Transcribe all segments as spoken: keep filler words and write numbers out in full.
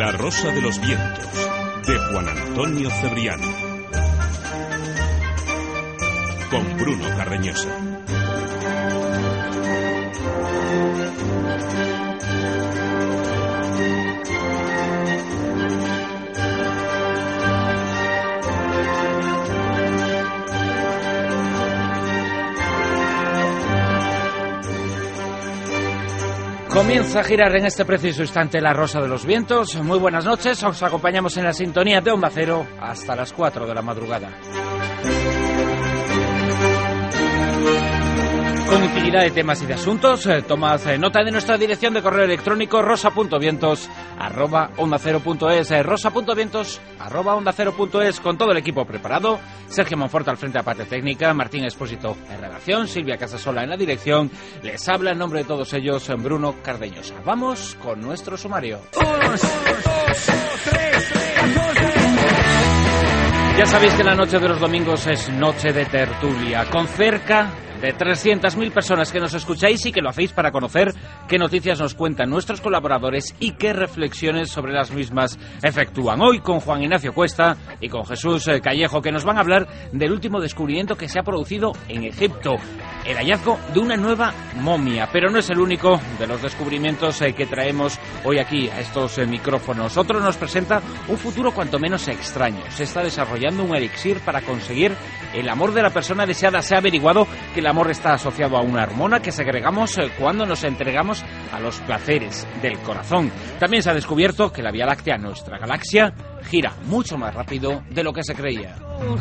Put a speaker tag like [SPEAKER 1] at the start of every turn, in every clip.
[SPEAKER 1] La Rosa de los Vientos, de Juan Antonio Cebriano. Con Bruno Cardeñosa.
[SPEAKER 2] Comienza a girar en este preciso instante la Rosa de los Vientos. Muy buenas noches, os acompañamos en la sintonía de Onda Cero hasta las cuatro de la madrugada. Con infinidad de temas y de asuntos, eh, tomad eh, nota de nuestra dirección de correo electrónico rosa punto vientos arroba onda cero punto es, eh, rosa punto vientos arroba onda cero punto es, con todo el equipo preparado. Sergio Monforte al frente de la parte técnica, Martín Expósito en redacción, Silvia Casasola en la dirección. Les habla en nombre de todos ellos Bruno Cardeñosa. Vamos con nuestro sumario. Ya sabéis que la noche de los domingos es noche de tertulia, con cerca de trescientas mil personas que nos escucháis y que lo hacéis para conocer qué noticias nos cuentan nuestros colaboradores y qué reflexiones sobre las mismas efectúan. Hoy con Juan Ignacio Cuesta y con Jesús Callejo, que nos van a hablar del último descubrimiento que se ha producido en Egipto, el hallazgo de una nueva momia. Pero no es el único de los descubrimientos que traemos hoy aquí a estos micrófonos. Otro nos presenta un futuro cuanto menos extraño. Se está desarrollando un elixir para conseguir el amor de la persona deseada. Se ha averiguado que la El amor está asociado a una hormona que segregamos cuando nos entregamos a los placeres del corazón. También se ha descubierto que la Vía Láctea, nuestra galaxia, gira mucho más rápido de lo que se creía.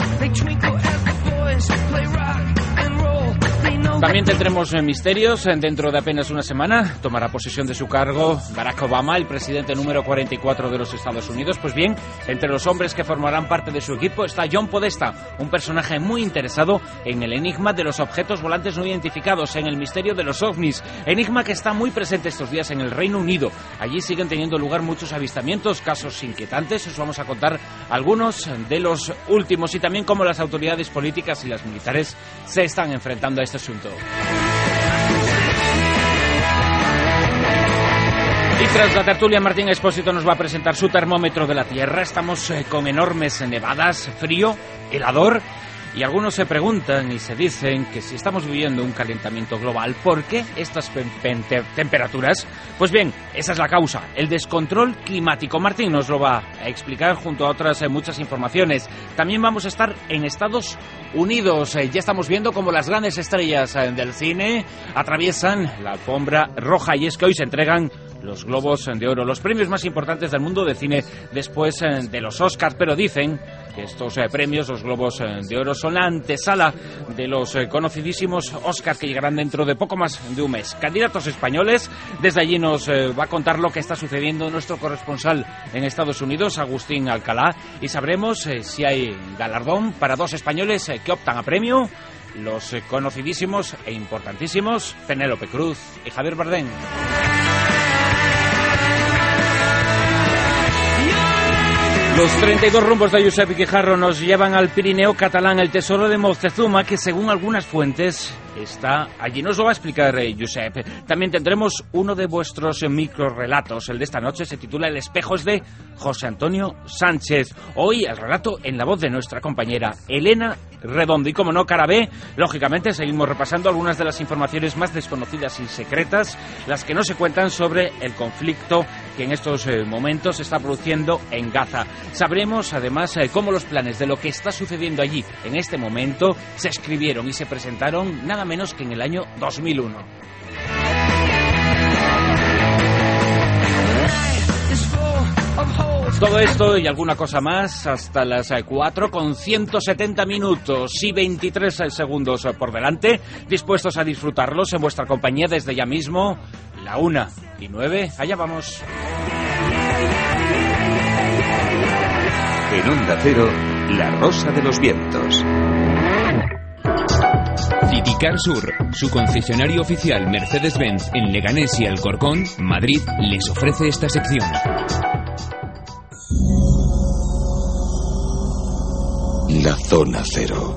[SPEAKER 2] También tendremos misterios. Dentro de apenas una semana tomará posesión de su cargo Barack Obama, el presidente número cuarenta y cuatro de los Estados Unidos. Pues bien, entre los hombres que formarán parte de su equipo está John Podesta, un personaje muy interesado en el enigma de los objetos volantes no identificados, en el misterio de los ovnis. Enigma que está muy presente estos días en el Reino Unido. Allí siguen teniendo lugar muchos avistamientos, casos inquietantes. Os vamos a contar algunos de los últimos y también cómo las autoridades políticas y las militares se están enfrentando a este asunto. Y tras la tertulia, Martín Expósito nos va a presentar su termómetro de la Tierra. Estamos eh, con enormes nevadas, frío, helador. Y algunos se preguntan y se dicen que si estamos viviendo un calentamiento global, ¿por qué estas temperaturas? Pues bien, esa es la causa, el descontrol climático. Martín nos lo va a explicar junto a otras eh, muchas informaciones. También vamos a estar en Estados Unidos. Eh, ya estamos viendo cómo las grandes estrellas eh, del cine atraviesan la alfombra roja, y es que hoy se entregan los Globos de Oro, los premios más importantes del mundo de cine después eh, de los Oscars. Pero dicen que estos eh, premios, los Globos eh, de Oro, son la antesala de los eh, conocidísimos Oscars que llegarán dentro de poco más de un mes. Candidatos españoles, desde allí nos eh, va a contar lo que está sucediendo nuestro corresponsal en Estados Unidos, Agustín Alcalá, y sabremos eh, si hay galardón para dos españoles eh, que optan a premio, los eh, conocidísimos e importantísimos Penélope Cruz y Javier Bardem. Los treinta y dos rumbos de Josep Guijarro nos llevan al Pirineo catalán, el tesoro de Moctezuma, que según algunas fuentes está allí. Nos lo va a explicar eh, Josep. También tendremos uno de vuestros eh, microrelatos. El de esta noche se titula El espejo, es de José Antonio Sánchez. Hoy el relato en la voz de nuestra compañera Elena Redondo. Y como no, cara B, lógicamente seguimos repasando algunas de las informaciones más desconocidas y secretas, las que no se cuentan sobre el conflicto que en estos eh, momentos se está produciendo en Gaza. Sabremos además eh, cómo los planes de lo que está sucediendo allí en este momento se escribieron y se presentaron nada menos que en el año dos mil uno. Todo esto y alguna cosa más hasta las cuatro con ciento setenta minutos y veintitrés segundos por delante, dispuestos a disfrutarlos en vuestra compañía desde ya mismo, la una y nueve. Allá vamos.
[SPEAKER 3] En Onda Cero, La Rosa de los Vientos.
[SPEAKER 4] Citicar Sur, su concesionario oficial Mercedes-Benz en Leganés y Alcorcón, Madrid, les ofrece esta sección.
[SPEAKER 3] La Zona Cero.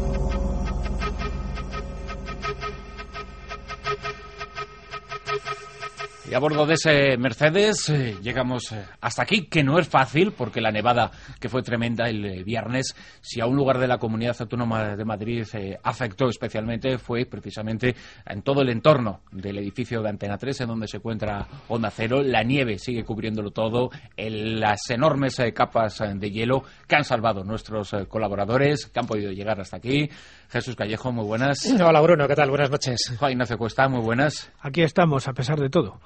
[SPEAKER 2] Y Y a bordo de ese Mercedes eh, llegamos eh, hasta aquí, que no es fácil, porque la nevada, que fue tremenda el eh, viernes, si a un lugar de la Comunidad Autónoma de Madrid eh, afectó especialmente, fue precisamente en todo el entorno del edificio de Antena tres, en donde se encuentra Onda Cero. La nieve sigue cubriéndolo todo, el, las enormes eh, capas eh, de hielo que han salvado nuestros eh, colaboradores, que han podido llegar hasta aquí. Jesús Callejo, muy buenas.
[SPEAKER 5] Hola Bruno, ¿qué tal? Buenas noches.
[SPEAKER 2] Juan Ignacio Cuesta, muy buenas.
[SPEAKER 6] Aquí estamos, a pesar de todo.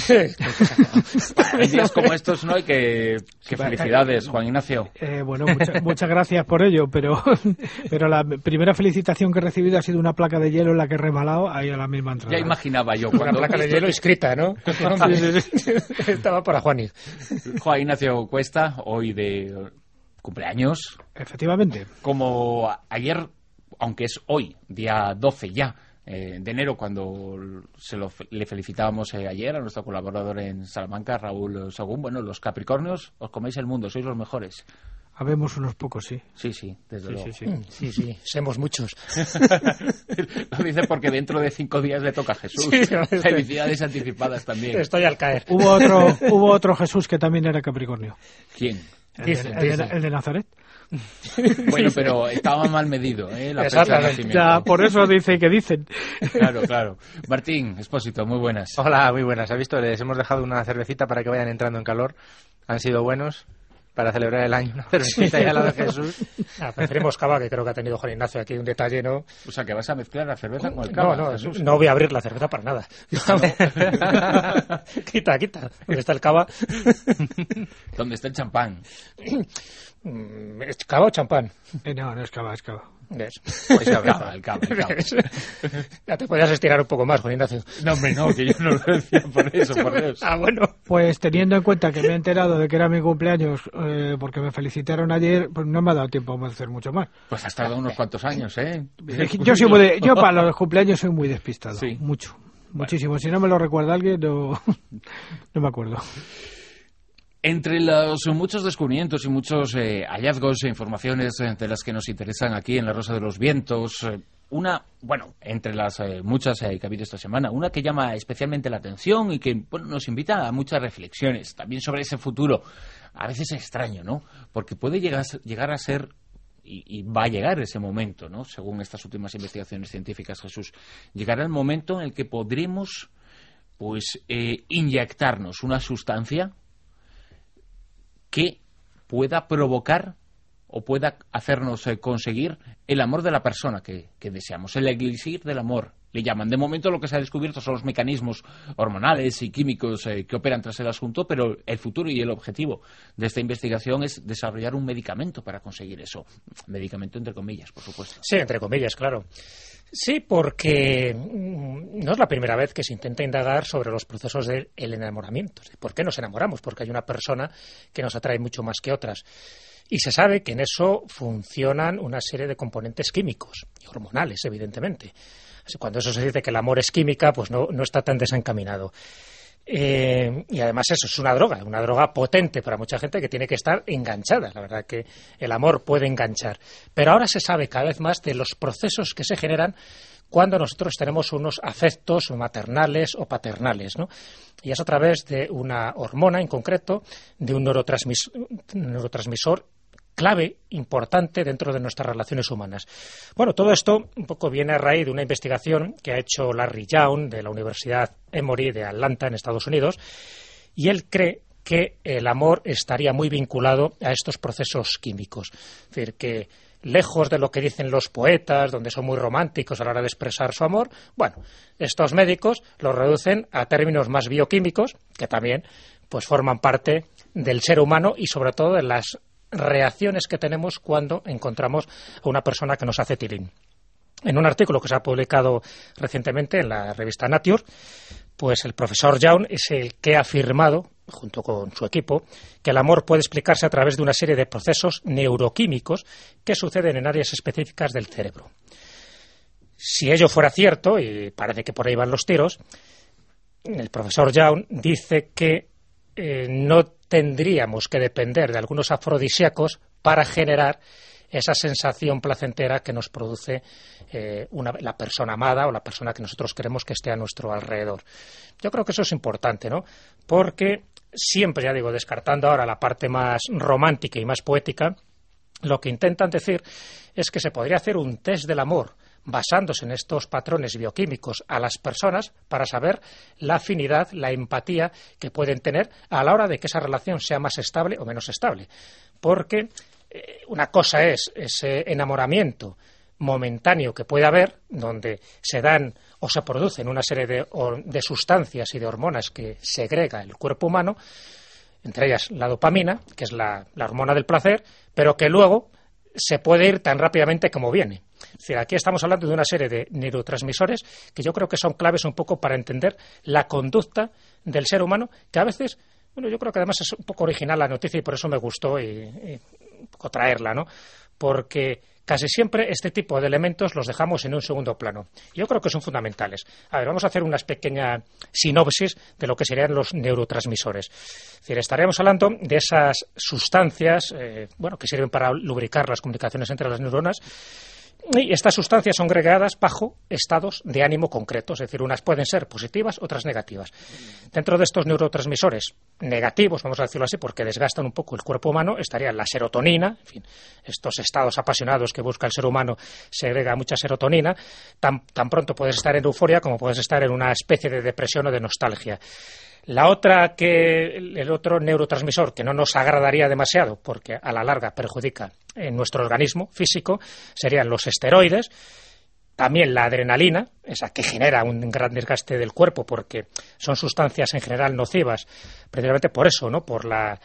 [SPEAKER 2] En días como estos no hay que, que felicidades, Juan Ignacio.
[SPEAKER 6] Eh, bueno, mucha, muchas gracias por ello, pero pero la primera felicitación que he recibido ha sido una placa de hielo en la que he remalado ahí a la misma entrada.
[SPEAKER 2] Ya imaginaba yo.
[SPEAKER 5] Una placa de hielo escrita, ¿no? Sí, sí, sí. Estaba para Juani.
[SPEAKER 2] Juan Ignacio Cuesta, hoy de cumpleaños.
[SPEAKER 6] Efectivamente.
[SPEAKER 2] Como ayer, aunque es hoy, día doce ya, Eh, de enero, cuando se lo, le felicitábamos eh, ayer a nuestro colaborador en Salamanca, Raúl Sagún. Bueno, los Capricornios os coméis el mundo, sois los mejores.
[SPEAKER 6] Habemos unos pocos, sí.
[SPEAKER 2] Sí, sí, desde
[SPEAKER 6] sí,
[SPEAKER 2] luego.
[SPEAKER 6] Sí, sí,
[SPEAKER 5] sí, sí, somos muchos.
[SPEAKER 2] Lo dice porque dentro de cinco días le toca a Jesús. Sí, felicidades anticipadas también.
[SPEAKER 5] Estoy al caer.
[SPEAKER 6] Hubo otro, hubo otro Jesús que también era Capricornio.
[SPEAKER 2] ¿Quién?
[SPEAKER 6] El de, el de, el de Nazaret.
[SPEAKER 2] Bueno, pero estaba mal medido, ¿eh? La fecha de nacimiento.
[SPEAKER 6] Ya, por eso dice que dicen.
[SPEAKER 2] Claro, claro. Martín Expósito, muy buenas.
[SPEAKER 7] Hola, muy buenas. ¿Has visto? Les hemos dejado una cervecita para que vayan entrando en calor. Han sido buenos para celebrar el año. Una cervecita ya a la de Jesús.
[SPEAKER 5] Ah, preferimos cava, que creo que ha tenido Juan Ignacio aquí un detalle, ¿no?
[SPEAKER 2] O sea, que vas a mezclar la cerveza con el cava.
[SPEAKER 5] No, no,
[SPEAKER 2] Jesús.
[SPEAKER 5] No voy a abrir la cerveza para nada. Quita, quita. ¿Dónde está el cava?
[SPEAKER 2] ¿Dónde está el champán?
[SPEAKER 5] ¿Es cava o champán?
[SPEAKER 6] Eh, no, no es cava, es cava.
[SPEAKER 5] ¿Ves?
[SPEAKER 2] Pues el cava, el cava, el cava.
[SPEAKER 5] Ya te podías estirar un poco más, Juan Ignacio.
[SPEAKER 2] No, hombre, no, que yo no lo decía por eso, por Dios.
[SPEAKER 5] Ah, bueno.
[SPEAKER 6] Pues teniendo en cuenta que me he enterado de que era mi cumpleaños, eh, porque me felicitaron ayer, pues no me ha dado tiempo a hacer mucho más.
[SPEAKER 2] Pues has tardado unos cuantos años, ¿eh?
[SPEAKER 6] Yo, soy muy de, yo para los cumpleaños soy muy despistado,
[SPEAKER 2] sí.
[SPEAKER 6] Mucho, bueno. Muchísimo. Si no me lo recuerda alguien, no, no me acuerdo.
[SPEAKER 2] Entre los muchos descubrimientos y muchos eh, hallazgos e informaciones eh, de las que nos interesan aquí en La Rosa de los Vientos, eh, una, bueno, entre las eh, muchas eh, que ha habido esta semana, una que llama especialmente la atención y que bueno, nos invita a muchas reflexiones, también sobre ese futuro, a veces extraño, ¿no? Porque puede llegar, llegar a ser, y, y va a llegar ese momento, ¿no? Según estas últimas investigaciones científicas, Jesús, llegará el momento en el que podremos, pues, eh, inyectarnos una sustancia que pueda provocar o pueda hacernos eh, conseguir el amor de la persona que, que deseamos, el elixir del amor, le llaman. De momento lo que se ha descubierto son los mecanismos hormonales y químicos eh, que operan tras el asunto, pero el futuro y el objetivo de esta investigación es desarrollar un medicamento para conseguir eso. Medicamento entre comillas, por supuesto.
[SPEAKER 5] Sí, entre comillas, claro. Sí, porque no es la primera vez que se intenta indagar sobre los procesos del enamoramiento. ¿Por qué nos enamoramos? Porque hay una persona que nos atrae mucho más que otras. Y se sabe que en eso funcionan una serie de componentes químicos y hormonales, evidentemente. Cuando eso se dice que el amor es química, pues no, no está tan desencaminado. Eh, y además eso es una droga, una droga potente para mucha gente que tiene que estar enganchada. La verdad que el amor puede enganchar. Pero ahora se sabe cada vez más de los procesos que se generan cuando nosotros tenemos unos afectos maternales o paternales, ¿no? Y es a través de una hormona en concreto, de un neurotransmis- neurotransmisor clave, importante dentro de nuestras relaciones humanas. Bueno, todo esto un poco viene a raíz de una investigación que ha hecho Larry Young de la Universidad Emory de Atlanta, en Estados Unidos, y él cree que el amor estaría muy vinculado a estos procesos químicos. Es decir, que lejos de lo que dicen los poetas, donde son muy románticos a la hora de expresar su amor, bueno, estos médicos lo reducen a términos más bioquímicos, que también pues forman parte del ser humano y sobre todo de las reacciones que tenemos cuando encontramos a una persona que nos hace tilín. En un artículo que se ha publicado recientemente en la revista Nature, pues el profesor Young es el que ha afirmado, junto con su equipo, que el amor puede explicarse a través de una serie de procesos neuroquímicos que suceden en áreas específicas del cerebro. Si ello fuera cierto, y parece que por ahí van los tiros, el profesor Young dice que eh, no tendríamos que depender de algunos afrodisíacos para generar esa sensación placentera que nos produce eh, una, la persona amada o la persona que nosotros queremos que esté a nuestro alrededor. Yo creo que eso es importante, ¿no? Porque siempre, ya digo, descartando ahora la parte más romántica y más poética, lo que intentan decir es que se podría hacer un test del amor basándose en estos patrones bioquímicos a las personas para saber la afinidad, la empatía que pueden tener a la hora de que esa relación sea más estable o menos estable. Porque eh, una cosa es ese enamoramiento momentáneo que puede haber, donde se dan o se producen una serie de, de sustancias y de hormonas que segrega el cuerpo humano, entre ellas la dopamina, que es la, la hormona del placer, pero que luego se puede ir tan rápidamente como viene. Es decir, aquí estamos hablando de una serie de neurotransmisores que yo creo que son claves un poco para entender la conducta del ser humano, que a veces, bueno, yo creo que además es un poco original la noticia y por eso me gustó y, y un poco traerla, ¿no? Porque casi siempre este tipo de elementos los dejamos en un segundo plano. Yo creo que son fundamentales. A ver, vamos a hacer una pequeña sinopsis de lo que serían los neurotransmisores. Es decir, estaríamos hablando de esas sustancias eh, bueno, que sirven para lubricar las comunicaciones entre las neuronas. Y estas sustancias son agregadas bajo estados de ánimo concretos, es decir, unas pueden ser positivas, otras negativas. Dentro de estos neurotransmisores negativos, vamos a decirlo así, porque desgastan un poco el cuerpo humano, estaría la serotonina, en fin, estos estados apasionados que busca el ser humano, segrega mucha serotonina. Tan, tan pronto puedes estar en euforia como puedes estar en una especie de depresión o de nostalgia. La otra que, el otro neurotransmisor que no nos agradaría demasiado porque a la larga perjudica en nuestro organismo físico serían los esteroides, también la adrenalina, esa que genera un gran desgaste del cuerpo porque son sustancias en general nocivas, precisamente por eso, ¿no? Por la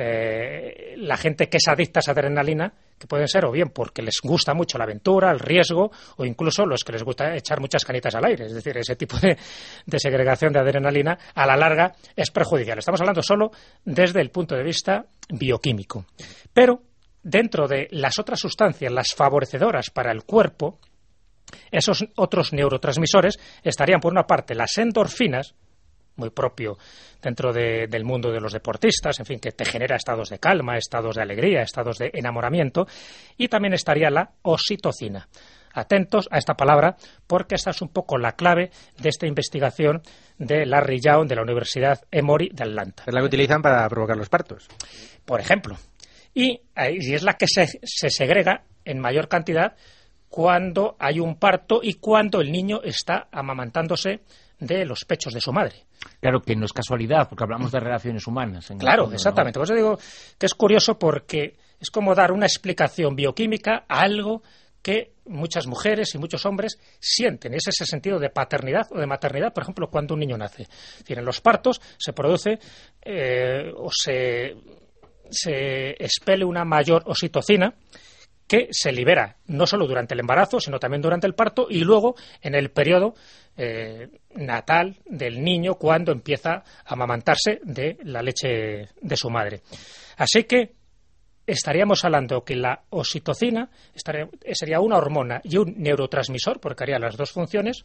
[SPEAKER 5] eh, la gente que es adicta a esa adrenalina, que pueden ser o bien porque les gusta mucho la aventura, el riesgo, o incluso los que les gusta echar muchas canitas al aire. Es decir, ese tipo de, de segregación de adrenalina a la larga es perjudicial. Estamos hablando solo desde el punto de vista bioquímico. Pero dentro de las otras sustancias, las favorecedoras para el cuerpo, esos otros neurotransmisores estarían, por una parte, las endorfinas, muy propio dentro de, del mundo de los deportistas, en fin, que te genera estados de calma, estados de alegría, estados de enamoramiento, y también estaría la oxitocina. Atentos a esta palabra, porque esta es un poco la clave de esta investigación de Larry Young de la Universidad Emory de Atlanta.
[SPEAKER 7] Es la que utilizan para provocar los partos.
[SPEAKER 5] Por ejemplo. Y, y es la que se, se segrega en mayor cantidad cuando hay un parto y cuando el niño está amamantándose de los pechos de su madre.
[SPEAKER 2] Claro, que no es casualidad, porque hablamos de relaciones humanas. En
[SPEAKER 5] claro,
[SPEAKER 2] fondo,
[SPEAKER 5] exactamente.
[SPEAKER 2] ¿no?
[SPEAKER 5] Por eso digo que es curioso porque es como dar una explicación bioquímica a algo que muchas mujeres y muchos hombres sienten. Es ese sentido de paternidad o de maternidad, por ejemplo, cuando un niño nace. Es decir, en los partos se produce eh, o se, se expele una mayor oxitocina que se libera no solo durante el embarazo, sino también durante el parto y luego en el periodo eh, natal del niño cuando empieza a amamantarse de la leche de su madre. Así que estaríamos hablando que la oxitocina estaría, sería una hormona y un neurotransmisor, porque haría las dos funciones,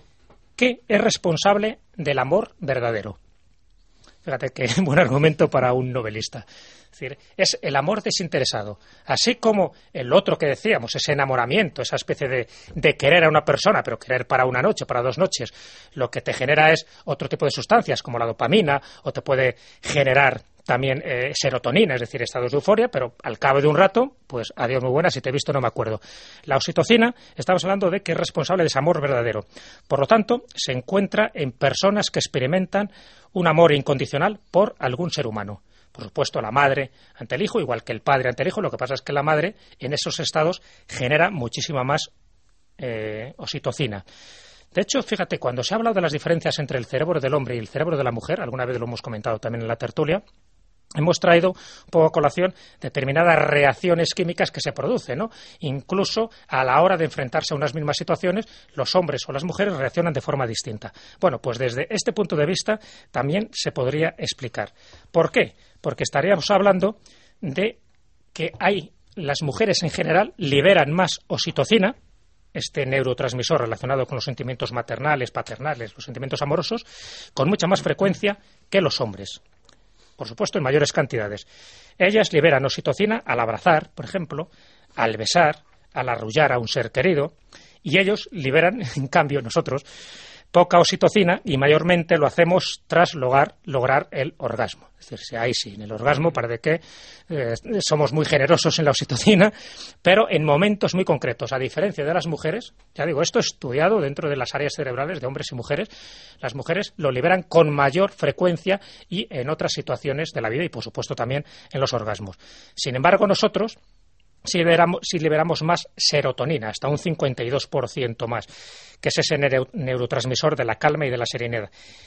[SPEAKER 5] que es responsable del amor verdadero. Fíjate qué buen argumento para un novelista. Es decir, es el amor desinteresado. Así como el otro que decíamos, ese enamoramiento, esa especie de, de querer a una persona, pero querer para una noche, para dos noches, lo que te genera es otro tipo de sustancias, como la dopamina, o te puede generar también eh, serotonina, es decir, estados de euforia, pero al cabo de un rato, pues adiós muy buena, si te he visto no me acuerdo. La oxitocina, estamos hablando de que es responsable de ese amor verdadero. Por lo tanto, se encuentra en personas que experimentan un amor incondicional por algún ser humano. Por supuesto, la madre ante el hijo, igual que el padre ante el hijo, lo que pasa es que la madre en esos estados genera muchísima más eh, oxitocina. De hecho, fíjate, cuando se ha hablado de las diferencias entre el cerebro del hombre y el cerebro de la mujer, alguna vez lo hemos comentado también en la tertulia, hemos traído un poco a colación determinadas reacciones químicas que se producen, ¿no? Incluso a la hora de enfrentarse a unas mismas situaciones, los hombres o las mujeres reaccionan de forma distinta. Bueno, pues desde este punto de vista también se podría explicar. ¿Por qué? Porque estaríamos hablando de que hay, las mujeres en general liberan más oxitocina, este neurotransmisor relacionado con los sentimientos maternales, paternales, los sentimientos amorosos, con mucha más frecuencia que los hombres. Por supuesto, en mayores cantidades. Ellas liberan oxitocina al abrazar, por ejemplo, al besar, al arrullar a un ser querido, y ellos liberan, en cambio, nosotros, poca oxitocina y mayormente lo hacemos tras lograr, lograr el orgasmo. Es decir, ahí sí, en el orgasmo parece que eh, somos muy generosos en la oxitocina, pero en momentos muy concretos. A diferencia de las mujeres, ya digo, esto estudiado dentro de las áreas cerebrales de hombres y mujeres, las mujeres lo liberan con mayor frecuencia y en otras situaciones de la vida y, por supuesto, también en los orgasmos. Sin embargo, nosotros Si liberamos, si liberamos más serotonina, hasta un cincuenta y dos por ciento más, que es ese neuro, neurotransmisor de la calma y de la serenidad,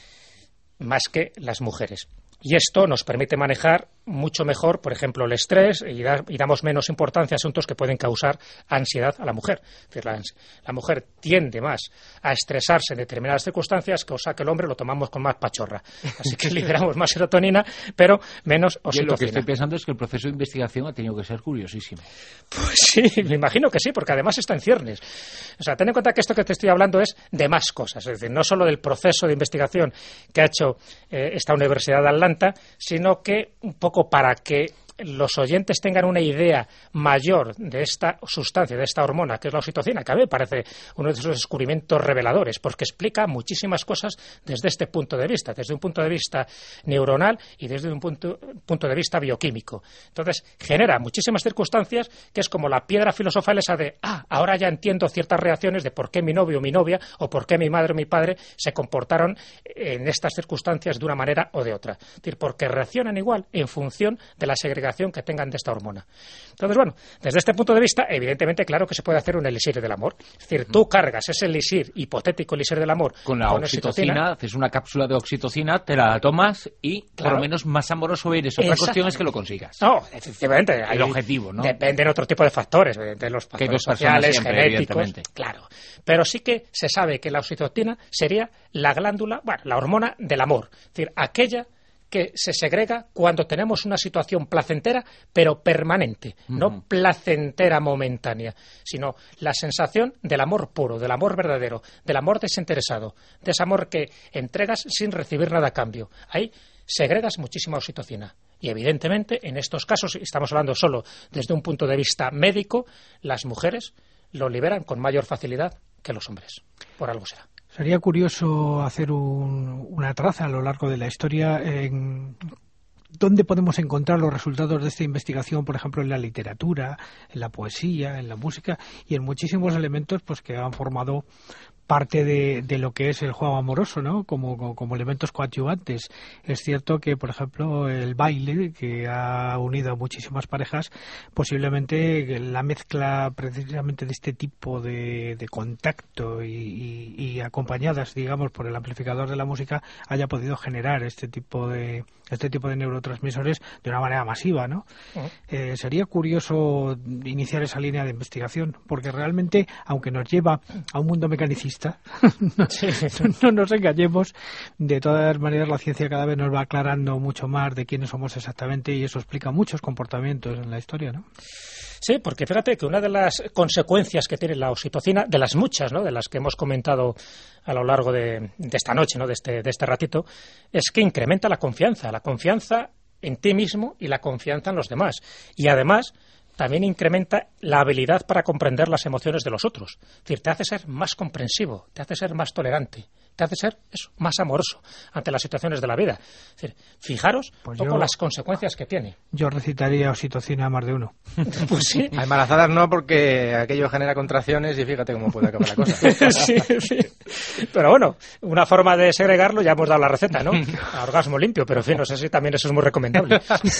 [SPEAKER 5] más que las mujeres. Y esto nos permite manejar mucho mejor, por ejemplo, el estrés y, da, y damos menos importancia a asuntos que pueden causar ansiedad a la mujer. Es decir, la, la mujer tiende más a estresarse en determinadas circunstancias, cosa que el hombre lo tomamos con más pachorra. Así que liberamos más serotonina, pero menos oxitocina.
[SPEAKER 2] Yo lo que estoy pensando es que el proceso de investigación ha tenido que ser curiosísimo.
[SPEAKER 5] Pues sí, me imagino que sí, porque además está en ciernes. O sea, ten en cuenta que esto que te estoy hablando es de más cosas, es decir, no solo del proceso de investigación que ha hecho eh, esta Universidad de Atlanta, sino que un poco para que los oyentes tengan una idea mayor de esta sustancia, de esta hormona, que es la oxitocina, que a mí me parece uno de esos descubrimientos reveladores, porque explica muchísimas cosas desde este punto de vista, desde un punto de vista neuronal y desde un punto, punto de vista bioquímico. Entonces, genera muchísimas circunstancias que es como la piedra filosofal esa de, ah, ahora ya entiendo ciertas reacciones de por qué mi novio o mi novia, o por qué mi madre o mi padre se comportaron en estas circunstancias de una manera o de otra. Es decir, porque reaccionan igual en función de la segregación que tengan de esta hormona. Entonces, bueno, desde este punto de vista, evidentemente, claro que se puede hacer un elixir del amor. Es decir, tú cargas ese elixir, hipotético elixir del amor,
[SPEAKER 2] con la con oxitocina, oxitocina, haces una cápsula de oxitocina, te la tomas y claro, por lo menos más amoroso eres. Otra cuestión es que lo consigas.
[SPEAKER 5] No, efectivamente.
[SPEAKER 2] El objetivo, ¿no?
[SPEAKER 5] Dependen otro tipo de factores, de los factores sociales, siempre, genéticos. Claro. Pero sí que se sabe que la oxitocina sería la glándula, bueno, la hormona del amor. Es decir, aquella que se segrega cuando tenemos una situación placentera, pero permanente, uh-huh. no placentera momentánea, sino la sensación del amor puro, del amor verdadero, del amor desinteresado, de ese amor que entregas sin recibir nada a cambio. Ahí segregas muchísima oxitocina. Y evidentemente, en estos casos, estamos hablando solo desde un punto de vista médico, las mujeres lo liberan con mayor facilidad que los hombres. Por algo será.
[SPEAKER 6] Sería curioso hacer un, una traza a lo largo de la historia en dónde podemos encontrar los resultados de esta investigación, por ejemplo, en la literatura, en la poesía, en la música y en muchísimos elementos pues que han formado parte de, de lo que es el juego amoroso, ¿no? Como, como, como elementos coadyuvantes. Es cierto que, por ejemplo, el baile, que ha unido a muchísimas parejas, posiblemente la mezcla precisamente de este tipo de, de contacto y, y, y acompañadas, digamos, por el amplificador de la música, haya podido generar este tipo de este tipo de neurotransmisores de una manera masiva, ¿no? Uh-huh. Eh, sería curioso iniciar esa línea de investigación, porque realmente, aunque nos lleva a un mundo mecanicista, no, sí. no nos engañemos, de todas maneras la ciencia cada vez nos va aclarando mucho más de quiénes somos exactamente y eso explica muchos comportamientos en la historia, ¿no?
[SPEAKER 5] Sí, porque fíjate que una de las consecuencias que tiene la oxitocina, de las muchas, ¿no?, de las que hemos comentado a lo largo de, de esta noche, ¿no?, de este, de este ratito, es que incrementa la confianza, la confianza en ti mismo y la confianza en los demás. Y además también incrementa la habilidad para comprender las emociones de los otros. Es decir, te hace ser más comprensivo, te hace ser más tolerante, te hace ser eso, más amoroso ante las situaciones de la vida. Es decir, fijaros
[SPEAKER 6] pues
[SPEAKER 5] un poco
[SPEAKER 6] yo,
[SPEAKER 5] las consecuencias que tiene.
[SPEAKER 6] Yo recitaría oxitocina a más de uno.
[SPEAKER 5] Pues sí.
[SPEAKER 7] A embarazadas no, porque aquello genera contracciones y fíjate cómo puede acabar la cosa.
[SPEAKER 5] Sí, sí. Pero bueno, una forma de segregarlo, ya hemos dado la receta, ¿no? A orgasmo limpio, pero en fin, no sé si también eso es muy recomendable.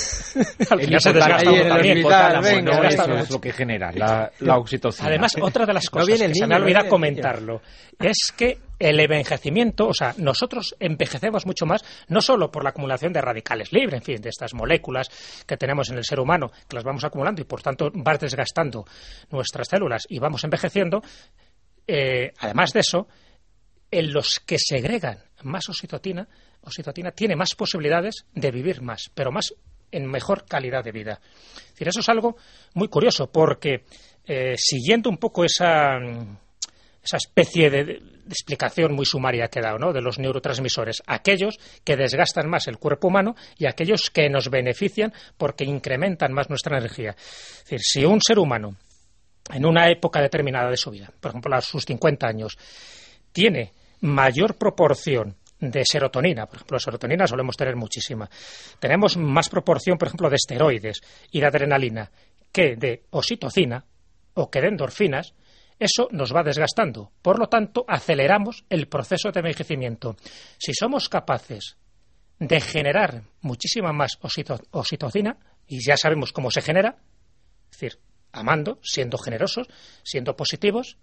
[SPEAKER 5] Al final se desgasta uno también.
[SPEAKER 2] No, eso es lo que genera la, la oxitocina.
[SPEAKER 5] Además, otra de las cosas no que niño, se me ha olvidado no comentarlo es que el envejecimiento, o sea, nosotros envejecemos mucho más, no solo por la acumulación de radicales libres, en fin, de estas moléculas que tenemos en el ser humano, que las vamos acumulando y por tanto va desgastando nuestras células y vamos envejeciendo, eh, además de eso, en los que segregan más oxitocina, oxitocina tiene más posibilidades de vivir más, pero más en mejor calidad de vida. Es decir, eso es algo muy curioso, porque eh, siguiendo un poco esa, esa especie de, de explicación muy sumaria que he dado, ¿no?, de los neurotransmisores, aquellos que desgastan más el cuerpo humano y aquellos que nos benefician porque incrementan más nuestra energía. Es decir, si un ser humano en una época determinada de su vida, por ejemplo a sus cincuenta años, tiene mayor proporción de serotonina, por ejemplo, de serotonina solemos tener muchísima, tenemos más proporción, por ejemplo, de esteroides y de adrenalina que de oxitocina o que de endorfinas, eso nos va desgastando. Por lo tanto, aceleramos el proceso de envejecimiento. Si somos capaces de generar muchísima más oxito- oxitocina, y ya sabemos cómo se genera, es decir, amando, siendo generosos, siendo positivos,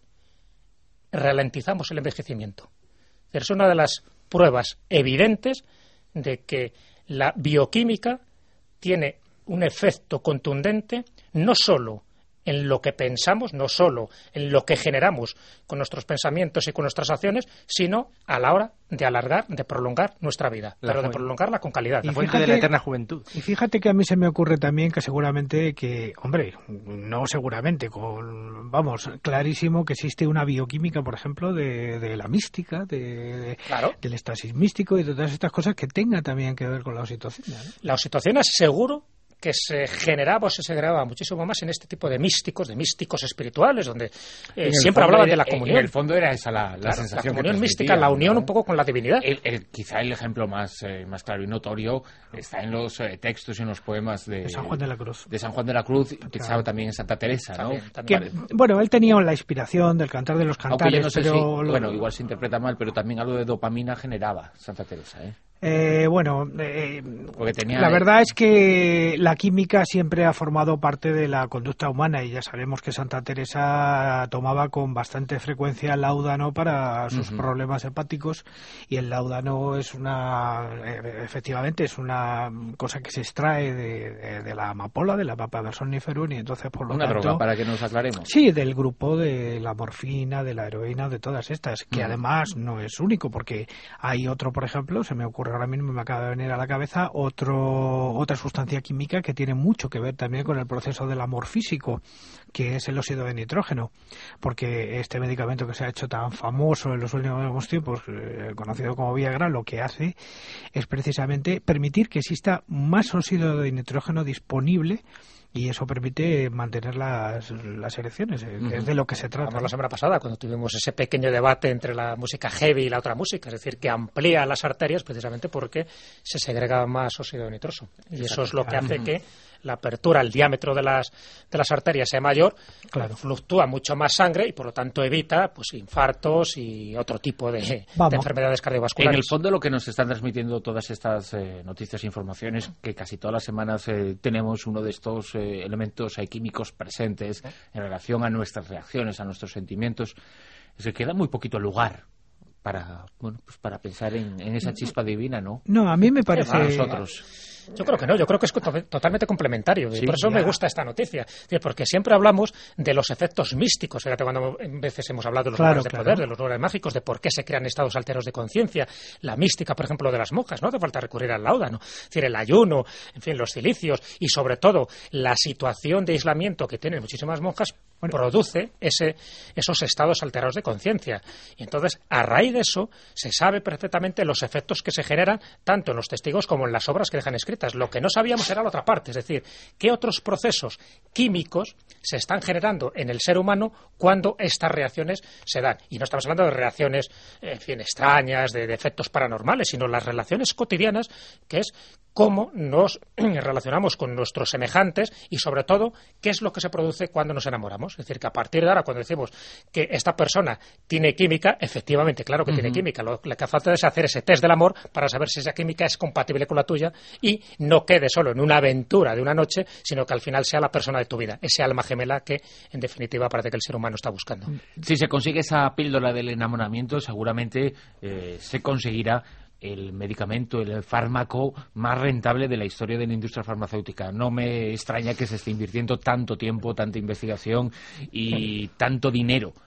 [SPEAKER 5] ralentizamos el envejecimiento. Es una de las pruebas evidentes de que la bioquímica tiene un efecto contundente no solo en lo que pensamos, no solo en lo que generamos con nuestros pensamientos y con nuestras acciones, sino a la hora de alargar, de prolongar nuestra vida,
[SPEAKER 7] La
[SPEAKER 5] pero de
[SPEAKER 7] ju-
[SPEAKER 5] prolongarla con calidad.
[SPEAKER 7] La
[SPEAKER 6] Y
[SPEAKER 7] fuente
[SPEAKER 6] fíjate-
[SPEAKER 7] de la eterna juventud.
[SPEAKER 6] Y fíjate que a mí se me ocurre también que seguramente que, hombre, no seguramente, con, vamos, clarísimo que existe una bioquímica, por ejemplo, de, de la mística, de, de-
[SPEAKER 5] Claro.
[SPEAKER 6] del éxtasis místico y de todas estas cosas que tenga también que ver con la oxitocina, ¿no?
[SPEAKER 5] La oxitocina seguro que se generaba o se segregaba muchísimo más en este tipo de místicos, de místicos espirituales, donde eh,
[SPEAKER 2] En el
[SPEAKER 5] siempre
[SPEAKER 2] fondo
[SPEAKER 5] hablaban
[SPEAKER 2] era-
[SPEAKER 5] de la
[SPEAKER 2] En
[SPEAKER 5] comunión.
[SPEAKER 2] el fondo era esa la, la
[SPEAKER 5] Claro,
[SPEAKER 2] sensación
[SPEAKER 5] la comunión
[SPEAKER 2] que
[SPEAKER 5] mística,
[SPEAKER 2] transmitían,
[SPEAKER 5] la unión
[SPEAKER 2] ¿no?
[SPEAKER 5] un poco con la divinidad.
[SPEAKER 2] El, el- quizá el ejemplo más, eh, más claro y notorio está en los eh, textos y en los poemas de,
[SPEAKER 6] De San Juan de la Cruz.
[SPEAKER 2] de San Juan de la Cruz, quizá
[SPEAKER 6] Claro.
[SPEAKER 2] también en Santa Teresa, ¿no?
[SPEAKER 5] También,
[SPEAKER 6] Que,
[SPEAKER 5] también.
[SPEAKER 6] bueno, él tenía la inspiración del cantar de los
[SPEAKER 2] Aunque
[SPEAKER 6] cantares,
[SPEAKER 2] yo no sé
[SPEAKER 6] pero...
[SPEAKER 2] si,
[SPEAKER 6] lo-
[SPEAKER 2] bueno, igual se interpreta mal, pero también algo de dopamina generaba Santa Teresa, ¿eh?
[SPEAKER 6] Eh, bueno, eh,
[SPEAKER 2] Porque tenía...
[SPEAKER 6] la verdad es que la química siempre ha formado parte de la conducta humana y ya sabemos que Santa Teresa tomaba con bastante frecuencia el láudano para sus
[SPEAKER 2] Ujú.
[SPEAKER 6] problemas hepáticos y el láudano es una, eh, efectivamente, es una cosa que se extrae de, de- de la amapola, de la Papaver somniferum y entonces por lo
[SPEAKER 2] Una
[SPEAKER 6] tanto...
[SPEAKER 2] droga, para que nos aclaremos.
[SPEAKER 6] Sí, del grupo de la morfina, de la heroína, de todas estas, que
[SPEAKER 2] Mm.
[SPEAKER 6] además no es único, porque hay otro, por ejemplo, se me ocurre ahora mismo, me acaba de venir a la cabeza, otro, otra sustancia química que tiene mucho que ver también con el proceso del amor físico, que es el óxido de nitrógeno, porque este medicamento que se ha hecho tan famoso en los últimos tiempos, eh, conocido como Viagra, lo que hace es precisamente permitir que exista más óxido de nitrógeno disponible y eso permite mantener las, las erecciones, eh, que es de lo que se trata.
[SPEAKER 5] Hablamos
[SPEAKER 6] ¿no?
[SPEAKER 5] la semana pasada cuando tuvimos ese pequeño debate entre la música heavy y la otra música, es decir, que amplía las arterias precisamente porque se segrega más óxido nitroso. Y eso es lo que hace que la apertura, el diámetro de las, de las arterias sea mayor,
[SPEAKER 6] Claro.
[SPEAKER 5] fluctúa mucho más sangre y por lo tanto evita pues infartos y otro tipo de, de
[SPEAKER 6] Vamos.
[SPEAKER 5] enfermedades
[SPEAKER 2] En
[SPEAKER 5] cardiovasculares.
[SPEAKER 2] el fondo lo que nos están transmitiendo todas estas eh, noticias e informaciones, que casi todas las semanas eh, tenemos uno de estos eh, elementos eh, químicos presentes en relación a nuestras reacciones, a nuestros sentimientos, es que queda muy poquito lugar para, bueno, pues para pensar en, en esa chispa divina, ¿no?
[SPEAKER 6] No, a mí me parece...
[SPEAKER 2] Para nosotros.
[SPEAKER 5] Yo creo que no, yo creo que es to- totalmente complementario y
[SPEAKER 2] Sí,
[SPEAKER 5] por eso
[SPEAKER 2] ya.
[SPEAKER 5] me gusta esta noticia, Es decir, porque siempre hablamos de los efectos místicos, fíjate cuando en veces hemos hablado de los
[SPEAKER 6] Claro,
[SPEAKER 5] lugares de
[SPEAKER 6] claro.
[SPEAKER 5] poder, de los lugares mágicos, de por qué se crean estados alteros de conciencia, la mística, por ejemplo, de las monjas, no hace falta recurrir al láudano, es decir, el ayuno, en fin, los cilicios y sobre todo la situación de aislamiento que tienen muchísimas monjas produce ese, esos estados alterados de conciencia. Y entonces, a raíz de eso, se sabe perfectamente los efectos que se generan tanto en los testigos como en las obras que dejan escritas. Lo que no sabíamos era la otra parte, es decir, qué otros procesos químicos se están generando en el ser humano cuando estas reacciones se dan. Y no estamos hablando de reacciones, en fin, extrañas, de, de efectos paranormales, sino las relaciones cotidianas, que es cómo nos relacionamos con nuestros semejantes y, sobre todo, qué es lo que se produce cuando nos enamoramos. Es decir, que a partir de ahora, cuando decimos que esta persona tiene química, efectivamente, claro que
[SPEAKER 2] Ujú.
[SPEAKER 5] tiene química. Lo, lo que hace falta es hacer ese test del amor para saber si esa química es compatible con la tuya y no quede solo en una aventura de una noche, sino que al final sea la persona de tu vida, ese alma gemela que, en definitiva, parece que el ser humano está buscando.
[SPEAKER 2] Si se consigue esa píldora del enamoramiento, seguramente eh, se conseguirá el medicamento, el fármaco más rentable de la historia de la industria farmacéutica. No me extraña que se esté invirtiendo tanto tiempo, tanta investigación y tanto dinero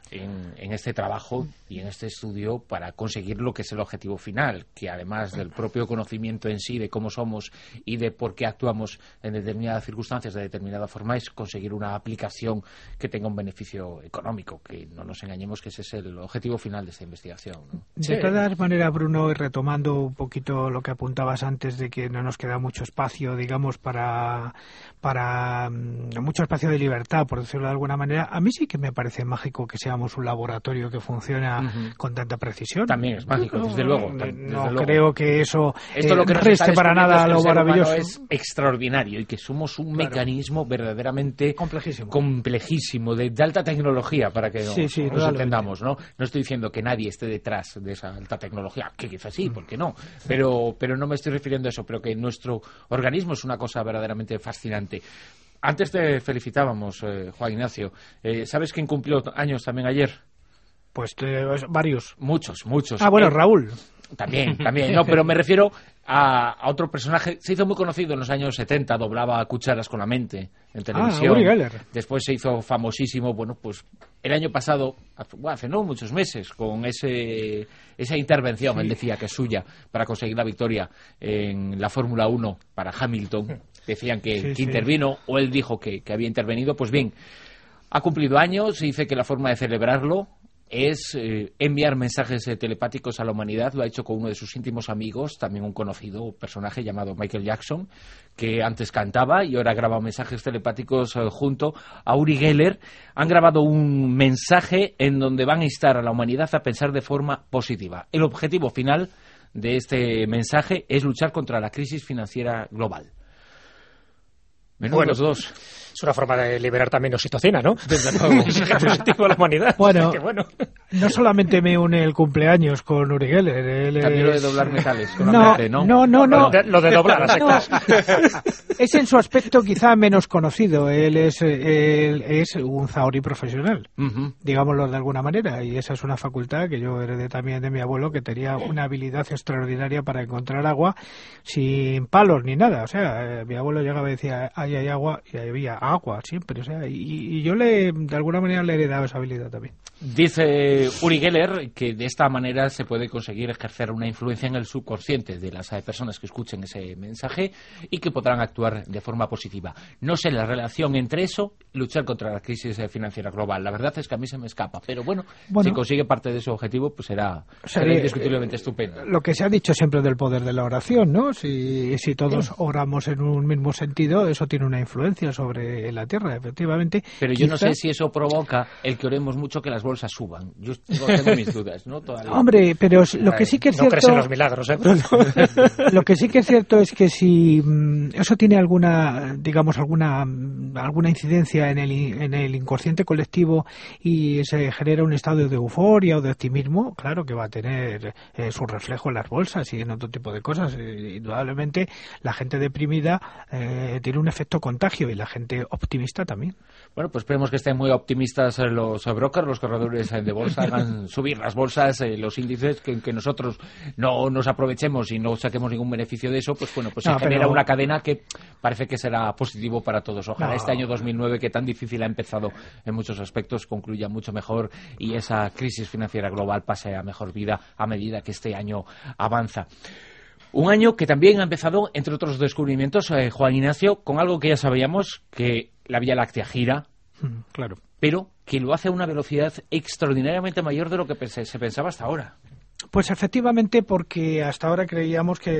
[SPEAKER 2] en, en este trabajo y en este estudio para conseguir lo que es el objetivo final, que además del propio conocimiento en sí de cómo somos y de por qué actuamos en determinadas circunstancias de determinada forma, es conseguir una aplicación que tenga un beneficio económico, que no nos engañemos que ese es el objetivo final de esta investigación, ¿no?
[SPEAKER 6] De
[SPEAKER 2] Sí.
[SPEAKER 6] todas maneras, Bruno, y retomando un poquito lo que apuntabas antes de que no nos queda mucho espacio, digamos, para, para um, mucho espacio de libertad, por decirlo de alguna manera, a mí sí que me parece mágico que seamos un laboratorio que funciona uh-huh. con tanta precisión.
[SPEAKER 2] También es mágico,
[SPEAKER 6] no,
[SPEAKER 2] desde luego.
[SPEAKER 6] No,
[SPEAKER 2] desde
[SPEAKER 6] no
[SPEAKER 2] luego.
[SPEAKER 6] creo que eso
[SPEAKER 2] Esto
[SPEAKER 6] eh,
[SPEAKER 2] lo que nos
[SPEAKER 6] reste
[SPEAKER 2] está
[SPEAKER 6] para nada
[SPEAKER 2] es
[SPEAKER 6] lo
[SPEAKER 2] el ser
[SPEAKER 6] maravilloso.
[SPEAKER 2] humano es extraordinario y que somos un
[SPEAKER 6] Claro.
[SPEAKER 2] mecanismo verdaderamente
[SPEAKER 6] complejísimo,
[SPEAKER 2] complejísimo de, de alta tecnología, para que
[SPEAKER 6] sí,
[SPEAKER 2] nos,
[SPEAKER 6] sí,
[SPEAKER 2] nos entendamos, ¿no? No estoy diciendo que nadie esté detrás de esa alta tecnología, que quizás sí, ¿por qué no? Pero, pero no me estoy refiriendo a eso, pero que nuestro organismo es una cosa verdaderamente fascinante. Antes te felicitábamos, eh, Juan Ignacio. Eh, ¿Sabes quién cumplió años también ayer?
[SPEAKER 6] Pues eh, varios.
[SPEAKER 2] Muchos, muchos.
[SPEAKER 6] Ah, bueno,
[SPEAKER 2] eh,
[SPEAKER 6] Raúl.
[SPEAKER 2] También, también. No, pero me refiero a, a otro personaje. Se hizo muy conocido en los años setenta, doblaba cucharas con la mente en televisión.
[SPEAKER 6] Ah, Uri Geller.
[SPEAKER 2] Después se hizo famosísimo, bueno, pues el año pasado, hace, bueno, hace no muchos meses, con ese esa intervención, sí. Él decía que es suya, para conseguir la victoria en la Fórmula uno para Hamilton. Decían que,
[SPEAKER 6] sí,
[SPEAKER 2] que
[SPEAKER 6] sí.
[SPEAKER 2] intervino, o él dijo que, que había intervenido. Pues bien, ha cumplido años y dice que la forma de celebrarlo es eh, enviar mensajes eh, telepáticos a la humanidad. Lo ha hecho con uno de sus íntimos amigos, también un conocido personaje llamado Michael Jackson, que antes cantaba y ahora graba mensajes telepáticos eh, junto a Uri Geller. Han grabado un mensaje en donde van a instar a la humanidad a pensar de forma positiva. El objetivo final de este mensaje es luchar contra la crisis financiera global. Menos
[SPEAKER 5] Bueno,
[SPEAKER 2] los dos.
[SPEAKER 5] Es una forma de liberar también oxitocina, ¿no? Desde luego. Es positivo a la humanidad.
[SPEAKER 6] Bueno,
[SPEAKER 5] o sea que bueno,
[SPEAKER 6] no solamente me une el cumpleaños con Uri Geller. Él
[SPEAKER 2] También
[SPEAKER 6] es...
[SPEAKER 2] lo de doblar metales con
[SPEAKER 6] no,
[SPEAKER 2] la mente, ¿no?
[SPEAKER 6] No, no, no.
[SPEAKER 5] Lo de, lo de doblar las
[SPEAKER 6] No.
[SPEAKER 5] sectas.
[SPEAKER 6] Es en su aspecto quizá menos conocido. Él es, él es un zahorí profesional,
[SPEAKER 2] Uh-huh.
[SPEAKER 6] digámoslo de alguna manera, y esa es una facultad que yo heredé también de mi abuelo, que tenía una habilidad extraordinaria para encontrar agua sin palos ni nada. O sea, eh, mi abuelo llegaba y decía, ahí hay agua, y había agua siempre. O sea, y, y yo le, de alguna manera le he heredado esa habilidad también.
[SPEAKER 2] Dice Uri Geller que de esta manera se puede conseguir ejercer una influencia en el subconsciente de las eh, personas que escuchen ese mensaje y que podrán actuar de forma positiva. No sé la relación entre eso y luchar contra la crisis eh, financiera global. La verdad es que a mí se me escapa. Pero bueno,
[SPEAKER 6] Bueno,
[SPEAKER 2] si consigue parte de su objetivo, pues será, será
[SPEAKER 6] sería,
[SPEAKER 2] indiscutiblemente estupendo.
[SPEAKER 6] Lo que se ha dicho siempre del poder de la oración, ¿no? Si, si todos oramos en un mismo sentido, eso tiene una influencia sobre la Tierra, efectivamente.
[SPEAKER 2] Pero yo no
[SPEAKER 6] Quizá-
[SPEAKER 2] sé si eso provoca el que oremos mucho que las bolsas suban. Yo tengo, tengo mis dudas, ¿no? Todavía.
[SPEAKER 6] Hombre, pero es- lo que sí que es
[SPEAKER 5] No crees en
[SPEAKER 6] cierto,
[SPEAKER 5] los milagros, ¿eh?
[SPEAKER 6] lo que sí que es cierto es que si mm, eso tiene alguna, digamos, alguna mm, alguna incidencia en el i- en el inconsciente colectivo y se genera un estado de euforia o de optimismo, claro que va a tener eh, su reflejo en las bolsas y en otro tipo de cosas. Eh, indudablemente, la gente deprimida eh, tiene un efecto contagio y la gente optimista también.
[SPEAKER 2] Bueno, pues esperemos que estén muy optimistas eh, los eh, brokers, los corredores eh, de bolsa, hagan subir las bolsas, eh, los índices, que, que nosotros no nos aprovechemos y no saquemos ningún beneficio de eso, pues bueno, pues
[SPEAKER 6] No,
[SPEAKER 2] se genera
[SPEAKER 6] pero-
[SPEAKER 2] una cadena que parece que será positivo para todos. Ojalá
[SPEAKER 6] No.
[SPEAKER 2] este año dos mil nueve, que tan difícil ha empezado en muchos aspectos, concluya mucho mejor y esa crisis financiera global pase a mejor vida a medida que este año avanza. Un año que también ha empezado, entre otros descubrimientos, eh, Juan Ignacio, con algo que ya sabíamos, que la Vía Láctea gira,
[SPEAKER 6] Mm, Claro.
[SPEAKER 2] pero que lo hace a una velocidad extraordinariamente mayor de lo que pense- se pensaba hasta ahora.
[SPEAKER 6] Pues efectivamente, porque hasta ahora creíamos que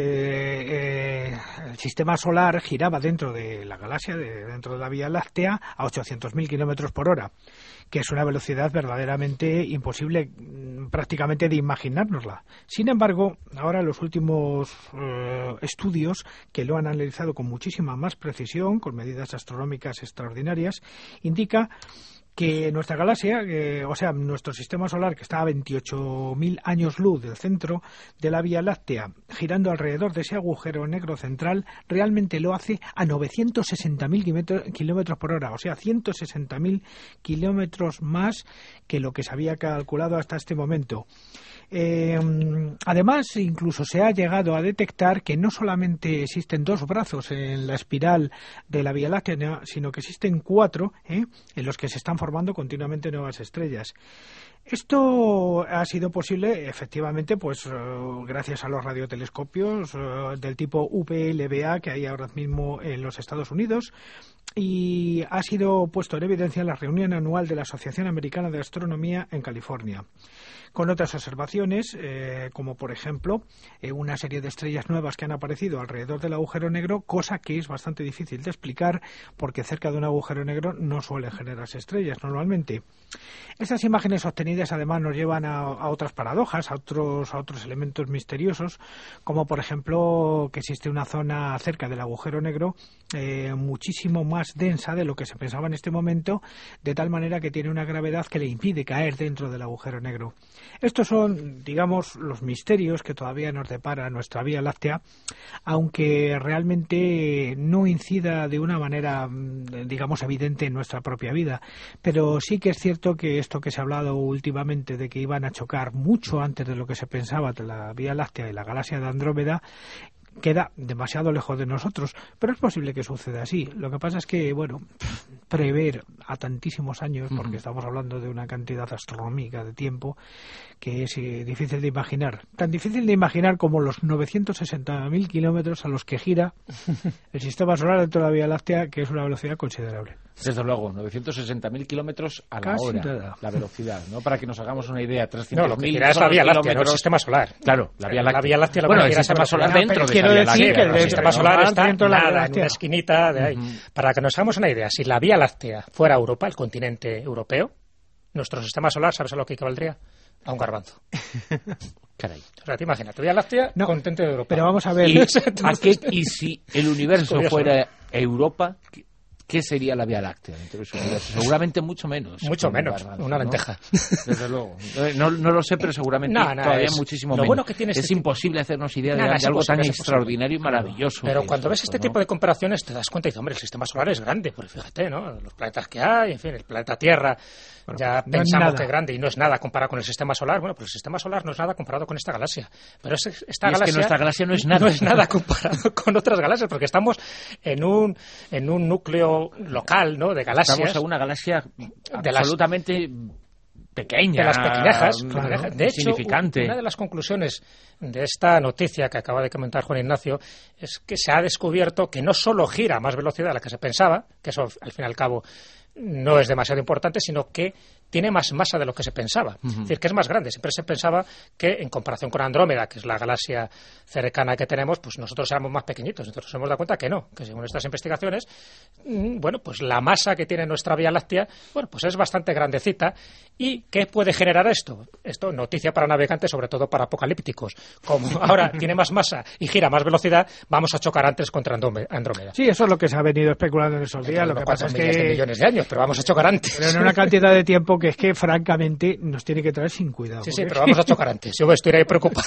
[SPEAKER 6] eh, el sistema solar giraba dentro de la galaxia, de- dentro de la Vía Láctea, a ochocientos mil kilómetros por hora, que es una velocidad verdaderamente imposible mm, prácticamente de imaginárnosla. Sin embargo, ahora los últimos eh, estudios, que lo han analizado con muchísima más precisión, con medidas astronómicas extraordinarias, indica que nuestra galaxia, que, o sea, nuestro sistema solar, que está a veintiocho mil años luz del centro de la Vía Láctea, girando alrededor de ese agujero negro central, realmente lo hace a novecientos sesenta mil kilómetros por hora, o sea, ciento sesenta mil kilómetros más que lo que se había calculado hasta este momento. Eh, además, incluso se ha llegado a detectar que no solamente existen dos brazos en la espiral de la Vía Láctea, sino que existen cuatro, ¿eh? en los que se están formando continuamente nuevas estrellas. Esto ha sido posible, efectivamente, pues uh, gracias a los radiotelescopios uh, del tipo U P L B A que hay ahora mismo en los Estados Unidos, y ha sido puesto en evidencia en la reunión anual de la Asociación Americana de Astronomía en California, con otras observaciones, eh, como por ejemplo eh, una serie de estrellas nuevas que han aparecido alrededor del agujero negro, cosa que es bastante difícil de explicar porque cerca de un agujero negro no suelen generarse estrellas normalmente. Estas imágenes obtenidas además nos llevan a, a otras paradojas, a otros, a otros elementos misteriosos, como por ejemplo que existe una zona cerca del agujero negro eh, muchísimo más densa de lo que se pensaba en este momento, de tal manera que tiene una gravedad que le impide caer dentro del agujero negro. Estos son, digamos, los misterios que todavía nos depara nuestra Vía Láctea, aunque realmente no incida de una manera, digamos, evidente en nuestra propia vida. Pero sí que es cierto que esto que se ha hablado últimamente de que iban a chocar mucho antes de lo que se pensaba de la Vía Láctea y la galaxia de Andrómeda, queda demasiado lejos de nosotros, pero es posible que suceda así. Lo que pasa es que, bueno, prever a tantísimos años, porque uh-huh. estamos hablando de una cantidad astronómica de tiempo que es eh, difícil de imaginar. Tan difícil de imaginar como los novecientos sesenta mil kilómetros a los que gira el sistema solar dentro de la Vía Láctea, que es una velocidad considerable.
[SPEAKER 2] Desde luego, novecientos sesenta mil kilómetros a la
[SPEAKER 6] Casi
[SPEAKER 2] hora,
[SPEAKER 6] nada.
[SPEAKER 2] la velocidad, ¿no? Para que nos hagamos una idea, trescientos mil
[SPEAKER 5] no, lo que es la Vía Láctea, no el sistema solar.
[SPEAKER 2] Claro, la Vía Láctea.
[SPEAKER 5] La Vía Láctea,
[SPEAKER 2] bueno, el sistema solar dentro de
[SPEAKER 5] quiero
[SPEAKER 2] esa Vía
[SPEAKER 5] decir
[SPEAKER 2] Láctea.
[SPEAKER 5] que el
[SPEAKER 2] ¿no?
[SPEAKER 5] sistema
[SPEAKER 2] Sí,
[SPEAKER 5] solar
[SPEAKER 2] ¿no?
[SPEAKER 5] está
[SPEAKER 6] dentro de la Vía
[SPEAKER 5] nada, en
[SPEAKER 6] Láctea.
[SPEAKER 5] una esquinita de ahí. Uh-huh. Para que nos hagamos una idea, si la Vía Láctea fuera Europa, el continente europeo, nuestro sistema solar, ¿sabes a lo que equivaldría? A un garbanzo.
[SPEAKER 2] Caray.
[SPEAKER 5] O sea, te imaginas, Vía Láctea,
[SPEAKER 6] no,
[SPEAKER 5] continente europeo.
[SPEAKER 6] Pero vamos a ver.
[SPEAKER 2] ¿Y, a qué, y si el universo
[SPEAKER 5] curioso,
[SPEAKER 2] fuera
[SPEAKER 5] ¿no?
[SPEAKER 2] Europa, ¿qué sería la Vía Láctea dentro de su universo? Seguramente mucho menos.
[SPEAKER 5] Mucho menos,
[SPEAKER 2] garbanzo,
[SPEAKER 5] una
[SPEAKER 2] ¿no?
[SPEAKER 5] lenteja.
[SPEAKER 2] Desde luego. No, no lo sé, pero seguramente
[SPEAKER 5] No, no,
[SPEAKER 2] todavía
[SPEAKER 5] es,
[SPEAKER 2] muchísimo
[SPEAKER 5] lo
[SPEAKER 2] menos.
[SPEAKER 5] bueno que tiene
[SPEAKER 2] es
[SPEAKER 5] este
[SPEAKER 2] imposible hacernos idea de,
[SPEAKER 5] Nada,
[SPEAKER 2] de algo tan
[SPEAKER 5] posible,
[SPEAKER 2] extraordinario y maravilloso.
[SPEAKER 5] Pero
[SPEAKER 2] que
[SPEAKER 5] cuando
[SPEAKER 2] es
[SPEAKER 5] ves
[SPEAKER 2] esto,
[SPEAKER 5] este
[SPEAKER 2] ¿no?
[SPEAKER 5] tipo de comparaciones te das cuenta y dices, hombre, el sistema solar es grande, pues fíjate, ¿no? Los planetas que hay, en fin, el planeta Tierra, bueno, ya
[SPEAKER 6] no
[SPEAKER 5] pensamos
[SPEAKER 6] es
[SPEAKER 5] que es grande y no es nada comparado con el sistema solar. Bueno, pues el sistema solar no es nada comparado con esta galaxia. Pero es, esta
[SPEAKER 2] y
[SPEAKER 5] galaxia
[SPEAKER 2] es que nuestra galaxia no es nada.
[SPEAKER 5] No es nada comparado con otras galaxias, porque estamos en un, en un núcleo local, ¿no? De galaxias.
[SPEAKER 2] Estamos en una galaxia
[SPEAKER 5] de las,
[SPEAKER 2] absolutamente pequeña,
[SPEAKER 5] de las pequeñajas,
[SPEAKER 2] claro,
[SPEAKER 5] de hecho,
[SPEAKER 2] significante.
[SPEAKER 5] Una de las conclusiones de esta noticia que acaba de comentar Juan Ignacio es que se ha descubierto que no solo gira a más velocidad de la que se pensaba, que eso al fin y al cabo no es demasiado importante, sino que tiene más masa de lo que se pensaba. Uh-huh. Es decir, que es más grande. Siempre se pensaba que en comparación con Andrómeda, que es la galaxia cercana que tenemos, pues nosotros éramos más pequeñitos. Entonces nos hemos dado cuenta que no, que según estas investigaciones, bueno, pues la masa que tiene nuestra Vía Láctea, bueno, pues es bastante grandecita. ¿Y qué puede generar esto? Esto, noticia para navegantes, sobre todo para apocalípticos. Como ahora tiene más masa y gira a más velocidad, vamos a chocar antes contra Andrómeda.
[SPEAKER 6] Sí, eso es lo que se ha venido especulando en esos días. Lo que pasa es que
[SPEAKER 5] de millones de años, pero vamos a chocar antes.
[SPEAKER 6] Pero en una cantidad de tiempo que es que, francamente, nos tiene que traer sin cuidado.
[SPEAKER 5] Sí, sí, pero vamos a chocar antes. Yo estoy ahí preocupado.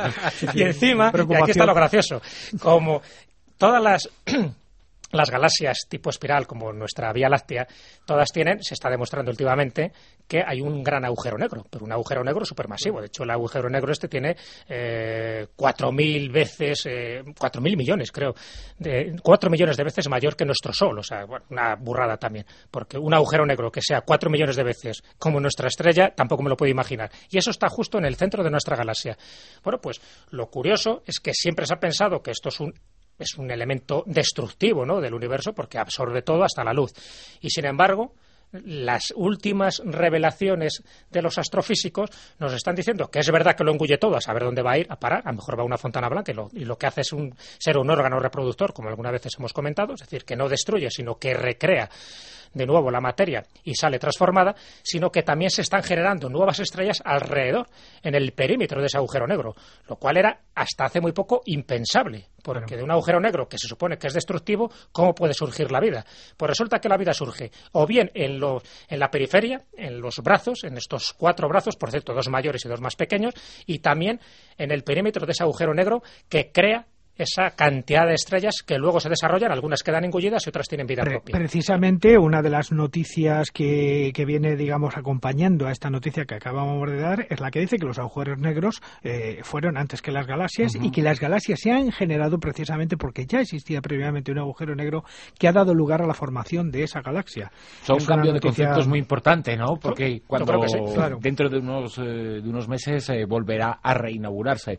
[SPEAKER 5] Y encima, y aquí está lo gracioso, como todas las... Las galaxias tipo espiral, como nuestra Vía Láctea, todas tienen, se está demostrando últimamente, que hay un gran agujero negro, pero un agujero negro supermasivo. De hecho, el agujero negro este tiene eh, cuatro mil veces, eh, cuatro mil millones, creo, de, cuatro millones de veces mayor que nuestro Sol. O sea, bueno, una burrada también, porque un agujero negro que sea cuatro millones de veces como nuestra estrella, tampoco me lo puedo imaginar. Y eso está justo en el centro de nuestra galaxia. Bueno, pues lo curioso es que siempre se ha pensado que esto es un es un elemento destructivo, ¿no?, del universo, porque absorbe todo hasta la luz. Y sin embargo, las últimas revelaciones de los astrofísicos nos están diciendo que es verdad que lo engulle todo, a saber dónde va a ir a parar. A lo mejor va a una fontana blanca y lo, y lo que hace es un, ser un órgano reproductor, como algunas veces hemos comentado, es decir, que no destruye, sino que recrea de nuevo la materia y sale transformada, sino que también se están generando nuevas estrellas alrededor, en el perímetro de ese agujero negro, lo cual era hasta hace muy poco impensable, porque claro, de un agujero negro que se supone que es destructivo, ¿cómo puede surgir la vida? Pues resulta que la vida surge o bien en, lo, en la periferia, en los brazos, en estos cuatro brazos, por cierto, dos mayores y dos más pequeños, y también en el perímetro de ese agujero negro que crea esa cantidad de estrellas que luego se desarrollan, algunas quedan engullidas y otras tienen vida
[SPEAKER 6] Pre-
[SPEAKER 5] propia.
[SPEAKER 6] Precisamente una de las noticias que, que viene, digamos, acompañando a esta noticia que acabamos de dar es la que dice que los agujeros negros eh, fueron antes que las galaxias uh-huh. y que las galaxias se han generado precisamente porque ya existía previamente un agujero negro que ha dado lugar a la formación de esa galaxia.
[SPEAKER 2] Son
[SPEAKER 6] es
[SPEAKER 2] un cambio
[SPEAKER 6] noticia...
[SPEAKER 2] de conceptos muy importante, ¿no? Porque cuando
[SPEAKER 5] sí,
[SPEAKER 6] claro.
[SPEAKER 2] dentro de unos, eh, de unos meses eh, volverá a reinaugurarse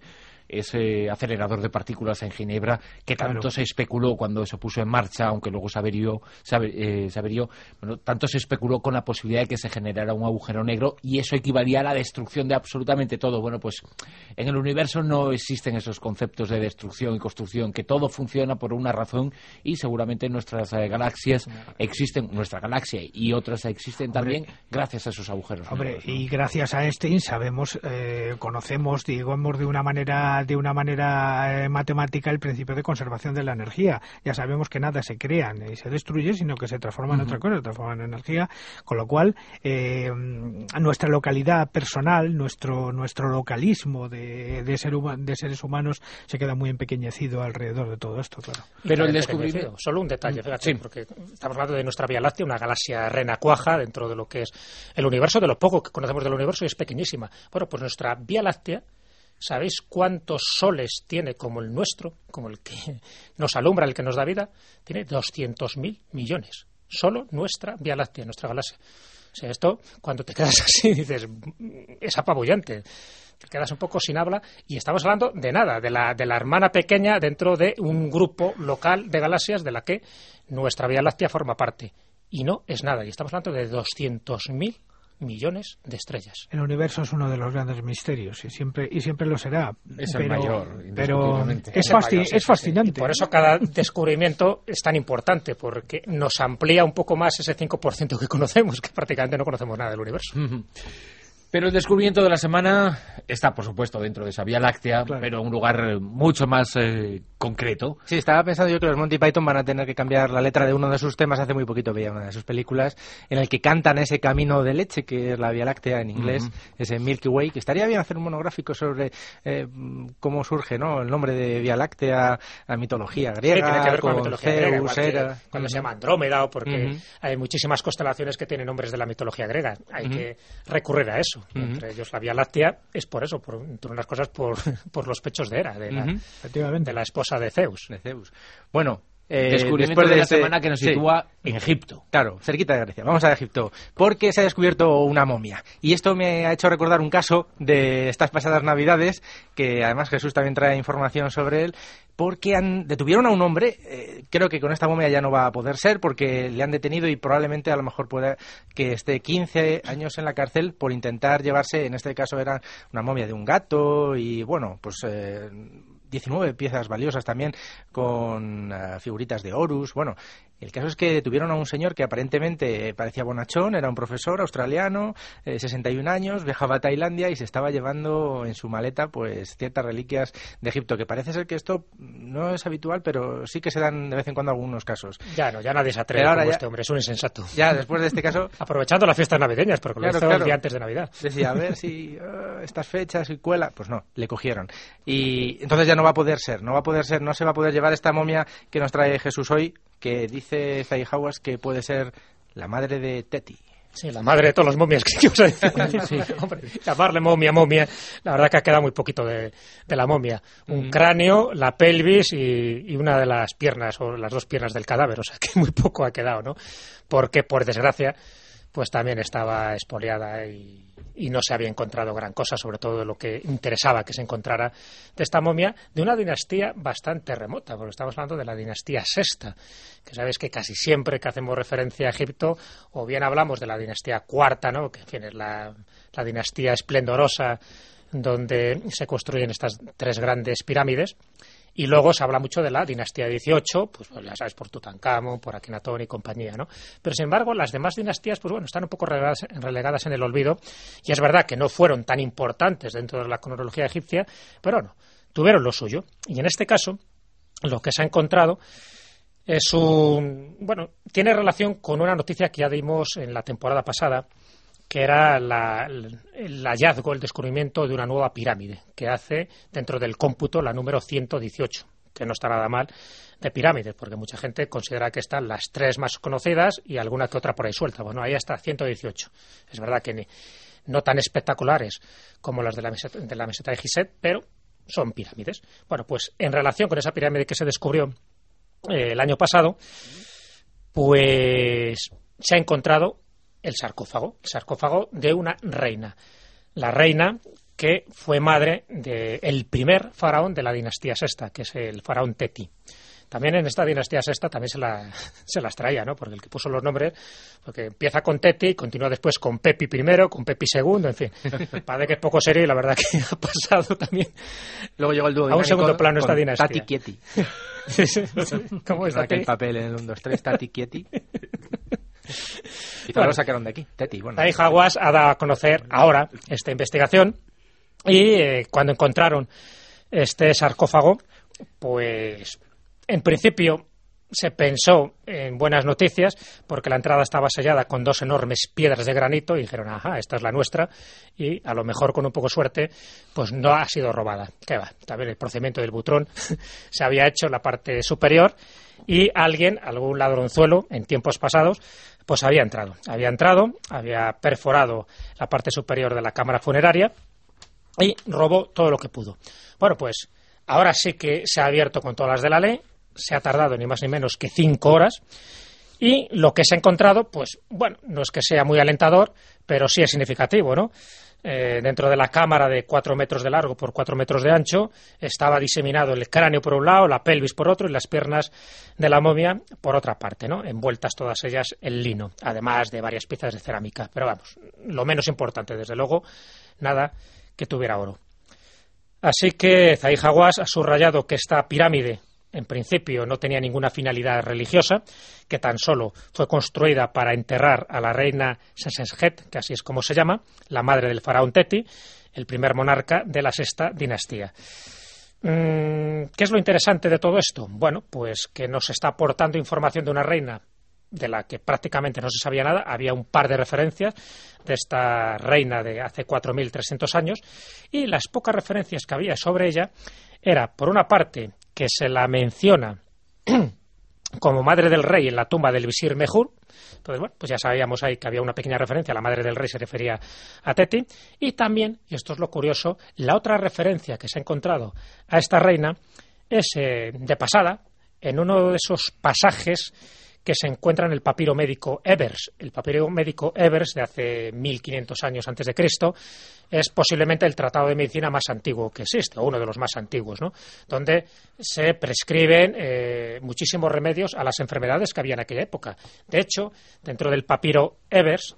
[SPEAKER 2] ese acelerador de partículas en Ginebra que tanto claro. se especuló cuando se puso en marcha, aunque luego se averió, se, eh, se averió, bueno, tanto se especuló con la posibilidad de que se generara un agujero negro y eso equivalía a la destrucción de absolutamente todo. Bueno, pues en el universo no existen esos conceptos de destrucción y construcción, que todo funciona por una razón y seguramente nuestras eh, galaxias existen, nuestra galaxia y otras existen también Hombre, gracias a esos agujeros
[SPEAKER 6] Hombre,
[SPEAKER 2] negros, ¿no?
[SPEAKER 6] Y gracias a Einstein sabemos, eh, conocemos, digamos, de una manera de una manera eh, matemática el principio de conservación de la energía. Ya sabemos que nada se crea ni se destruye, sino que se transforma en uh-huh. otra cosa, se transforma en energía, con lo cual eh, nuestra localidad personal, nuestro nuestro localismo de, de, ser huma- de seres humanos se queda muy empequeñecido alrededor de todo esto, claro.
[SPEAKER 5] Pero el descubrimiento, solo un detalle, fíjate, sí. porque estamos hablando de nuestra Vía Láctea, una galaxia renacuaja dentro de lo que es el universo, de lo poco que conocemos del universo, y es pequeñísima. Bueno, pues nuestra Vía Láctea, ¿sabéis cuántos soles tiene como el nuestro, como el que nos alumbra, el que nos da vida? Tiene doscientos mil millones. Solo nuestra Vía Láctea, nuestra galaxia. O sea, esto, cuando te quedas así, dices, es apabullante. Te quedas un poco sin habla y estamos hablando de nada, de la, de la hermana pequeña dentro de un grupo local de galaxias de la que nuestra Vía Láctea forma parte. Y no es nada, y estamos hablando de doscientos mil millones de estrellas.
[SPEAKER 6] El universo es uno de los grandes misterios y siempre y siempre lo será.
[SPEAKER 2] Es
[SPEAKER 6] pero,
[SPEAKER 2] el mayor,
[SPEAKER 6] pero es,
[SPEAKER 5] es,
[SPEAKER 6] fascin-
[SPEAKER 5] mayor, sí,
[SPEAKER 6] es fascinante.
[SPEAKER 5] Sí, sí. Y por eso cada descubrimiento es tan importante, porque nos amplía un poco más ese cinco por ciento que conocemos, que prácticamente no conocemos nada del universo.
[SPEAKER 2] Pero el descubrimiento de la semana está, por supuesto, dentro de esa Vía Láctea, claro. pero en un lugar mucho más eh, concreto.
[SPEAKER 7] Sí, estaba pensando yo que los Monty Python van a tener que cambiar la letra de uno de sus temas. Hace muy poquito veía una de sus películas en el que cantan ese camino de leche, que es la Vía Láctea en inglés, uh-huh. ese Milky Way, que estaría bien hacer un monográfico sobre eh, cómo surge, ¿no?, el nombre de Vía Láctea, la mitología griega,
[SPEAKER 5] sí, tiene que ver con, con la mitología
[SPEAKER 7] Zeus,
[SPEAKER 5] griega,
[SPEAKER 7] era...
[SPEAKER 5] cuando uh-huh. se llama Andrómeda, o porque
[SPEAKER 7] uh-huh.
[SPEAKER 5] hay muchísimas constelaciones que tienen nombres de la mitología griega. Hay uh-huh. que recurrir a eso. Uh-huh. Entre ellos la Vía Láctea es por eso, por, entre unas cosas, por, por los pechos de Hera, de la,
[SPEAKER 7] uh-huh.
[SPEAKER 5] de la esposa de Zeus.
[SPEAKER 7] De Zeus. Bueno,
[SPEAKER 2] eh, descubrimiento después de, de la ese... semana que nos sitúa sí. en Egipto.
[SPEAKER 7] Claro, cerquita de Grecia. Vamos a Egipto, porque se ha descubierto una momia. Y esto me ha hecho recordar un caso de estas pasadas Navidades, que además Jesús también trae información sobre él, porque han, detuvieron a un hombre, eh, creo que con esta momia ya no va a poder ser, porque le han detenido y probablemente a lo mejor pueda que esté quince años en la cárcel por intentar llevarse, en este caso era una momia de un gato y bueno, pues eh, diecinueve piezas valiosas también con uh, figuritas de Horus, bueno... El caso es que detuvieron a un señor que aparentemente parecía bonachón, era un profesor australiano, eh, sesenta y un años, viajaba a Tailandia y se estaba llevando en su maleta pues ciertas reliquias de Egipto, que parece ser que esto no es habitual, pero sí que se dan de vez en cuando algunos casos.
[SPEAKER 5] Ya no, ya nadie se atreve como ya, este hombre, es un insensato.
[SPEAKER 7] Ya después de este caso...
[SPEAKER 5] Aprovechando las fiestas navideñas, porque claro, lo hizo claro. el día antes de Navidad.
[SPEAKER 7] Decía, a ver si uh, estas fechas y cuela... Pues no, le cogieron. Y entonces ya no va a poder ser, no va a poder ser, no se va a poder llevar esta momia que nos trae Jesús hoy, que dice Zay Hawass que puede ser la madre de Teti.
[SPEAKER 5] Sí, la madre de todas las momias que ibas a decir. Sí, hombre, llamarle momia, momia, la verdad que ha quedado muy poquito de, de la momia. Un mm. cráneo, la pelvis y, y una de las piernas, o las dos piernas del cadáver, o sea que muy poco ha quedado, ¿no? Porque, por desgracia, pues también estaba expoliada y, y no se había encontrado gran cosa, sobre todo de lo que interesaba que se encontrara de esta momia, de una dinastía bastante remota, porque estamos hablando de la dinastía sexta, que sabéis que casi siempre que hacemos referencia a Egipto, o bien hablamos de la dinastía cuarta, ¿no?, que en fin es la, la dinastía esplendorosa donde se construyen estas tres grandes pirámides. Y luego se habla mucho de la dinastía dieciocho, pues, pues ya sabes, por Tutankamón, por Akenatón y compañía, ¿no? Pero sin embargo, las demás dinastías, pues bueno, están un poco relegadas, relegadas en el olvido. Y es verdad que no fueron tan importantes dentro de la cronología egipcia, pero no, tuvieron lo suyo. Y en este caso, lo que se ha encontrado es un... Bueno, tiene relación con una noticia que ya dimos en la temporada pasada, que era la, el hallazgo, el descubrimiento de una nueva pirámide, que hace dentro del cómputo la número ciento dieciocho. que no está nada mal, de pirámides, porque mucha gente considera que están las tres más conocidas y alguna que otra por ahí suelta. Bueno, ahí hasta ciento dieciocho. Es verdad que ni, no tan espectaculares como las de la meseta de, la meseta de Gizeh, pero son pirámides. Bueno, pues en relación con esa pirámide que se descubrió eh, el año pasado, pues se ha encontrado el sarcófago, el sarcófago de una reina. La reina que fue madre del primer faraón de la dinastía sexta, que es el faraón Teti. También en esta dinastía sexta también se, la, se las traía, ¿no? Porque el que puso los nombres, porque empieza con Teti y continúa después con Pepi primero, con Pepi segundo, en fin. Parece que es poco serio y la verdad que ha pasado también.
[SPEAKER 7] Luego llegó el dúo
[SPEAKER 5] a un segundo plano esta dinastía.
[SPEAKER 7] Tati Quieti.
[SPEAKER 5] ¿Cómo está
[SPEAKER 7] aquel papel en el uno, dos, tres, Tati Quieti. Y todos lo sacaron de aquí, Teti. Bueno.
[SPEAKER 5] Zahi Hawass ha dado a conocer ahora esta investigación y eh, cuando encontraron este sarcófago, pues en principio se pensó en buenas noticias porque la entrada estaba sellada con dos enormes piedras de granito y dijeron, ajá, esta es la nuestra y a lo mejor con un poco de suerte pues no ha sido robada. ¿Qué va? También el procedimiento del butrón se había hecho en la parte superior y alguien, algún ladronzuelo en tiempos pasados, pues había entrado. Había entrado, había perforado la parte superior de la cámara funeraria y robó todo lo que pudo. Bueno, pues ahora sí que se ha abierto con todas las de la ley. Se ha tardado ni más ni menos que cinco horas y lo que se ha encontrado, pues bueno, no es que sea muy alentador, pero sí es significativo, ¿no? Eh, dentro de la cámara de cuatro metros de largo por cuatro metros de ancho estaba diseminado el cráneo por un lado, la pelvis por otro y las piernas de la momia por otra parte, ¿no? Envueltas todas ellas en lino, además de varias piezas de cerámica. Pero vamos, lo menos importante, desde luego, nada que tuviera oro. Así que Zahi Hawass ha subrayado que esta pirámide en principio no tenía ninguna finalidad religiosa, que tan solo fue construida para enterrar a la reina Seseshet, que así es como se llama, la madre del faraón Teti, el primer monarca de la sexta dinastía. ¿Qué es lo interesante de todo esto? Bueno, pues que nos está aportando información de una reina de la que prácticamente no se sabía nada. Había un par de referencias de esta reina de hace cuatro mil trescientos años y las pocas referencias que había sobre ella era, por una parte, que se la menciona como madre del rey en la tumba del visir Mehur. Entonces, bueno, pues ya sabíamos ahí que había una pequeña referencia, la madre del rey se refería a Teti, y también, y esto es lo curioso, la otra referencia que se ha encontrado a esta reina es eh, de pasada, en uno de esos pasajes que se encuentra en el papiro médico Ebers. El papiro médico Ebers, de hace mil quinientos años antes de Cristo, es posiblemente el tratado de medicina más antiguo que existe, o uno de los más antiguos, ¿no? Donde se prescriben eh, muchísimos remedios a las enfermedades que había en aquella época. De hecho, dentro del papiro Ebers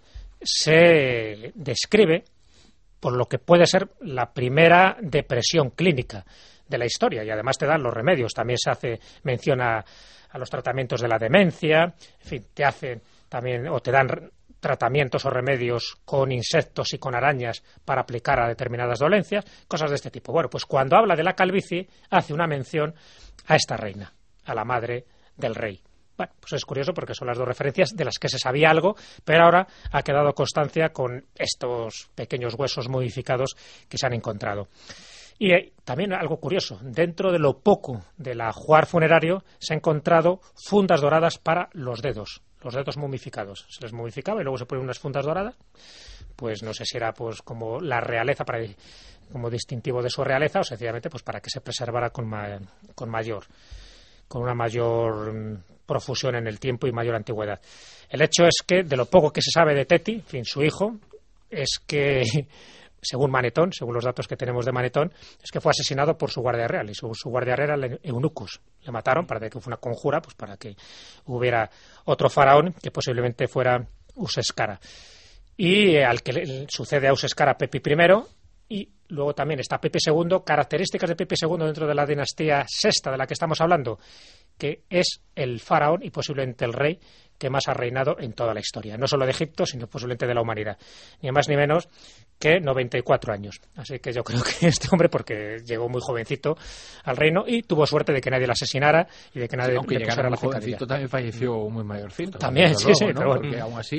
[SPEAKER 5] se describe por lo que puede ser la primera depresión clínica de la historia, y además te dan los remedios. También se hace mención a a los tratamientos de la demencia, en fin, te hacen también o te dan tratamientos o remedios con insectos y con arañas para aplicar a determinadas dolencias, cosas de este tipo. Bueno, pues cuando habla de la calvicie hace una mención a esta reina, a la madre del rey. Bueno, pues es curioso porque son las dos referencias de las que se sabía algo, pero ahora ha quedado constancia con estos pequeños huesos modificados que se han encontrado. Y eh, también algo curioso, dentro de lo poco del ajuar funerario se han encontrado fundas doradas para los dedos, los dedos momificados. Se les momificaba y luego se ponen unas fundas doradas, pues no sé si era pues como la realeza, para, como distintivo de su realeza, o sencillamente pues para que se preservara con, ma, con mayor, con una mayor mm, profusión en el tiempo y mayor antigüedad. El hecho es que de lo poco que se sabe de Teti, en fin, su hijo, es que según Manetón, según los datos que tenemos de Manetón, es que fue asesinado por su guardia real, y su, su guardia real era el Eunucus. Le mataron para que fue una conjura, pues para que hubiera otro faraón que posiblemente fuera Usescara. Y eh, al que le sucede a Usescara Pepi primero, y luego también está Pepi segundo. Características de Pepi segundo dentro de la dinastía sexta de la que estamos hablando, que es el faraón y posiblemente el rey que más ha reinado en toda la historia, no solo de Egipto, sino posiblemente de la humanidad, ni más ni menos que noventa y cuatro años. Así que yo creo que este hombre, porque llegó muy jovencito al reino y tuvo suerte de que nadie le asesinara y de que nadie
[SPEAKER 8] sí, aunque
[SPEAKER 5] le pusiera la
[SPEAKER 8] jovencito
[SPEAKER 5] zancadilla.
[SPEAKER 8] También falleció muy mayorcito.
[SPEAKER 5] También, sí,
[SPEAKER 8] luego,
[SPEAKER 5] sí,
[SPEAKER 8] ¿no?
[SPEAKER 5] pero bueno.
[SPEAKER 8] Porque aún así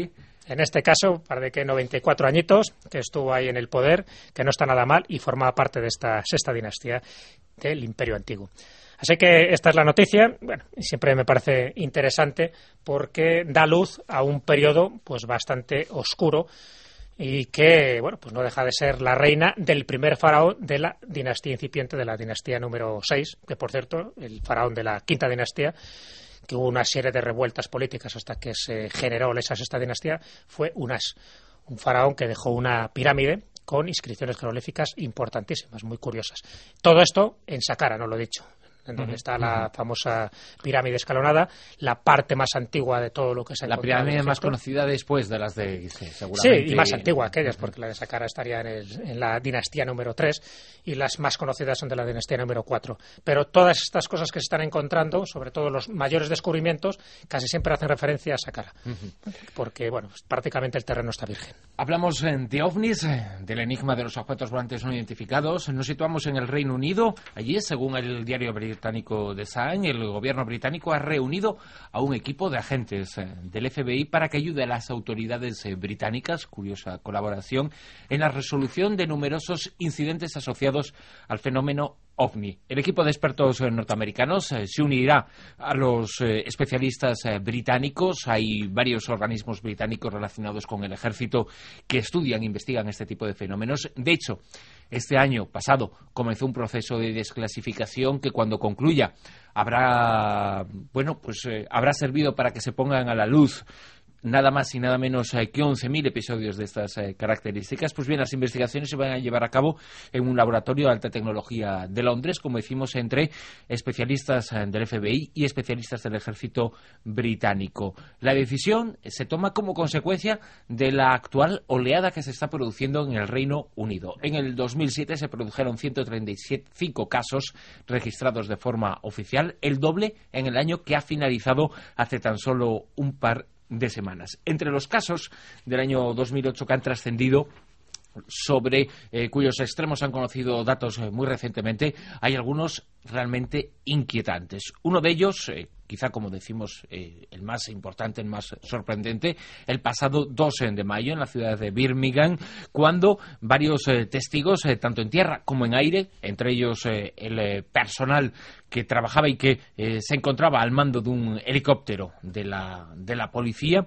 [SPEAKER 5] En este caso, parece que noventa y cuatro añitos, que estuvo ahí en el poder, que no está nada mal y formaba parte de esta sexta dinastía del Imperio Antiguo. Así que esta es la noticia. Bueno, siempre me parece interesante porque da luz a un periodo pues bastante oscuro y que, bueno, pues no deja de ser la reina del primer faraón de la dinastía incipiente, de la dinastía número seis, que por cierto, el faraón de la quinta dinastía, que hubo una serie de revueltas políticas hasta que se generó esa sexta dinastía, fue Unas, un faraón que dejó una pirámide con inscripciones jeroglíficas importantísimas, muy curiosas. Todo esto en Saqqara, no lo he dicho, en donde está la famosa pirámide escalonada, la parte más antigua de todo lo que se ha
[SPEAKER 2] La
[SPEAKER 5] encontrado
[SPEAKER 2] pirámide
[SPEAKER 5] en
[SPEAKER 2] más
[SPEAKER 5] Egipto.
[SPEAKER 2] conocida después de las de Gizeh, seguramente.
[SPEAKER 5] Sí, y más antigua aquellas, porque la de Saqqara estaría en, el, en la dinastía número tres y las más conocidas son de la dinastía número cuatro. Pero todas estas cosas que se están encontrando, sobre todo los mayores descubrimientos, casi siempre hacen referencia a Saqqara, uh-huh. porque, bueno, prácticamente el terreno está virgen.
[SPEAKER 2] Hablamos de ovnis, del enigma de los objetos volantes no identificados. Nos situamos en el Reino Unido. Allí, según el diario británico The Sun, el gobierno británico ha reunido a un equipo de agentes del F B I para que ayude a las autoridades británicas, curiosa colaboración, en la resolución de numerosos incidentes asociados al fenómeno OVNI. El equipo de expertos eh, norteamericanos eh, se unirá a los eh, especialistas eh, británicos. Hay varios organismos británicos relacionados con el ejército que estudian e investigan este tipo de fenómenos. De hecho, este año pasado comenzó un proceso de desclasificación que cuando concluya habrá, bueno, pues eh, habrá servido para que se pongan a la luz nada más y nada menos eh, que once mil episodios de estas eh, características. Pues bien, las investigaciones se van a llevar a cabo en un laboratorio de alta tecnología de Londres, como decimos, entre especialistas eh, del F B I y especialistas del ejército británico. La decisión se toma como consecuencia de la actual oleada que se está produciendo en el Reino Unido. En el dos mil siete se produjeron ciento treinta y cinco casos registrados de forma oficial, el doble en el año que ha finalizado hace tan solo un par de semanas. Entre los casos del año dos mil ocho que han trascendido, sobre eh, cuyos extremos han conocido datos eh, muy recientemente, hay algunos realmente inquietantes. Uno de ellos, eh, quizá como decimos eh, el más importante, el más sorprendente, el pasado dos de mayo en la ciudad de Birmingham, cuando varios eh, testigos, eh, tanto en tierra como en aire, entre ellos eh, el eh, personal que trabajaba y que eh, se encontraba al mando de un helicóptero de la, de la policía,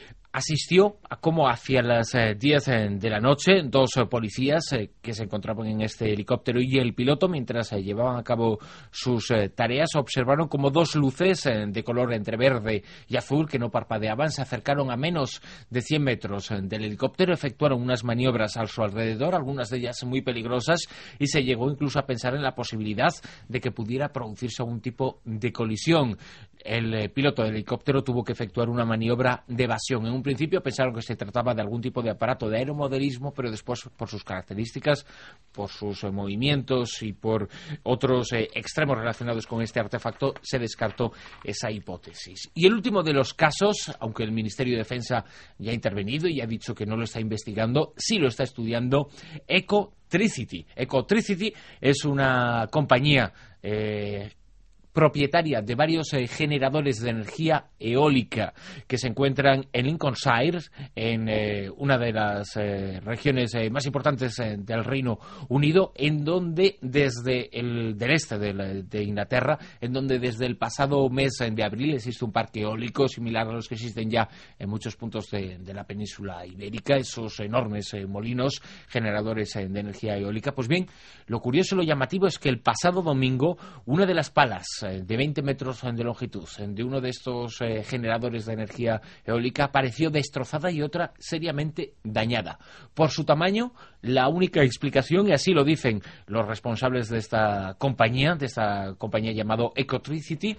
[SPEAKER 2] asistió a cómo hacia las eh, diez eh, de la noche dos eh, policías eh, que se encontraban en este helicóptero y el piloto, mientras eh, llevaban a cabo sus eh, tareas, observaron como dos luces eh, de color entre verde y azul que no parpadeaban se acercaron a menos de cien metros eh, del helicóptero, efectuaron unas maniobras a su alrededor, algunas de ellas muy peligrosas, y se llegó incluso a pensar en la posibilidad de que pudiera producirse algún tipo de colisión. El eh, piloto del helicóptero tuvo que efectuar una maniobra de evasión. En un principio pensaron que se trataba de algún tipo de aparato de aeromodelismo, pero después, por sus características, por sus eh, movimientos y por otros eh, extremos relacionados con este artefacto, se descartó esa hipótesis. Y el último de los casos, aunque el Ministerio de Defensa ya ha intervenido y ha dicho que no lo está investigando, sí lo está estudiando Ecotricity. Ecotricity es una compañía eh, propietaria de varios eh, generadores de energía eólica que se encuentran en Lincolnshire, en eh, una de las eh, regiones eh, más importantes eh, del Reino Unido, en donde desde el del este de, de Inglaterra, en donde desde el pasado mes de abril existe un parque eólico similar a los que existen ya en muchos puntos de, de la península ibérica, esos enormes eh, molinos generadores eh, de energía eólica. Pues bien, lo curioso y lo llamativo es que el pasado domingo una de las palas de veinte metros de longitud de uno de estos eh, generadores de energía eólica apareció destrozada y otra seriamente dañada. Por su tamaño, la única explicación, y así lo dicen los responsables de esta compañía, de esta compañía llamado Ecotricity,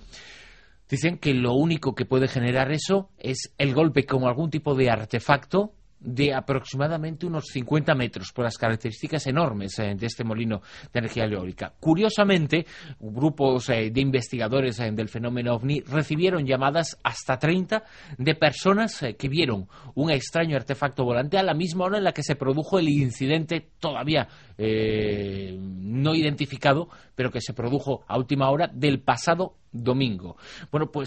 [SPEAKER 2] dicen que lo único que puede generar eso es el golpe con algún tipo de artefacto de aproximadamente unos cincuenta metros por las características enormes eh, de este molino de energía eólica. Curiosamente, grupos eh, de investigadores eh, del fenómeno OVNI recibieron llamadas hasta treinta de personas eh, que vieron un extraño artefacto volante a la misma hora en la que se produjo el incidente todavía eh, no identificado, pero que se produjo a última hora del pasado domingo. Bueno, pues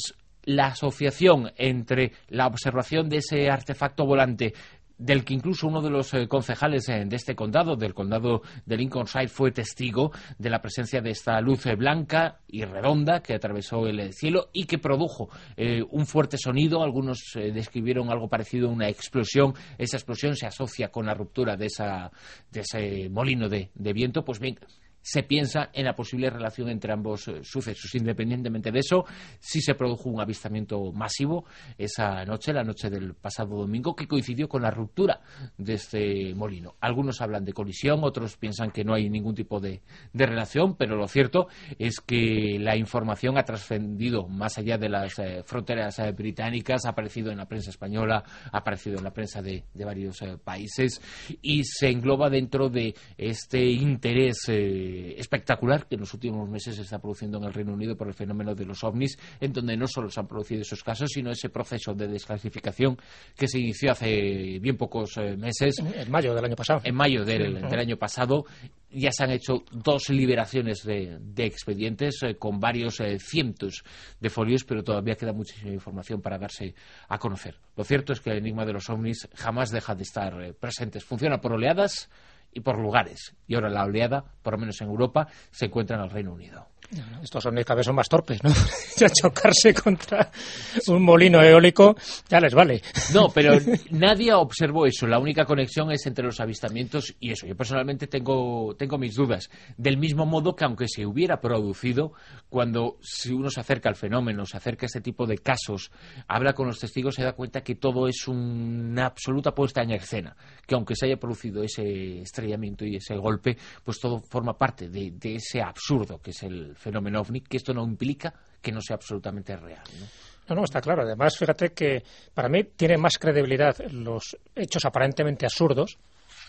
[SPEAKER 2] la asociación entre la observación de ese artefacto volante, del que incluso uno de los eh, concejales eh, de este condado, del condado de Lincolnshire, fue testigo de la presencia de esta luz eh, blanca y redonda que atravesó el eh, cielo y que produjo eh, un fuerte sonido. Algunos eh, describieron algo parecido a una explosión. Esa explosión se asocia con la ruptura de, esa, de ese molino de, de viento. Pues bien, se piensa en la posible relación entre ambos eh, sucesos. Independientemente de eso, sí se produjo un avistamiento masivo esa noche, la noche del pasado domingo, que coincidió con la ruptura de este molino. Algunos hablan de colisión, otros piensan que no hay ningún tipo de, de relación, pero lo cierto es que la información ha trascendido más allá de las eh, fronteras eh, británicas, ha aparecido en la prensa española, ha aparecido en la prensa de, de varios eh, países, y se engloba dentro de este interés eh, espectacular que en los últimos meses se está produciendo en el Reino Unido por el fenómeno de los ovnis, en donde no solo se han producido esos casos, sino ese proceso de desclasificación que se inició hace bien pocos eh, meses.
[SPEAKER 5] En mayo del año pasado.
[SPEAKER 2] En mayo del, del año pasado ya se han hecho dos liberaciones de, de expedientes eh, con varios eh, cientos de folios, pero todavía queda muchísima información para darse a conocer. Lo cierto es que el enigma de los ovnis jamás deja de estar eh, presentes. Funciona por oleadas y por lugares. Y ahora la oleada, por lo menos en Europa, se encuentra en el Reino Unido.
[SPEAKER 5] Estos ovnis cada vez son más torpes, ¿no? Ya chocarse contra un molino eólico ya les vale.
[SPEAKER 2] No, pero nadie observó eso. La única conexión es entre los avistamientos y eso. Yo personalmente tengo, tengo mis dudas. Del mismo modo que aunque se hubiera producido, cuando si uno se acerca al fenómeno, se acerca a este tipo de casos, habla con los testigos, se da cuenta que todo es una absoluta puesta en escena. Que aunque se haya producido ese estrellamiento y ese golpe, pues todo forma parte de, de ese absurdo que es el fenómeno ovni, que esto no implica que no sea absolutamente real, ¿no?
[SPEAKER 5] No, no, está claro. Además, fíjate que para mí tiene más credibilidad los hechos aparentemente absurdos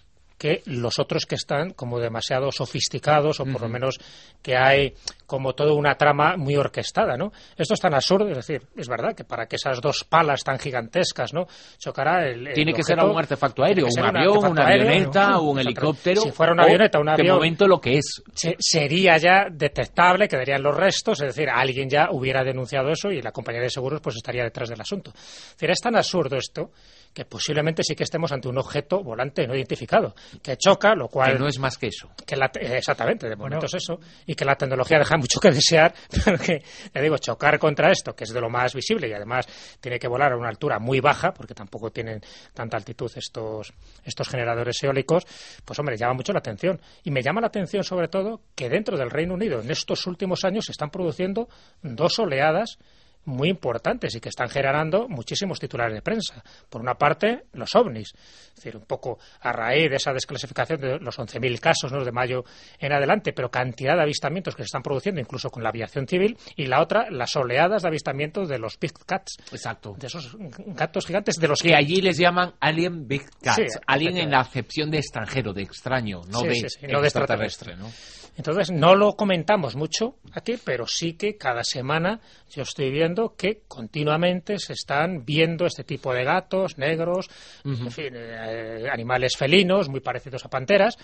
[SPEAKER 5] que los otros que están como demasiado sofisticados o por uh-huh. lo menos que hay como toda una trama muy orquestada, ¿no? Esto es tan absurdo, es decir, es verdad que para que esas dos palas tan gigantescas, ¿no?, chocará el, el
[SPEAKER 2] Tiene que
[SPEAKER 5] objeto,
[SPEAKER 2] ser un artefacto aéreo, un avión, un una avioneta, ¿no? un helicóptero.
[SPEAKER 5] Si fuera una avioneta, un avión,
[SPEAKER 2] de momento lo que es.
[SPEAKER 5] Se, sería ya detectable, quedarían los restos, es decir, alguien ya hubiera denunciado eso y la compañía de seguros pues estaría detrás del asunto. Es decir, es tan absurdo esto que posiblemente sí que estemos ante un objeto volante no identificado, que choca, lo cual...
[SPEAKER 2] Que no es más que eso.
[SPEAKER 5] Que la, exactamente, de momento bueno, es eso, y que la tecnología deja mucho que desear, porque, ya digo, chocar contra esto, que es de lo más visible, y además tiene que volar a una altura muy baja, porque tampoco tienen tanta altitud estos, estos generadores eólicos, pues hombre, llama mucho la atención. Y me llama la atención sobre todo que dentro del Reino Unido, en estos últimos años, se están produciendo dos oleadas muy importantes y que están generando muchísimos titulares de prensa. Por una parte, los ovnis, es decir, un poco a raíz de esa desclasificación de los once mil casos, ¿no?, de mayo en adelante, pero cantidad de avistamientos que se están produciendo incluso con la aviación civil, y la otra, las oleadas de avistamientos de los Big Cats.
[SPEAKER 2] Exacto.
[SPEAKER 5] De esos gatos gigantes de los
[SPEAKER 2] que, que allí les llaman Alien Big Cats. Sí, alien en la acepción de extranjero, de extraño, no,
[SPEAKER 5] sí,
[SPEAKER 2] de,
[SPEAKER 5] sí, sí, no de extraterrestre,
[SPEAKER 2] ¿no?
[SPEAKER 5] Entonces, no lo comentamos mucho aquí, pero sí que cada semana yo estoy viendo que continuamente se están viendo este tipo de gatos negros, uh-huh. en fin, eh, animales felinos muy parecidos a panteras,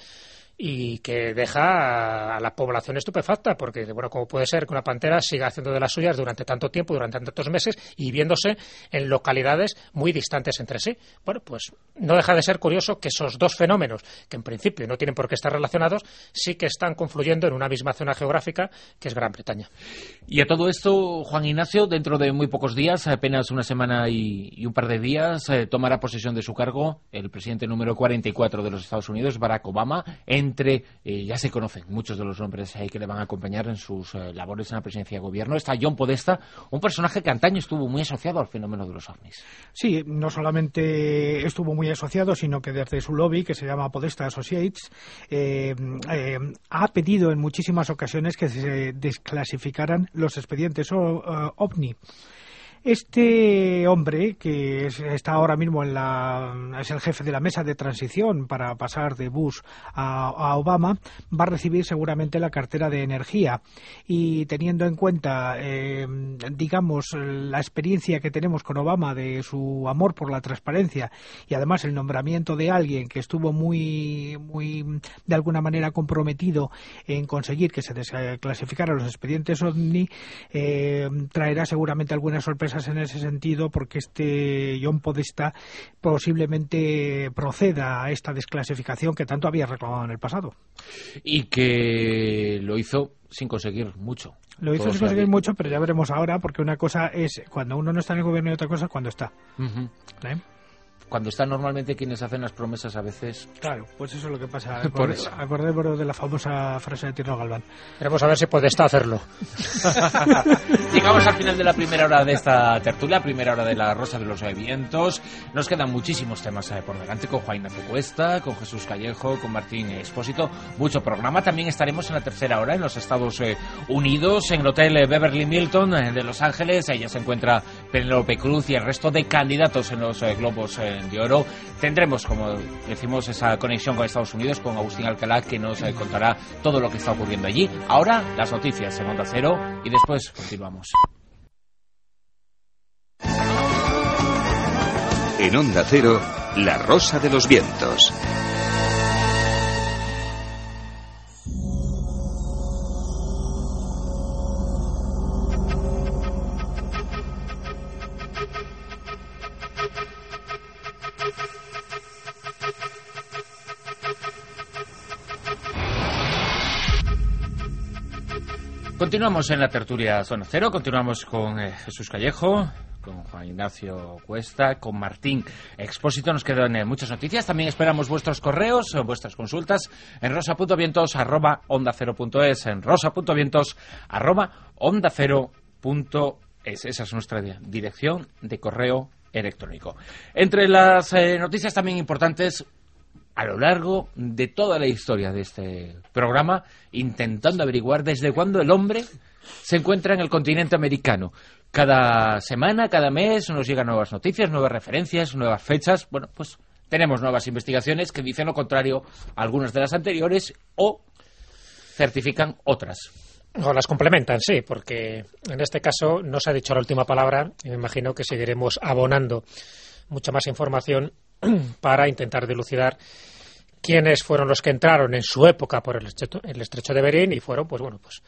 [SPEAKER 5] y que deja a la población estupefacta, porque, bueno, ¿cómo puede ser que una pantera siga haciendo de las suyas durante tanto tiempo, durante tantos meses, y viéndose en localidades muy distantes entre sí? Bueno, pues no deja de ser curioso que esos dos fenómenos, que en principio no tienen por qué estar relacionados, sí que están confluyendo en una misma zona geográfica, que es Gran Bretaña.
[SPEAKER 2] Y a todo esto, Juan Ignacio, dentro de muy pocos días, apenas una semana y, y un par de días, eh, tomará posesión de su cargo el presidente número cuarenta y cuatro de los Estados Unidos, Barack Obama. Entre, eh, ya se conocen muchos de los nombres ahí que le van a acompañar en sus eh, labores en la presidencia de gobierno. Está John Podesta, un personaje que antaño estuvo muy asociado al fenómeno de los ovnis.
[SPEAKER 6] Sí, no solamente estuvo muy asociado, sino que desde su lobby, que se llama Podesta Associates, eh, eh, ha pedido en muchísimas ocasiones que se desclasificaran los expedientes o, uh, ovni. Este hombre, que es, está ahora mismo en la, es el jefe de la mesa de transición para pasar de Bush a, a Obama, va a recibir seguramente la cartera de energía. Y teniendo en cuenta, eh, digamos, la experiencia que tenemos con Obama de su amor por la transparencia y además el nombramiento de alguien que estuvo muy, muy de alguna manera comprometido en conseguir que se desclasificaran los expedientes OVNI, eh, traerá seguramente alguna sorpresa cosas en ese sentido, porque este John Podesta posiblemente proceda a esta desclasificación que tanto había reclamado en el pasado.
[SPEAKER 2] Y que lo hizo sin conseguir mucho.
[SPEAKER 6] Lo hizo sin conseguir mucho, pero ya veremos ahora, porque una cosa es cuando uno no está en el gobierno y otra cosa es cuando está.
[SPEAKER 2] Uh-huh.
[SPEAKER 6] ¿Eh?
[SPEAKER 2] Cuando están normalmente quienes hacen las promesas a veces...
[SPEAKER 6] Claro, pues eso es lo que pasa.
[SPEAKER 2] Por eso.
[SPEAKER 6] Acordémonos de la famosa frase de Tierno Galván.
[SPEAKER 5] Veremos a ver si Podesta hacerlo.
[SPEAKER 2] Llegamos al final de la primera hora de esta tertulia, primera hora de la Rosa de los Vientos. Nos quedan muchísimos temas eh, por delante, con Juan Ignacio Cuesta, con Jesús Callejo, con Martín Expósito. Mucho programa. También estaremos en la tercera hora en los Estados eh, Unidos, en el Hotel eh, Beverly Hilton eh, de Los Ángeles. Ella se encuentra Penélope Cruz y el resto de candidatos en los eh, Globos eh, de Oro. Tendremos, como decimos, esa conexión con Estados Unidos, con Agustín Alcalá, que nos eh, contará todo lo que está ocurriendo allí. Ahora, las noticias en Onda Cero y después continuamos.
[SPEAKER 3] En Onda Cero, La Rosa de los Vientos.
[SPEAKER 2] Continuamos en la tertulia Zona Cero, continuamos con eh, Jesús Callejo, con Juan Ignacio Cuesta, con Martín Expósito. Nos quedan eh, muchas noticias. También esperamos vuestros correos, vuestras consultas en rosa punto vientos arroba onda cero punto es, en rosa punto vientos arroba onda cero punto es. Esa es nuestra dirección de correo electrónico. Entre las eh, noticias también importantes, a lo largo de toda la historia de este programa, intentando averiguar desde cuándo el hombre se encuentra en el continente americano. Cada semana, cada mes nos llegan nuevas noticias, nuevas referencias, nuevas fechas. Bueno, pues tenemos nuevas investigaciones que dicen lo contrario a algunas de las anteriores o certifican otras.
[SPEAKER 5] O las complementan, sí, porque en este caso no se ha dicho la última palabra y me imagino que seguiremos abonando mucha más información para intentar dilucidar quiénes fueron los que entraron en su época por el estrecho, el estrecho de Bering y fueron, pues bueno, pues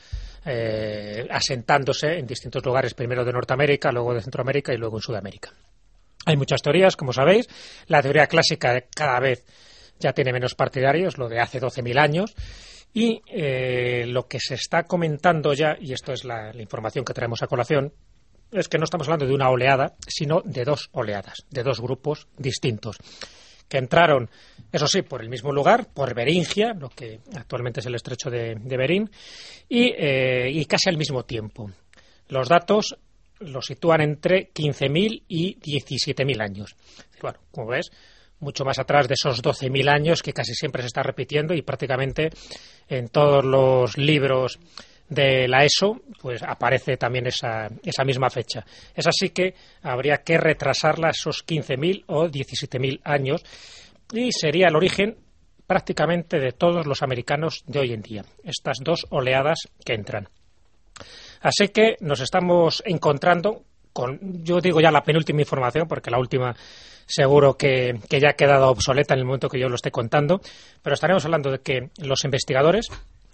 [SPEAKER 5] eh, asentándose en distintos lugares, primero de Norteamérica, luego de Centroamérica y luego en Sudamérica. Hay muchas teorías, como sabéis. La teoría clásica cada vez ya tiene menos partidarios, lo de hace doce mil años. Y eh, lo que se está comentando ya, y esto es la, la información que traemos a colación, es que no estamos hablando de una oleada, sino de dos oleadas, de dos grupos distintos, que entraron, eso sí, por el mismo lugar, por Beringia, lo que actualmente es el estrecho de, de Bering, y, eh, y casi al mismo tiempo. Los datos los sitúan entre quince mil y diecisiete mil años. Bueno, como ves, mucho más atrás de esos doce mil años que casi siempre se está repitiendo y prácticamente en todos los libros de la ESO pues aparece también esa, esa misma fecha. Es así que habría que retrasarla esos quince mil o diecisiete mil años y sería el origen prácticamente de todos los americanos de hoy en día, estas dos oleadas que entran. Así que nos estamos encontrando con, yo digo ya la penúltima información, porque la última seguro que, que ya ha quedado obsoleta en el momento que yo lo esté contando, pero estaremos hablando de que los investigadores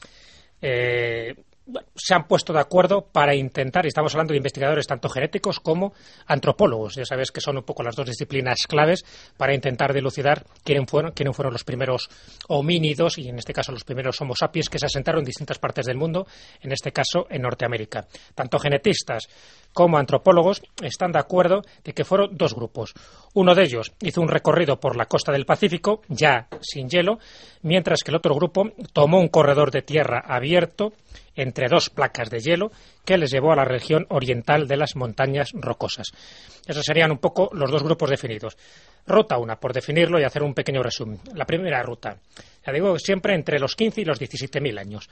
[SPEAKER 5] eh, bueno, se han puesto de acuerdo para intentar, y estamos hablando de investigadores tanto genéticos como antropólogos, ya sabes que son un poco las dos disciplinas claves para intentar dilucidar quiénes fueron, quiénes fueron los primeros homínidos, y en este caso los primeros homo sapiens que se asentaron en distintas partes del mundo, en este caso en Norteamérica. Tanto genetistas como antropólogos están de acuerdo de que fueron dos grupos. Uno de ellos hizo un recorrido por la costa del Pacífico, ya sin hielo, mientras que el otro grupo tomó un corredor de tierra abierto entre dos placas de hielo que les llevó a la región oriental de las montañas rocosas. Esos serían un poco los dos grupos definidos. Ruta una, por definirlo y hacer un pequeño resumen. La primera ruta, ya digo, siempre entre los quince y los diecisiete mil años.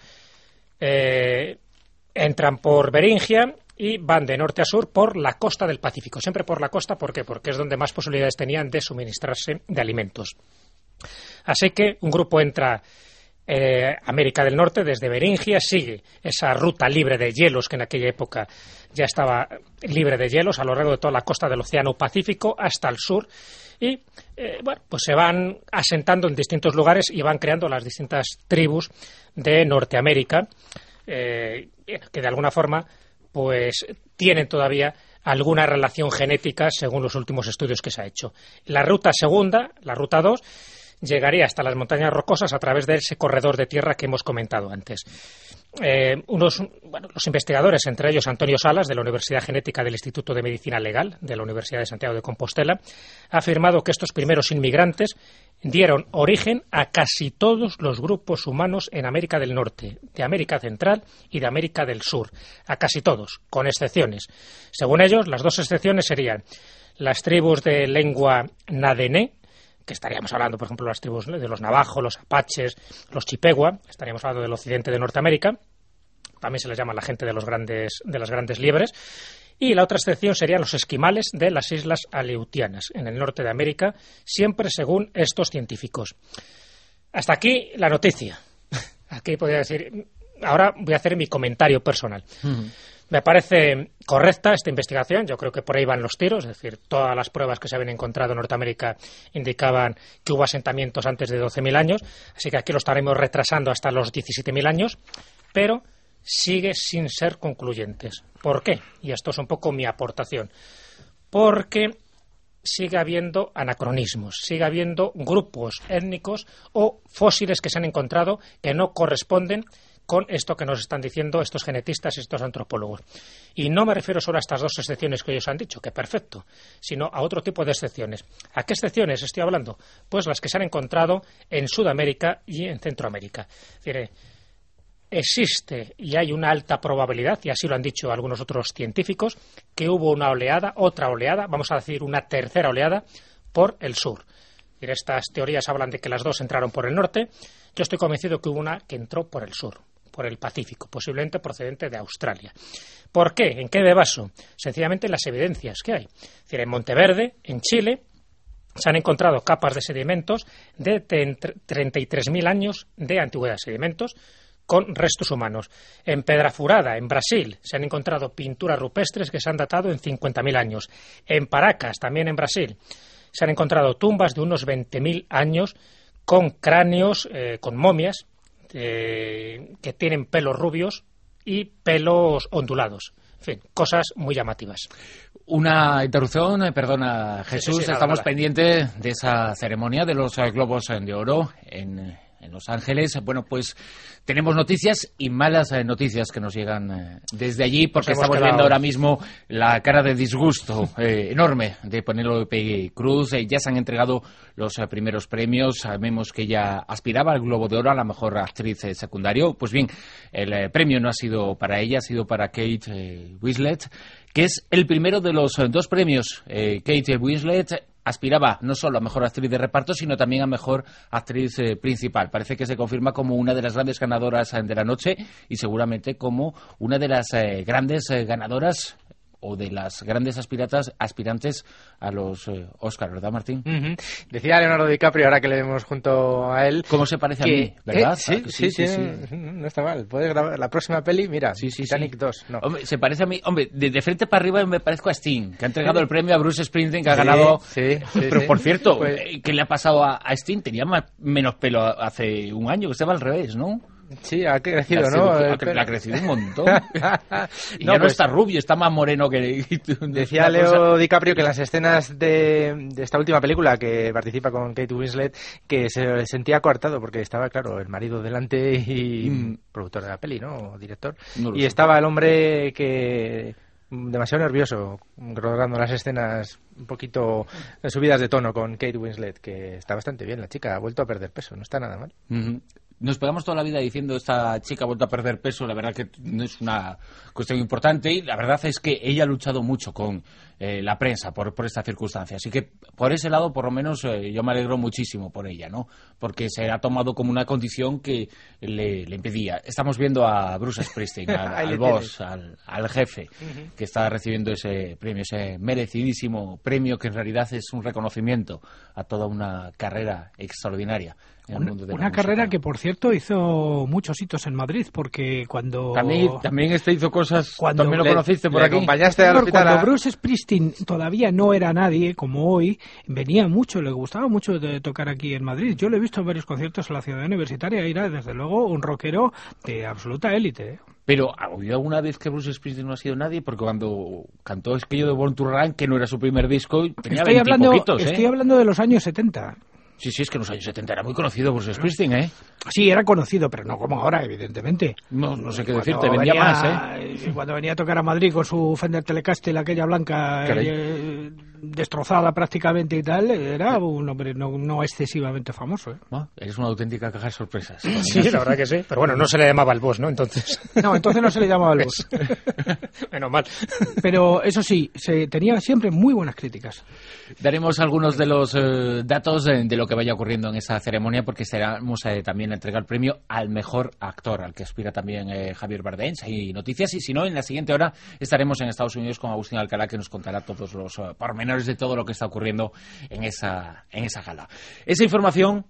[SPEAKER 5] Eh, entran por Beringia y van de norte a sur por la costa del Pacífico. Siempre por la costa, ¿por qué? Porque es donde más posibilidades tenían de suministrarse de alimentos. Así que un grupo entra eh, América del Norte desde Beringia, sigue esa ruta libre de hielos que en aquella época ya estaba libre de hielos a lo largo de toda la costa del Océano Pacífico hasta el sur y eh, bueno, pues se van asentando en distintos lugares y van creando las distintas tribus de Norteamérica eh, que de alguna forma pues tienen todavía alguna relación genética según los últimos estudios que se ha hecho. La ruta segunda, la ruta dos, llegaría hasta las montañas rocosas a través de ese corredor de tierra que hemos comentado antes. Eh, unos, bueno, los investigadores, entre ellos Antonio Salas, de la Universidad Genética del Instituto de Medicina Legal de la Universidad de Santiago de Compostela, ha afirmado que estos primeros inmigrantes dieron origen a casi todos los grupos humanos en América del Norte, de América Central y de América del Sur, a casi todos, con excepciones. Según ellos, las dos excepciones serían las tribus de lengua nadené, que estaríamos hablando, por ejemplo, de las tribus de los navajos, los apaches, los chipegua, estaríamos hablando del occidente de Norteamérica, también se les llama la gente de los grandes, de las grandes liebres, y la otra excepción serían los esquimales de las islas Aleutianas, en el norte de América, siempre según estos científicos. Hasta aquí la noticia. Aquí podría decir, ahora voy a hacer mi comentario personal. Uh-huh. Me parece correcta esta investigación, yo creo que por ahí van los tiros, es decir, todas las pruebas que se habían encontrado en Norteamérica indicaban que hubo asentamientos antes de doce mil años, así que aquí lo estaremos retrasando hasta los diecisiete mil años, pero sigue sin ser concluyentes. ¿Por qué? Y esto es un poco mi aportación. Porque sigue habiendo anacronismos, sigue habiendo grupos étnicos o fósiles que se han encontrado que no corresponden con esto que nos están diciendo estos genetistas y estos antropólogos. Y no me refiero solo a estas dos excepciones que ellos han dicho, que perfecto, sino a otro tipo de excepciones. ¿A qué excepciones estoy hablando? Pues las que se han encontrado en Sudamérica y en Centroamérica. Es decir, existe y hay una alta probabilidad, y así lo han dicho algunos otros científicos, que hubo una oleada, otra oleada, vamos a decir una tercera oleada, por el sur. Es decir, estas teorías hablan de que las dos entraron por el norte. Yo estoy convencido que hubo una que entró por el sur, por el Pacífico, posiblemente procedente de Australia. ¿Por qué? ¿En qué me baso? Sencillamente en las evidencias que hay. Es decir, en Monteverde, en Chile, se han encontrado capas de sedimentos de treinta y tres mil años de antigüedad, sedimentos con restos humanos. En Pedrafurada, en Brasil, se han encontrado pinturas rupestres que se han datado en cincuenta mil años. En Paracas, también en Brasil, se han encontrado tumbas de unos veinte mil años con cráneos, eh, con momias, eh, que tienen pelos rubios y pelos ondulados. En fin, cosas muy llamativas.
[SPEAKER 2] Una interrupción, eh, perdona Jesús,
[SPEAKER 5] sí, sí, sí,
[SPEAKER 2] estamos
[SPEAKER 5] nada, nada.
[SPEAKER 2] pendientes de esa ceremonia de los eh, Globos de Oro en, en Los Ángeles. Bueno, pues tenemos noticias y malas eh, noticias que nos llegan eh, desde allí, porque
[SPEAKER 5] hemos
[SPEAKER 2] estamos
[SPEAKER 5] quedado...
[SPEAKER 2] viendo ahora mismo la cara de disgusto eh, enorme de Penélope Cruz. Eh, ya se han entregado los eh, primeros premios. Sabemos que ella aspiraba al Globo de Oro a la mejor actriz eh, secundario. Pues bien, el eh, premio no ha sido para ella, ha sido para Kate eh, Winslet, que es el primero de los eh, dos premios. Eh, Kate Winslet aspiraba no solo a mejor actriz de reparto, sino también a mejor actriz eh, principal. Parece que se confirma como una de las grandes ganadoras eh, de la noche y seguramente como una de las eh, grandes eh, ganadoras o de las grandes aspiratas, aspirantes a los eh, Oscar, ¿verdad, Martín?
[SPEAKER 7] Uh-huh. Decía Leonardo DiCaprio, ahora que le vemos junto a él...
[SPEAKER 2] ¿Cómo se parece
[SPEAKER 7] que,
[SPEAKER 2] a mí, verdad?
[SPEAKER 7] Eh, sí, sí, sí, sí, sí, no está mal. Puedes grabar la próxima peli, mira,
[SPEAKER 2] sí, sí,
[SPEAKER 7] Titanic
[SPEAKER 2] sí.
[SPEAKER 7] dos. No.
[SPEAKER 2] Hombre, se parece a mí, hombre, de, de frente para arriba me parezco a Sting, que ha entregado el premio a Bruce Springsteen, que ha
[SPEAKER 7] sí,
[SPEAKER 2] ganado...
[SPEAKER 7] Sí, sí,
[SPEAKER 2] Pero
[SPEAKER 7] sí.
[SPEAKER 2] por cierto,
[SPEAKER 7] Pues...
[SPEAKER 2] ¿qué le ha pasado a, a Sting? Tenía más, menos pelo hace un año, que estaba al revés, ¿no?
[SPEAKER 7] Sí, ha crecido,
[SPEAKER 2] ha
[SPEAKER 7] ¿no?
[SPEAKER 2] Ha,
[SPEAKER 7] Pero...
[SPEAKER 2] ha crecido un montón. Y
[SPEAKER 7] no,
[SPEAKER 2] ya no
[SPEAKER 7] pues,
[SPEAKER 2] está rubio, está más moreno que...
[SPEAKER 7] Decía Leo cosa... DiCaprio que en las escenas de, de esta última película, que participa con Kate Winslet, que se sentía coartado porque estaba, claro, el marido delante y mm. productor de la peli, ¿no? O director. No y sé. Estaba el hombre que... demasiado nervioso, rodando las escenas un poquito subidas de tono con Kate Winslet, que está bastante bien. La chica ha vuelto a perder peso, no está nada mal.
[SPEAKER 2] Uh-huh. Nos pegamos toda la vida diciendo esta chica ha vuelto a perder peso, la verdad que no es una cuestión importante y la verdad es que ella ha luchado mucho con eh, la prensa por, por esta circunstancia. Así que por ese lado, por lo menos, eh, yo me alegro muchísimo por ella, ¿no? Porque se ha tomado como una condición que le, le impedía. Estamos viendo a Bruce Springsteen, al, al boss, al, al jefe, uh-huh. que está recibiendo ese premio, ese merecidísimo premio que en realidad es un reconocimiento a toda una carrera extraordinaria.
[SPEAKER 6] Una, una carrera que, por cierto, hizo muchos hitos en Madrid, porque cuando...
[SPEAKER 2] También, también este hizo cosas...
[SPEAKER 6] Cuando
[SPEAKER 2] ¿También lo
[SPEAKER 6] le,
[SPEAKER 2] conociste por
[SPEAKER 6] le
[SPEAKER 2] aquí?
[SPEAKER 7] Acompañaste al hospital.
[SPEAKER 6] Cuando
[SPEAKER 7] a...
[SPEAKER 6] Bruce Springsteen todavía no era nadie, como hoy, venía mucho, le gustaba mucho de tocar aquí en Madrid. Yo lo he visto en varios conciertos en la ciudad universitaria y era, desde luego, un rockero de absoluta élite.
[SPEAKER 2] Pero ¿ha oído alguna vez que Bruce Springsteen no ha sido nadie? Porque cuando cantó aquello de Born to Run, que no era su primer disco, tenía
[SPEAKER 6] estoy hablando,
[SPEAKER 2] veintipoquitos, ¿eh?
[SPEAKER 6] Estoy hablando de los años setenta.
[SPEAKER 2] Sí, sí, es que en los años setenta era muy conocido Bruce Springsteen, ¿eh?
[SPEAKER 6] Sí, era conocido, pero no como ahora, evidentemente.
[SPEAKER 2] No, no sé qué
[SPEAKER 6] Cuando
[SPEAKER 2] decirte, vendía
[SPEAKER 6] venía,
[SPEAKER 2] más, ¿eh?
[SPEAKER 6] Cuando venía a tocar a Madrid con su Fender Telecaster, aquella blanca eh, destrozada prácticamente y tal, era un hombre no, no excesivamente famoso, ¿eh?
[SPEAKER 2] No, eres una auténtica caja de sorpresas.
[SPEAKER 5] Sí, la verdad que sí. Pero bueno, no se le llamaba el boss, ¿no? Entonces.
[SPEAKER 6] No, entonces no se le llamaba el boss.
[SPEAKER 5] Menos mal.
[SPEAKER 6] Pero eso sí, se tenía siempre muy buenas críticas.
[SPEAKER 2] Daremos algunos de los eh, datos de, de lo que vaya ocurriendo en esa ceremonia, porque estaremos eh, también a entregar el premio al mejor actor, al que aspira también eh, Javier Bardem. Hay noticias, y si no, en la siguiente hora estaremos en Estados Unidos con Agustín Alcalá, que nos contará todos los uh, pormenores de todo lo que está ocurriendo en esa, en esa gala. Esa información,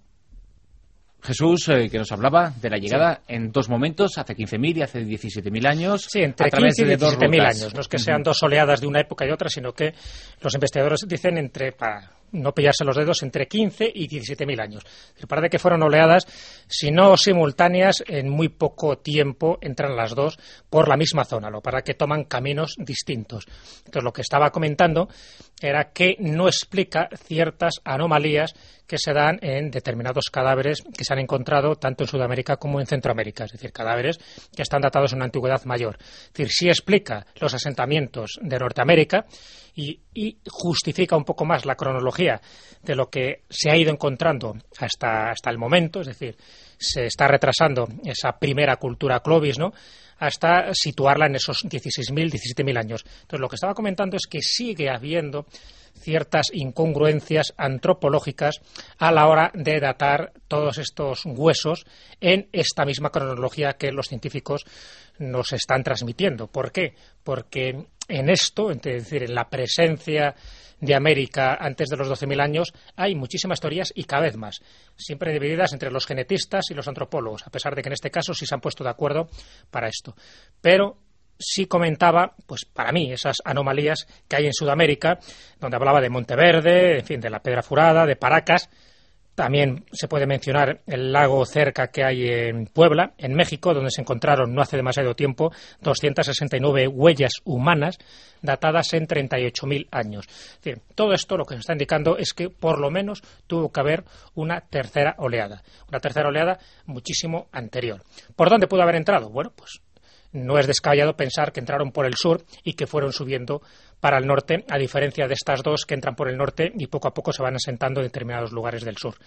[SPEAKER 2] Jesús, eh, que nos hablaba de la llegada sí. en dos momentos, hace quince mil y hace diecisiete mil años.
[SPEAKER 5] Sí, entre quince y diecisiete mil años. No es que sean uh-huh. dos oleadas de una época y otra, sino que los investigadores dicen entre, para no pillarse los dedos, entre quince y diecisiete mil años. Parece que fueron oleadas, si no simultáneas, en muy poco tiempo entran las dos por la misma zona, lo para que toman caminos distintos. Entonces, lo que estaba comentando era que no explica ciertas anomalías que se dan en determinados cadáveres que se han encontrado tanto en Sudamérica como en Centroamérica, es decir, cadáveres que están datados en una antigüedad mayor. Es decir, sí explica los asentamientos de Norteamérica y, y justifica un poco más la cronología de lo que se ha ido encontrando hasta, hasta el momento, es decir, se está retrasando esa primera cultura Clovis, ¿no?, hasta situarla en esos dieciséis mil, diecisiete mil años. Entonces, lo que estaba comentando es que sigue habiendo ciertas incongruencias antropológicas a la hora de datar todos estos huesos en esta misma cronología que los científicos nos están transmitiendo. ¿Por qué? Porque en esto, es decir, en la presencia de América antes de los doce mil años, hay muchísimas teorías y cada vez más, siempre divididas entre los genetistas y los antropólogos, a pesar de que en este caso sí se han puesto de acuerdo para esto. Pero sí comentaba, pues para mí, esas anomalías que hay en Sudamérica, donde hablaba de Monteverde, en fin, de la Pedra Furada, de Paracas. También se puede mencionar el lago cerca que hay en Puebla, en México, donde se encontraron no hace demasiado tiempo doscientas sesenta y nueve huellas humanas datadas en treinta y ocho mil años. Es decir, todo esto lo que nos está indicando es que por lo menos tuvo que haber una tercera oleada, una tercera oleada muchísimo anterior. ¿Por dónde pudo haber entrado? Bueno, pues no es descabellado pensar que entraron por el sur y que fueron subiendo para el norte, a diferencia de estas dos que entran por el norte y poco a poco se van asentando en determinados lugares del sur.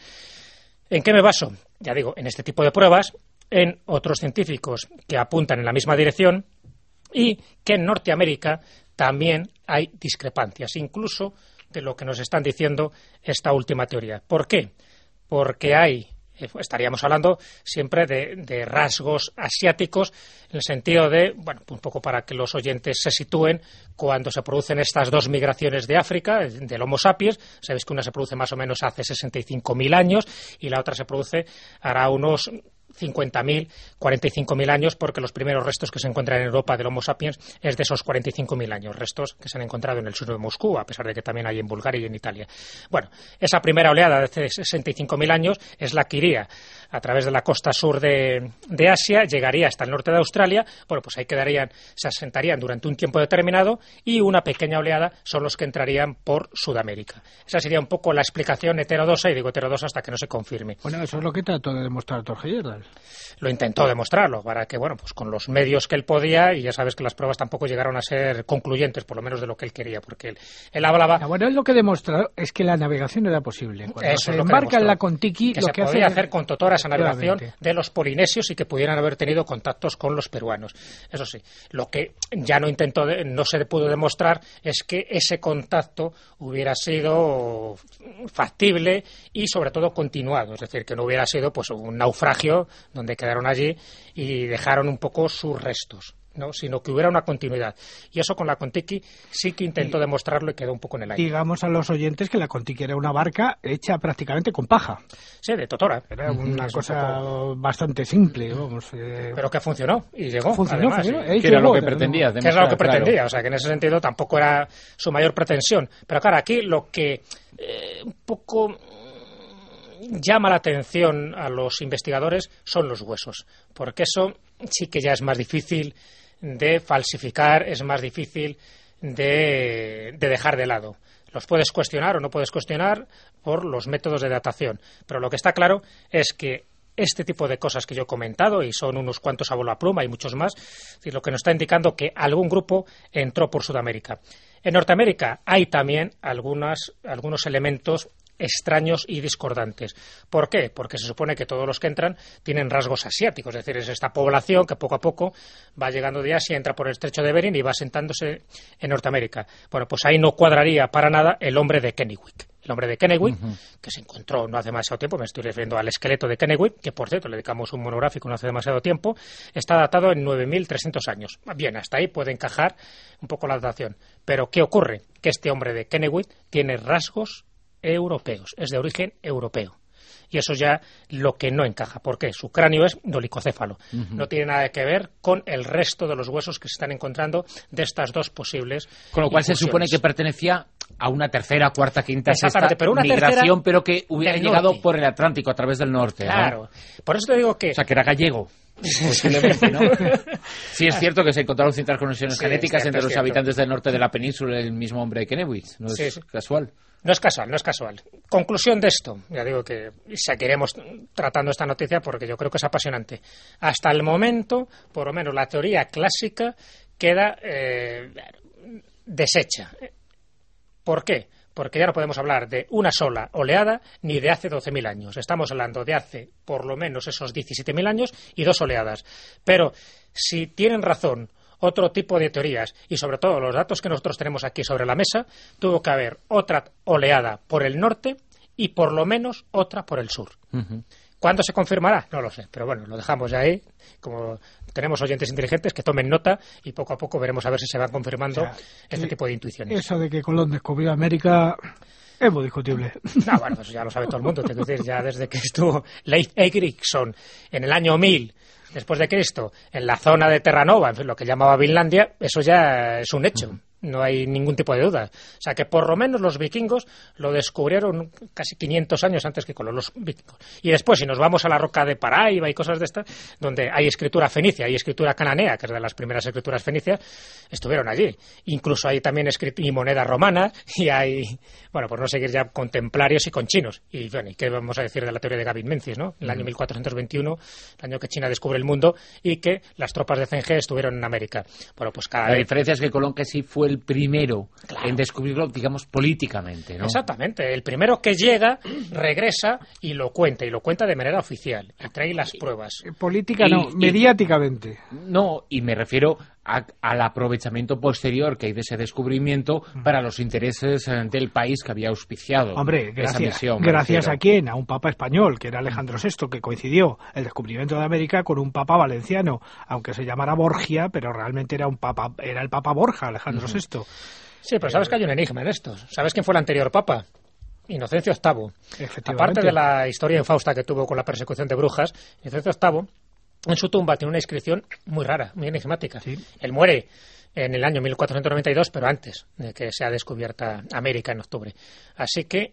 [SPEAKER 5] ¿En qué me baso? Ya digo, en este tipo de pruebas, en otros científicos que apuntan en la misma dirección y que en Norteamérica también hay discrepancias, incluso de lo que nos están diciendo esta última teoría. ¿Por qué? Porque hay estaríamos hablando siempre de, de rasgos asiáticos, en el sentido de, bueno, un poco para que los oyentes se sitúen, cuando se producen estas dos migraciones de África, del Homo sapiens, sabéis que una se produce más o menos hace sesenta y cinco mil años y la otra se produce hará unos cincuenta mil, cuarenta y cinco mil años, porque los primeros restos que se encuentran en Europa del Homo sapiens es de esos cuarenta y cinco mil años, restos que se han encontrado en el sur de Moscú, a pesar de que también hay en Bulgaria y en Italia. Bueno, esa primera oleada de sesenta y cinco mil años es la que iría a través de la costa sur de, de Asia, llegaría hasta el norte de Australia, bueno, pues ahí quedarían, se asentarían durante un tiempo determinado, y una pequeña oleada son los que entrarían por Sudamérica. Esa sería un poco la explicación heterodoxa, y digo heterodoxa hasta que no se confirme.
[SPEAKER 6] Bueno, eso es lo que trató de demostrar Torge Yerdal.
[SPEAKER 5] Lo intentó demostrarlo, para que, bueno, pues con los medios que él podía, y ya sabes que las pruebas tampoco llegaron a ser concluyentes, por lo menos de lo que él quería, porque él, él hablaba...
[SPEAKER 6] Ah, bueno, él lo que demostró es que la navegación era posible. Cuando
[SPEAKER 5] Eso
[SPEAKER 6] se
[SPEAKER 5] es lo
[SPEAKER 6] embarca
[SPEAKER 5] que
[SPEAKER 6] en la Contiki,
[SPEAKER 5] que
[SPEAKER 6] lo
[SPEAKER 5] se
[SPEAKER 6] que
[SPEAKER 5] podía
[SPEAKER 6] hace...
[SPEAKER 5] hacer con totora esa navegación de los polinesios y que pudieran haber tenido contactos con los peruanos. Eso sí, lo que ya no intentó, de, no se pudo demostrar es que ese contacto hubiera sido factible y sobre todo continuado, es decir, que no hubiera sido pues un naufragio donde quedaron allí y dejaron un poco sus restos, ¿no? Sino que hubiera una continuidad. Y eso con la Contiki sí que intentó demostrarlo y quedó un poco en el aire.
[SPEAKER 6] Digamos a los oyentes que la Contiki era una barca hecha prácticamente con paja.
[SPEAKER 5] Sí, de totora.
[SPEAKER 6] Era una
[SPEAKER 5] es
[SPEAKER 6] cosa
[SPEAKER 5] un poco...
[SPEAKER 6] bastante simple, vamos. Eh...
[SPEAKER 5] Pero que funcionó y llegó.
[SPEAKER 6] Funcionó,
[SPEAKER 5] además,
[SPEAKER 6] funcionó.
[SPEAKER 5] Y...
[SPEAKER 2] Que era lo que pretendía.
[SPEAKER 5] Que es lo que pretendía, claro. O sea, que en ese sentido tampoco era su mayor pretensión. Pero claro, aquí lo que eh, un poco llama la atención a los investigadores son los huesos, porque eso sí que ya es más difícil de falsificar, es más difícil de, de dejar de lado. Los puedes cuestionar o no puedes cuestionar por los métodos de datación, pero lo que está claro es que este tipo de cosas que yo he comentado, y son unos cuantos a bola pluma y muchos más, es decir, lo que nos está indicando que algún grupo entró por Sudamérica. En Norteamérica hay también algunas, algunos elementos extraños y discordantes. ¿Por qué? Porque se supone que todos los que entran tienen rasgos asiáticos, es decir, es esta población que poco a poco va llegando de Asia, entra por el estrecho de Bering y va asentándose en Norteamérica. Bueno, pues ahí no cuadraría para nada el hombre de Kennewick. El hombre de Kennewick, uh-huh. que se encontró no hace demasiado tiempo, me estoy refiriendo al esqueleto de Kennewick, que por cierto le dedicamos un monográfico no hace demasiado tiempo, está datado en nueve mil trescientos años. Bien, hasta ahí puede encajar un poco la datación. Pero ¿qué ocurre? Que este hombre de Kennewick tiene rasgos europeos, es de origen europeo. Y eso ya lo que no encaja. ¿Por qué? Su cráneo es dolicocéfalo. Uh-huh. No tiene nada que ver con el resto de los huesos que se están encontrando de estas dos posibles
[SPEAKER 2] Con lo cual
[SPEAKER 5] infusiones.
[SPEAKER 2] Se supone que pertenecía a una tercera, cuarta, quinta, sexta
[SPEAKER 5] pero una
[SPEAKER 2] migración, pero que hubiera llegado
[SPEAKER 5] norte.
[SPEAKER 2] por el Atlántico, a través del norte.
[SPEAKER 5] Claro.
[SPEAKER 2] ¿no?
[SPEAKER 5] Por eso te digo que...
[SPEAKER 2] O sea, que era gallego. Posiblemente, ¿no? Sí es cierto que se encontraron ciertas conexiones
[SPEAKER 5] sí,
[SPEAKER 2] genéticas
[SPEAKER 5] cierto,
[SPEAKER 2] entre los
[SPEAKER 5] cierto.
[SPEAKER 2] habitantes del norte de la península y el mismo hombre de Kennewick. No es
[SPEAKER 5] sí, sí.
[SPEAKER 2] casual.
[SPEAKER 5] No es casual, no es casual. Conclusión de esto, ya digo que seguiremos tratando esta noticia porque yo creo que es apasionante. Hasta el momento, por lo menos la teoría clásica queda eh, deshecha. ¿Por qué? Porque ya no podemos hablar de una sola oleada ni de hace doce mil años. Estamos hablando de hace por lo menos esos diecisiete mil años y dos oleadas. Pero si tienen razón otro tipo de teorías y sobre todo los datos que nosotros tenemos aquí sobre la mesa, tuvo que haber otra oleada por el norte y por lo menos otra por el sur. Uh-huh. ¿Cuándo se confirmará? No lo sé, pero bueno, lo dejamos ya ahí. Como tenemos oyentes inteligentes, que tomen nota y poco a poco veremos a ver si se van confirmando o sea, este tipo de intuiciones.
[SPEAKER 6] Eso de que Colón descubrió América es muy discutible.
[SPEAKER 5] No, bueno, pues ya lo sabe todo el mundo. Te quiero decir, ya desde que estuvo Leif Erikson en el año mil después de Cristo, en la zona de Terranova, en fin, lo que llamaba Vinlandia, eso ya es un hecho. No hay ningún tipo de duda. O sea, que por lo menos los vikingos lo descubrieron casi quinientos años antes que Colón, los vikingos. Y después, si nos vamos a la roca de Paraiba y cosas de estas, donde hay escritura fenicia y escritura cananea, que es de las primeras escrituras fenicias, estuvieron allí. Incluso hay también escrit- y moneda romana, y hay, bueno, por no seguir ya con templarios y con chinos. Y bueno, ¿y qué vamos a decir de la teoría de Gavin Menzies, no? El año mil cuatrocientos veintiuno, el año que China descubre el mundo, y que las tropas de Zheng He estuvieron en América. Bueno, pues cada
[SPEAKER 2] La
[SPEAKER 5] vez...
[SPEAKER 2] diferencia es que Colón que sí fue el primero
[SPEAKER 5] claro.
[SPEAKER 2] en descubrirlo, digamos, políticamente, ¿no?
[SPEAKER 5] Exactamente. El primero que llega, regresa y lo cuenta, y lo cuenta de manera oficial, y trae las pruebas.
[SPEAKER 6] Política
[SPEAKER 2] y,
[SPEAKER 6] no,
[SPEAKER 2] y,
[SPEAKER 6] mediáticamente.
[SPEAKER 2] No, y me refiero a, al aprovechamiento posterior que hay de ese descubrimiento para los intereses del país que había auspiciado.
[SPEAKER 6] Hombre, gracias,
[SPEAKER 2] esa misión,
[SPEAKER 6] gracias a quién, a un papa español, que era Alejandro sexto, que coincidió el descubrimiento de América con un papa valenciano, aunque se llamara Borgia, pero realmente era un papa, era el papa Borja, Alejandro uh-huh. sexto.
[SPEAKER 5] Sí, pero sabes que hay un enigma en esto. ¿Sabes quién fue el anterior papa? Inocencio octavo. Aparte de la historia infausta que tuvo con la persecución de brujas, Inocencio octavo, en su tumba tiene una inscripción muy rara, muy enigmática. ¿Sí? Él muere en el año mil cuatrocientos noventa y dos, pero antes de que sea descubierta América en octubre. Así que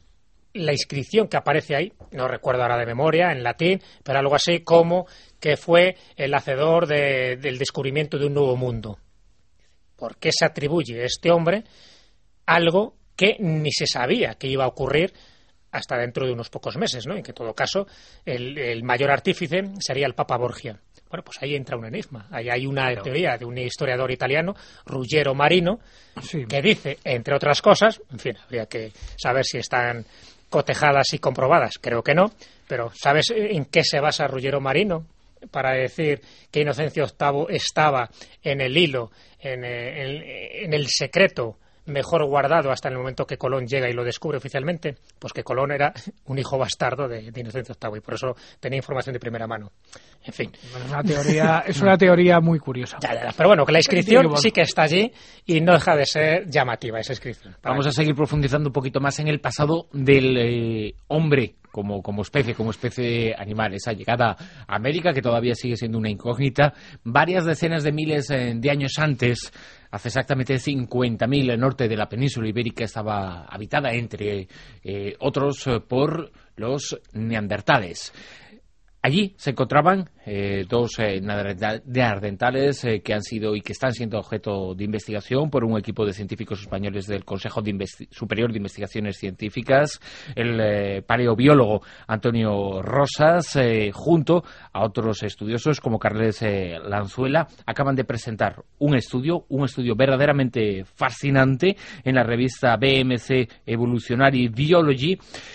[SPEAKER 5] la inscripción que aparece ahí, no recuerdo ahora de memoria, en latín, pero algo así como que fue el hacedor de, del descubrimiento de un nuevo mundo. ¿Por qué se atribuye a este hombre algo que ni se sabía que iba a ocurrir hasta dentro de unos pocos meses, ¿no? En que, en todo caso, el, el mayor artífice sería el Papa Borgia. Bueno, pues ahí entra un enigma. Ahí hay una claro. teoría de un historiador italiano, Ruggiero Marino, sí. que dice, entre otras cosas, en fin, habría que saber si están cotejadas y comprobadas, creo que no, pero ¿sabes en qué se basa Ruggiero Marino para decir que Inocencio octavo estaba en el hilo, en, en, en el secreto mejor guardado hasta el momento que Colón llega y lo descubre oficialmente? Pues que Colón era un hijo bastardo de, de Inocencio octavo y por eso tenía información de primera mano. En fin.
[SPEAKER 6] Bueno, es una teoría, es una teoría muy curiosa.
[SPEAKER 5] Ya, ya, pero bueno, que la inscripción sí que está allí y no deja de ser llamativa esa inscripción.
[SPEAKER 2] Vamos a seguir profundizando un poquito más en el pasado del eh, hombre como, como especie, como especie animal. Esa llegada a América que todavía sigue siendo una incógnita. Varias decenas de miles eh, de años antes, hace exactamente cincuenta mil, el norte de la península ibérica estaba habitada, entre eh, otros, eh, por los neandertales. Allí se encontraban eh, dos eh, neandertales eh, que han sido y que están siendo objeto de investigación por un equipo de científicos españoles del Consejo de Investi- Superior de Investigaciones Científicas, el eh, paleobiólogo Antonio Rosas, eh, junto a otros estudiosos como Carles eh, Lanzuela, acaban de presentar un estudio, un estudio verdaderamente fascinante en la revista B M C Evolutionary Biology.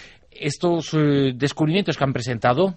[SPEAKER 2] Estos eh, descubrimientos que han presentado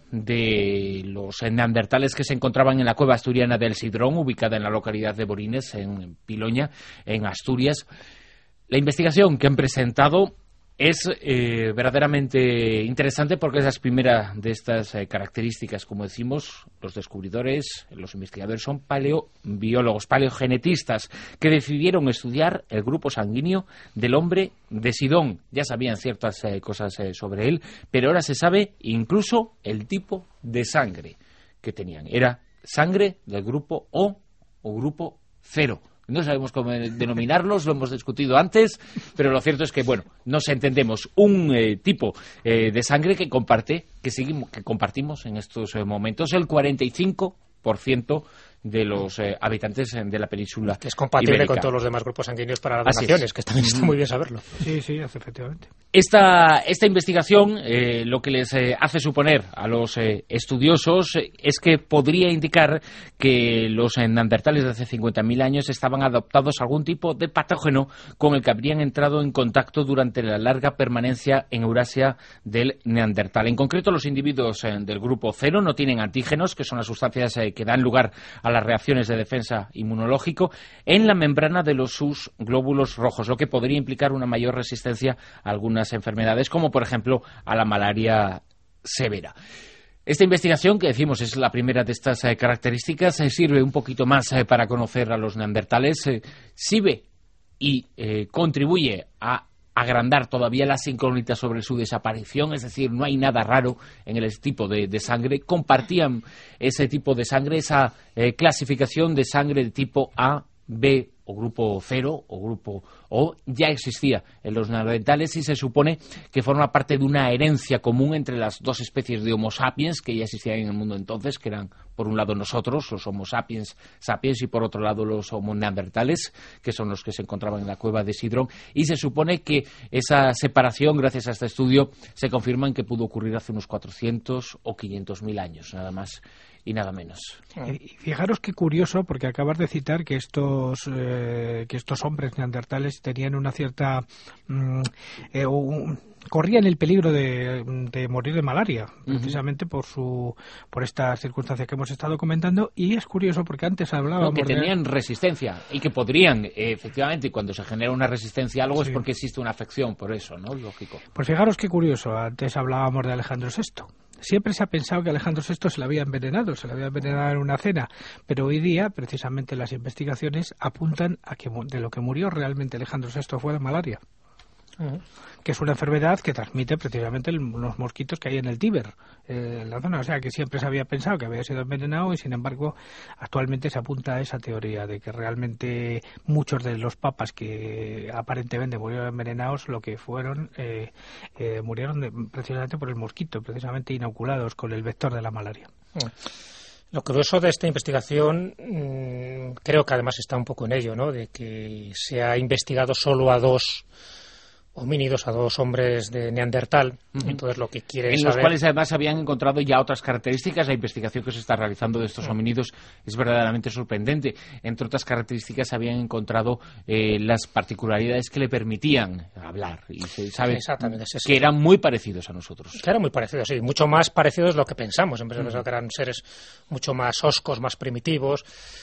[SPEAKER 2] de los neandertales que se encontraban en la cueva asturiana del Sidrón, ubicada en la localidad de Borines, en Piloña, en Asturias. La investigación que han presentado es eh, verdaderamente interesante porque es la primera de estas eh, características. Como decimos, los descubridores, los investigadores son paleobiólogos, paleogenetistas, que decidieron estudiar el grupo sanguíneo del hombre de Sidón. Ya sabían ciertas eh, cosas eh, sobre él, pero ahora se sabe incluso el tipo de sangre que tenían. Era sangre del grupo O o grupo cero. No sabemos cómo denominarlos, lo hemos discutido antes, pero lo cierto es que, bueno, nos entendemos un eh, tipo eh, de sangre que comparte, que seguimos, que compartimos en estos eh, momentos el cuarenta y cinco por ciento de los eh, habitantes de la península
[SPEAKER 5] que es compatible
[SPEAKER 2] ibérica.
[SPEAKER 5] Con todos los demás grupos sanguíneos para las
[SPEAKER 2] Así
[SPEAKER 5] donaciones,
[SPEAKER 2] es.
[SPEAKER 5] que también está muy bien saberlo.
[SPEAKER 6] Sí, sí, efectivamente.
[SPEAKER 2] Esta, esta investigación eh, lo que les eh, hace suponer a los eh, estudiosos eh, es que podría indicar que los eh, neandertales de hace cincuenta mil años estaban adoptados a algún tipo de patógeno con el que habrían entrado en contacto durante la larga permanencia en Eurasia del neandertal. En concreto, los individuos eh, del grupo cero no tienen antígenos, que son las sustancias eh, que dan lugar a las reacciones de defensa inmunológico, en la membrana de los sus glóbulos rojos, lo que podría implicar una mayor resistencia a algunas enfermedades, como por ejemplo a la malaria severa. Esta investigación, que decimos es la primera de estas eh, características, eh, sirve un poquito más eh, para conocer a los neandertales, eh, sirve y eh, contribuye a agrandar todavía las incógnitas sobre su desaparición, es decir, no hay nada raro en el tipo de, de sangre. Compartían ese tipo de sangre, esa eh, clasificación de sangre de tipo A, B o grupo cero o grupo O ya existía en los neandertales y se supone que forma parte de una herencia común entre las dos especies de Homo sapiens que ya existían en el mundo entonces, que eran por un lado nosotros, los Homo sapiens sapiens, y por otro lado los Homo neandertales, que son los que se encontraban en la cueva de Sidrón, y se supone que esa separación, gracias a este estudio, se confirma en que pudo ocurrir hace unos cuatrocientos o quinientos mil años, nada más y nada menos.
[SPEAKER 6] Y fijaros qué curioso, porque acabas de citar que estos eh, que estos hombres neandertales tenían una cierta mm, eh, un, corrían el peligro de, de morir de malaria, precisamente uh-huh. por su por estas circunstancias que hemos estado comentando. Y es curioso porque antes hablábamos
[SPEAKER 2] no, que tenían
[SPEAKER 6] de...
[SPEAKER 2] resistencia y que podrían, eh, efectivamente, cuando se genera una resistencia a algo sí. es porque existe una afección, por eso, ¿no? Lógico.
[SPEAKER 6] Pues fijaros qué curioso, antes hablábamos de Alejandro sexto. Siempre se ha pensado que Alejandro sexto se le había envenenado, se le había envenenado en una cena, pero hoy día, precisamente, las investigaciones apuntan a que de lo que murió realmente Alejandro sexto fue de malaria, uh-huh. que es una enfermedad que transmite precisamente los mosquitos que hay en el Tíber, eh, en la zona. O sea, que siempre se había pensado que había sido envenenado y, sin embargo, actualmente se apunta a esa teoría de que realmente muchos de los papas que aparentemente murieron envenenados, lo que fueron, eh, eh, murieron de, precisamente por el mosquito, precisamente inoculados con el vector de la malaria.
[SPEAKER 5] Uh-huh. Lo curioso de esta investigación, mmm, creo que además está un poco en ello, ¿no? De que se ha investigado solo a dos homínidos, a dos hombres de Neandertal, uh-huh. entonces lo que quiere
[SPEAKER 2] en
[SPEAKER 5] saber...
[SPEAKER 2] los cuales además habían encontrado ya otras características. La investigación que se está realizando de estos uh-huh. homínidos es verdaderamente sorprendente. Entre otras características habían encontrado eh, las particularidades que le permitían hablar, y se sabe que eran muy parecidos a nosotros.
[SPEAKER 5] Que eran muy parecidos, sí, mucho más parecidos de lo que pensamos. En vez de pensar uh-huh. que eran seres mucho más hoscos, más primitivos,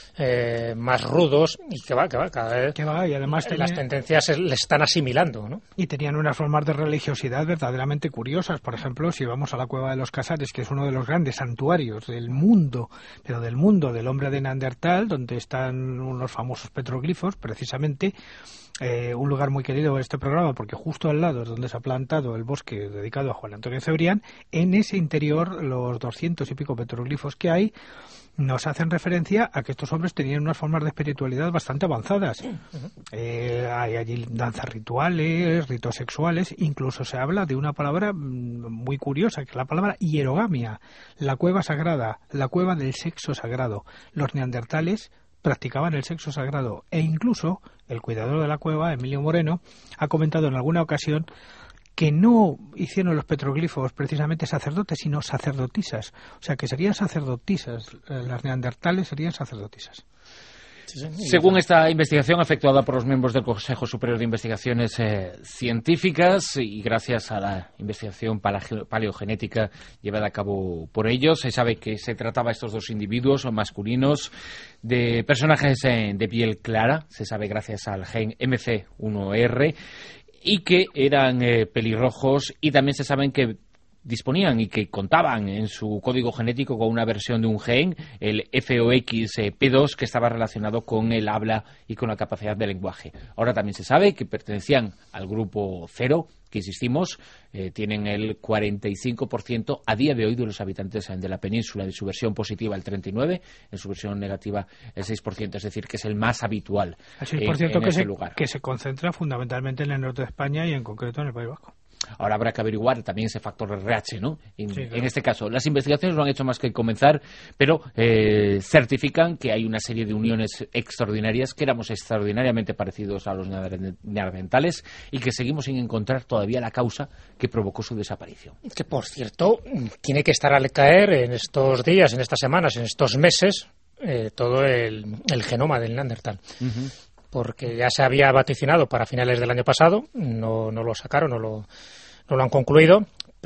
[SPEAKER 5] eh, más rudos, y que va, que va, cada vez
[SPEAKER 6] que va, y además
[SPEAKER 5] las tenía... tendencias le están asimilando, ¿no?
[SPEAKER 6] Y tenían unas formas de religiosidad verdaderamente curiosas. Por ejemplo, si vamos a la Cueva de los Casares, que es uno de los grandes santuarios del mundo, pero del mundo del hombre de Neandertal, donde están unos famosos petroglifos, precisamente, eh, un lugar muy querido en este programa, porque justo al lado es donde se ha plantado el bosque dedicado a Juan Antonio Cebrián. En ese interior, los doscientos y pico petroglifos que hay, nos hacen referencia a que estos hombres tenían unas formas de espiritualidad bastante avanzadas. Eh, hay allí danzas rituales, ritos sexuales, incluso se habla de una palabra muy curiosa, que es la palabra hierogamia, la cueva sagrada, la cueva del sexo sagrado. Los neandertales practicaban el sexo sagrado e incluso el cuidador de la cueva, Emilio Moreno, ha comentado en alguna ocasión que no hicieron los petroglifos precisamente sacerdotes, sino sacerdotisas. O sea, que serían sacerdotisas. Las neandertales serían sacerdotisas.
[SPEAKER 2] Sí, sí. Según esta investigación efectuada por los miembros del Consejo Superior de Investigaciones eh, Científicas y gracias a la investigación paleogenética llevada a cabo por ellos, se sabe que se trataba a estos dos individuos masculinos de personajes eh, de piel clara, se sabe gracias al gen M C uno R, y que eran eh, pelirrojos, y también se saben que disponían y que contaban en su código genético con una versión de un gen, el F O X P dos, que estaba relacionado con el habla y con la capacidad de lenguaje. Ahora también se sabe que pertenecían al grupo cero, que insistimos, eh, tienen el cuarenta y cinco por ciento a día de hoy de los habitantes de la península, en su versión positiva el treinta y nueve por ciento, en su versión negativa el seis por ciento, es decir, que es el más habitual
[SPEAKER 6] el seis por ciento
[SPEAKER 2] en, en
[SPEAKER 6] que
[SPEAKER 2] ese
[SPEAKER 6] se,
[SPEAKER 2] lugar.
[SPEAKER 6] Que se concentra fundamentalmente en el norte de España y en concreto en el País Vasco.
[SPEAKER 2] Ahora habrá que averiguar también ese factor R H, ¿no? En,
[SPEAKER 6] sí, claro.
[SPEAKER 2] en este caso, las investigaciones no han hecho más que comenzar, pero eh, certifican que hay una serie de uniones extraordinarias, que éramos extraordinariamente parecidos a los neandertales y que seguimos sin encontrar todavía la causa que provocó su desaparición.
[SPEAKER 5] Que, por cierto, tiene que estar al caer en estos días, en estas semanas, en estos meses, eh, todo el, el genoma del neandertal. Uh-huh. Porque ya se había vaticinado para finales del año pasado, no, no lo sacaron, no lo, no lo han concluido,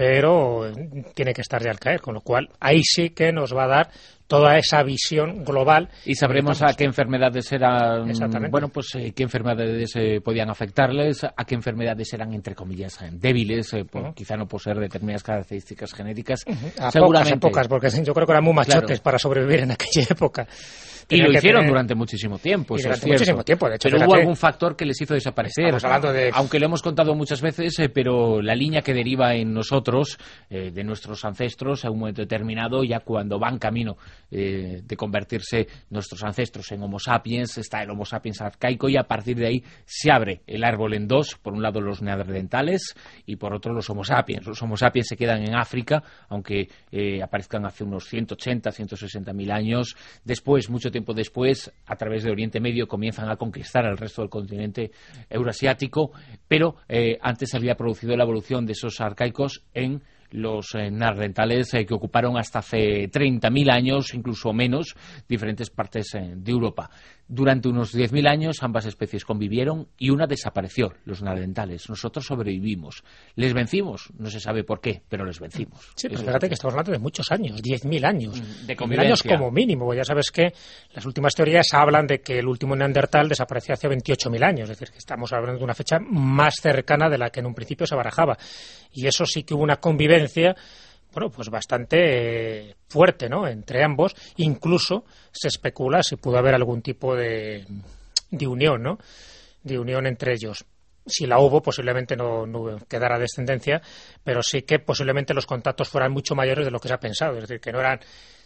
[SPEAKER 5] pero tiene que estar ya al caer, con lo cual ahí sí que nos va a dar toda esa visión global.
[SPEAKER 2] Y sabremos a qué enfermedades eran, bueno, pues eh, qué enfermedades eh, podían afectarles, a qué enfermedades eran, entre comillas, débiles, eh, por, uh-huh. quizá no por ser determinadas características genéticas.
[SPEAKER 5] Uh-huh. A Seguramente. Pocas, a pocas, porque yo creo que eran muy machotes, claro, para sobrevivir en aquella época.
[SPEAKER 2] Y lo hicieron tener... durante muchísimo tiempo,
[SPEAKER 5] y
[SPEAKER 2] eso
[SPEAKER 5] durante
[SPEAKER 2] es
[SPEAKER 5] muchísimo tiempo, de hecho.
[SPEAKER 2] Pero
[SPEAKER 5] fíjate,
[SPEAKER 2] hubo algún factor que les hizo desaparecer.
[SPEAKER 5] Estamos hablando de...
[SPEAKER 2] Aunque lo hemos contado muchas veces, eh, pero la línea que deriva en nosotros, eh, de nuestros ancestros, a un momento determinado, ya cuando van camino eh, de convertirse nuestros ancestros en Homo sapiens, está el Homo sapiens arcaico, y a partir de ahí se abre el árbol en dos, por un lado los neandertales y por otro los Homo sapiens. Los Homo sapiens se quedan en África, aunque eh, aparezcan hace unos ciento ochenta, ciento sesenta mil años. Después, mucho tiempo después, a través de Oriente Medio comienzan a conquistar el resto del continente euroasiático, pero eh, antes se había producido la evolución de esos arcaicos en los eh, neandertales eh, que ocuparon hasta hace treinta mil años, incluso menos, diferentes partes eh, de Europa. Durante unos diez mil años ambas especies convivieron y una desapareció, los neandertales. Nosotros sobrevivimos. ¿Les vencimos? No se sabe por qué, pero les vencimos.
[SPEAKER 5] Sí, pero fíjate que estamos hablando de muchos años, diez mil años.
[SPEAKER 2] De
[SPEAKER 5] diez mil años como mínimo. Ya sabes que las últimas teorías hablan de que el último neandertal desapareció hace veintiocho mil años. Es decir, que estamos hablando de una fecha más cercana de la que en un principio se barajaba. Y eso sí que hubo una convivencia, bueno, pues bastante eh, fuerte, ¿no?, entre ambos. Incluso se especula si pudo haber algún tipo de, de unión, ¿no?, de unión entre ellos. Si la hubo, posiblemente no, no quedara descendencia, pero sí que posiblemente los contactos fueran mucho mayores de lo que se ha pensado. Es decir, que no eran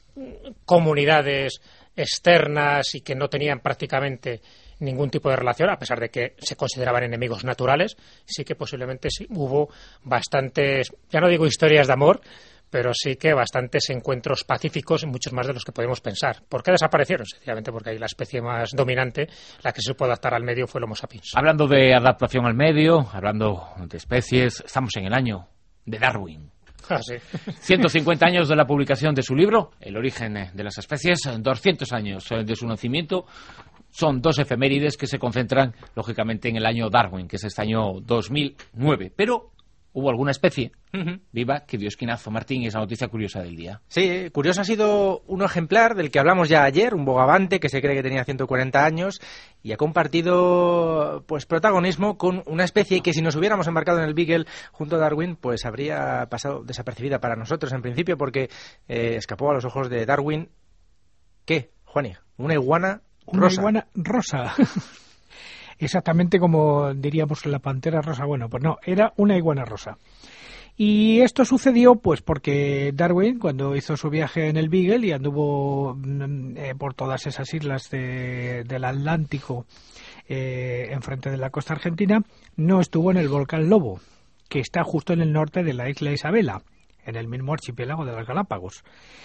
[SPEAKER 5] comunidades externas y que no tenían prácticamente ningún tipo de relación, a pesar de que se consideraban enemigos naturales. Sí que posiblemente sí hubo bastantes, ya no digo historias de amor, pero sí que bastantes encuentros pacíficos, muchos más de los que podemos pensar. ¿Por qué desaparecieron? Sencillamente porque ahí la especie más dominante, la que se supo adaptar al medio, fue el Homo sapiens.
[SPEAKER 2] Hablando de adaptación al medio, hablando de especies, estamos en el año de Darwin.
[SPEAKER 5] Ah, sí.
[SPEAKER 2] ciento cincuenta años de la publicación de su libro, El origen de las especies, doscientos años de su nacimiento. Son dos efemérides que se concentran, lógicamente, en el año Darwin, que es este año dos mil nueve. Pero hubo alguna especie uh-huh. viva que dio esquinazo, Martín, y esa noticia curiosa del día.
[SPEAKER 7] Sí, curioso ha sido un ejemplar del que hablamos ya ayer, un bogavante que se cree que tenía ciento cuarenta años y ha compartido pues protagonismo con una especie que si nos hubiéramos embarcado en el Beagle junto a Darwin, pues habría pasado desapercibida para nosotros en principio, porque eh, escapó a los ojos de Darwin. ¿Qué, Juani? Una iguana
[SPEAKER 6] Una
[SPEAKER 7] rosa.
[SPEAKER 6] iguana rosa. Exactamente como diríamos la pantera rosa. Bueno, pues no, era una iguana rosa. Y esto sucedió pues porque Darwin, cuando hizo su viaje en el Beagle y anduvo eh, por todas esas islas de, del Atlántico eh, enfrente de la costa argentina, no estuvo en el volcán Lobo, que está justo en el norte de la isla Isabela, en el mismo archipiélago de las Galápagos.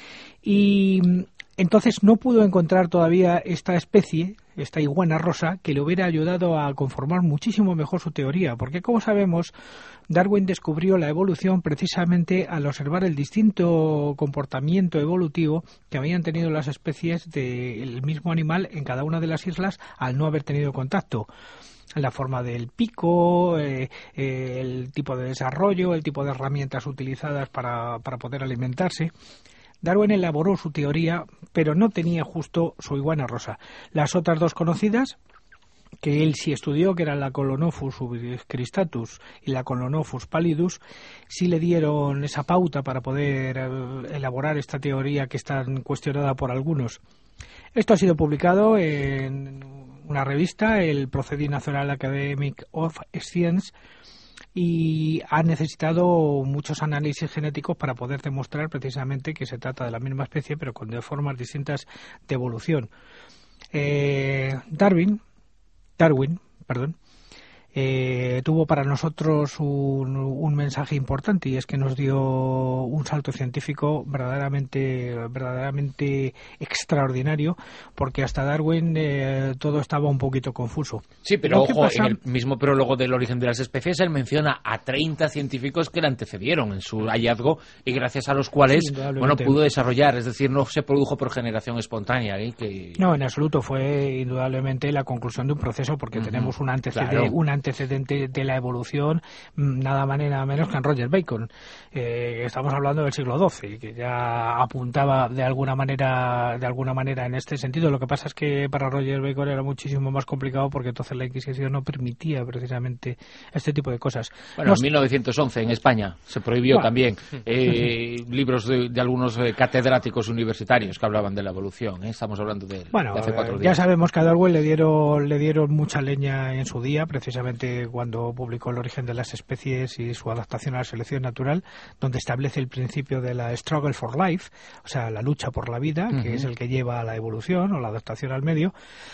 [SPEAKER 6] Y entonces no pudo encontrar todavía esta especie, esta iguana rosa, que le hubiera ayudado a conformar muchísimo mejor su teoría, porque como sabemos, Darwin descubrió la evolución precisamente al observar el distinto comportamiento evolutivo que habían tenido las especies del mismo animal en cada una de las islas al no haber tenido contacto. La forma del pico, eh, eh, el tipo de desarrollo, el tipo de herramientas utilizadas para, para poder alimentarse. Darwin elaboró su teoría, pero no tenía justo su iguana rosa. Las otras dos conocidas, que él sí estudió, que eran la Colonophus cristatus y la Colonophus pallidus, sí le dieron esa pauta para poder eh, elaborar esta teoría que está cuestionada por algunos. Esto ha sido publicado en una revista, el Procedure National Academic of Science, y ha necesitado muchos análisis genéticos para poder demostrar precisamente que se trata de la misma especie, pero con de formas distintas de evolución. Eh, Darwin, Darwin, perdón, eh, tuvo para nosotros un, un mensaje importante, y es que nos dio un salto científico verdaderamente verdaderamente extraordinario, porque hasta Darwin eh, todo estaba un poquito confuso.
[SPEAKER 2] Sí, pero ojo, pasa... en el mismo prólogo del origen de las especies él menciona a treinta científicos que le antecedieron en su hallazgo y gracias a los cuales sí, bueno, pudo desarrollar, es decir, no se produjo por generación espontánea. ¿eh? Que...
[SPEAKER 6] No, en absoluto, fue indudablemente la conclusión de un proceso, porque uh-huh. tenemos un antecedente, claro. un antecedente de la evolución nada más nada menos que en Roger Bacon. Eh, estamos hablando del siglo doce, que ya apuntaba de alguna manera de alguna manera en este sentido. Lo que pasa es que para Roger Bacon era muchísimo más complicado, porque entonces la Inquisición no permitía precisamente este tipo de cosas.
[SPEAKER 2] Bueno, Nos... en mil novecientos once en España se prohibió bueno. también eh, libros de, de algunos eh, catedráticos universitarios que hablaban de la evolución. ¿eh? Estamos hablando de,
[SPEAKER 6] bueno,
[SPEAKER 2] de hace cuatro
[SPEAKER 6] días.
[SPEAKER 2] días.
[SPEAKER 6] Ya sabemos que a Darwin le dieron, le dieron mucha leña en su día, precisamente cuando publicó El origen de las especies y su adaptación a la selección natural, donde establece el principio de la struggle for life, o sea, la lucha por la vida, uh-huh. que es el que lleva a la evolución o la adaptación al medio,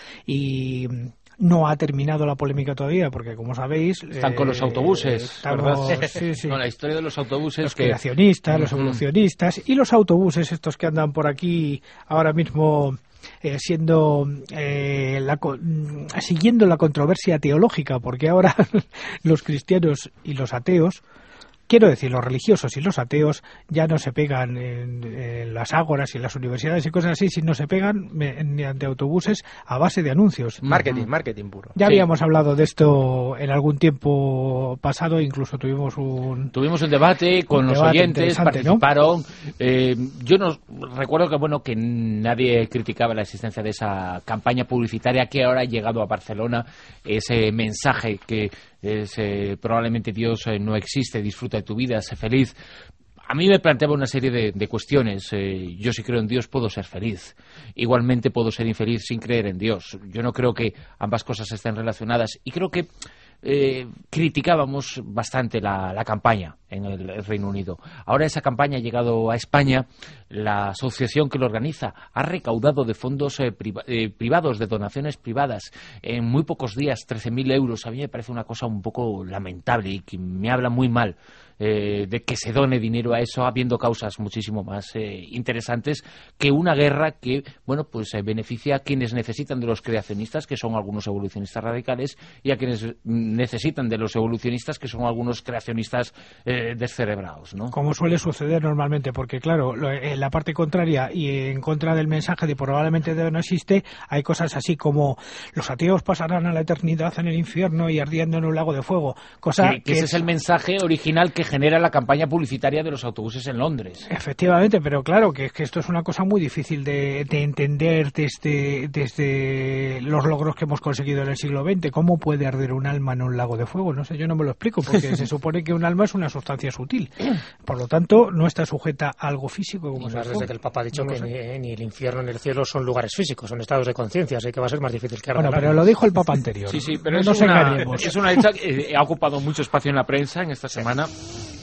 [SPEAKER 6] y no ha terminado la polémica todavía, porque como sabéis...
[SPEAKER 2] Están eh, con los autobuses,
[SPEAKER 6] estamos, sí, sí.
[SPEAKER 2] Con la historia de los autobuses.
[SPEAKER 6] Los
[SPEAKER 2] que...
[SPEAKER 6] creacionistas, uh-huh. los evolucionistas, y los autobuses estos que andan por aquí ahora mismo... Eh, siendo eh, la, siguiendo la controversia teológica, porque ahora los cristianos y los ateos, quiero decir, los religiosos y los ateos ya no se pegan en, en las ágoras y en las universidades y cosas así, sino se pegan mediante autobuses a base de anuncios.
[SPEAKER 7] Marketing, uh-huh. marketing puro.
[SPEAKER 6] Ya
[SPEAKER 7] sí.
[SPEAKER 6] habíamos hablado de esto en algún tiempo pasado, incluso tuvimos un...
[SPEAKER 2] Tuvimos un debate con un los debate oyentes, participaron. ¿No? Eh, yo no recuerdo que bueno que nadie criticaba la existencia de esa campaña publicitaria que ahora ha llegado a Barcelona, ese mensaje que es eh, probablemente Dios eh, no existe, disfruta de tu vida, sé feliz. A mí me planteaba una serie de, de cuestiones. Eh, yo si creo en Dios puedo ser feliz. Igualmente puedo ser infeliz sin creer en Dios. Yo no creo que ambas cosas estén relacionadas y creo que eh, criticábamos bastante la, la campaña en el, el Reino Unido. Ahora esa campaña ha llegado a España. La asociación que lo organiza ha recaudado de fondos eh, priva, eh, privados, de donaciones privadas, en muy pocos días, trece mil euros. A mí me parece una cosa un poco lamentable y que me habla muy mal eh, de que se done dinero a eso, habiendo causas muchísimo más eh, interesantes que una guerra que, bueno, pues eh, beneficia a quienes necesitan de los creacionistas, que son algunos evolucionistas radicales, y a quienes necesitan de los evolucionistas, que son algunos creacionistas eh, descerebrados, ¿no?
[SPEAKER 6] Como suele suceder normalmente, porque claro, lo, en la parte contraria y en contra del mensaje de probablemente Dios no existe, hay cosas así como los ateos pasarán a la eternidad en el infierno y ardiendo en un lago de fuego, cosa
[SPEAKER 2] que, que, que ese es el mensaje original que genera la campaña publicitaria de los autobuses en Londres.
[SPEAKER 6] Efectivamente, pero claro, que, que esto es una cosa muy difícil de, de entender desde, desde los logros que hemos conseguido en el siglo veinte. ¿Cómo puede arder un alma en un lago de fuego? No sé, yo no me lo explico, porque se supone que un alma es una sustancia sutil. Por lo tanto, no está sujeta a algo físico como
[SPEAKER 5] más desde que el Papa ha dicho no que ni, ni el infierno ni el cielo son lugares físicos, son estados de conciencia, así que va a ser más difícil que ahora.
[SPEAKER 6] Bueno, pero lo dijo el Papa anterior.
[SPEAKER 2] Sí, sí, pero
[SPEAKER 6] no
[SPEAKER 2] es,
[SPEAKER 6] nos
[SPEAKER 2] una,
[SPEAKER 6] engañemos.
[SPEAKER 2] Es una hecha que ha ocupado mucho espacio en la prensa en esta semana.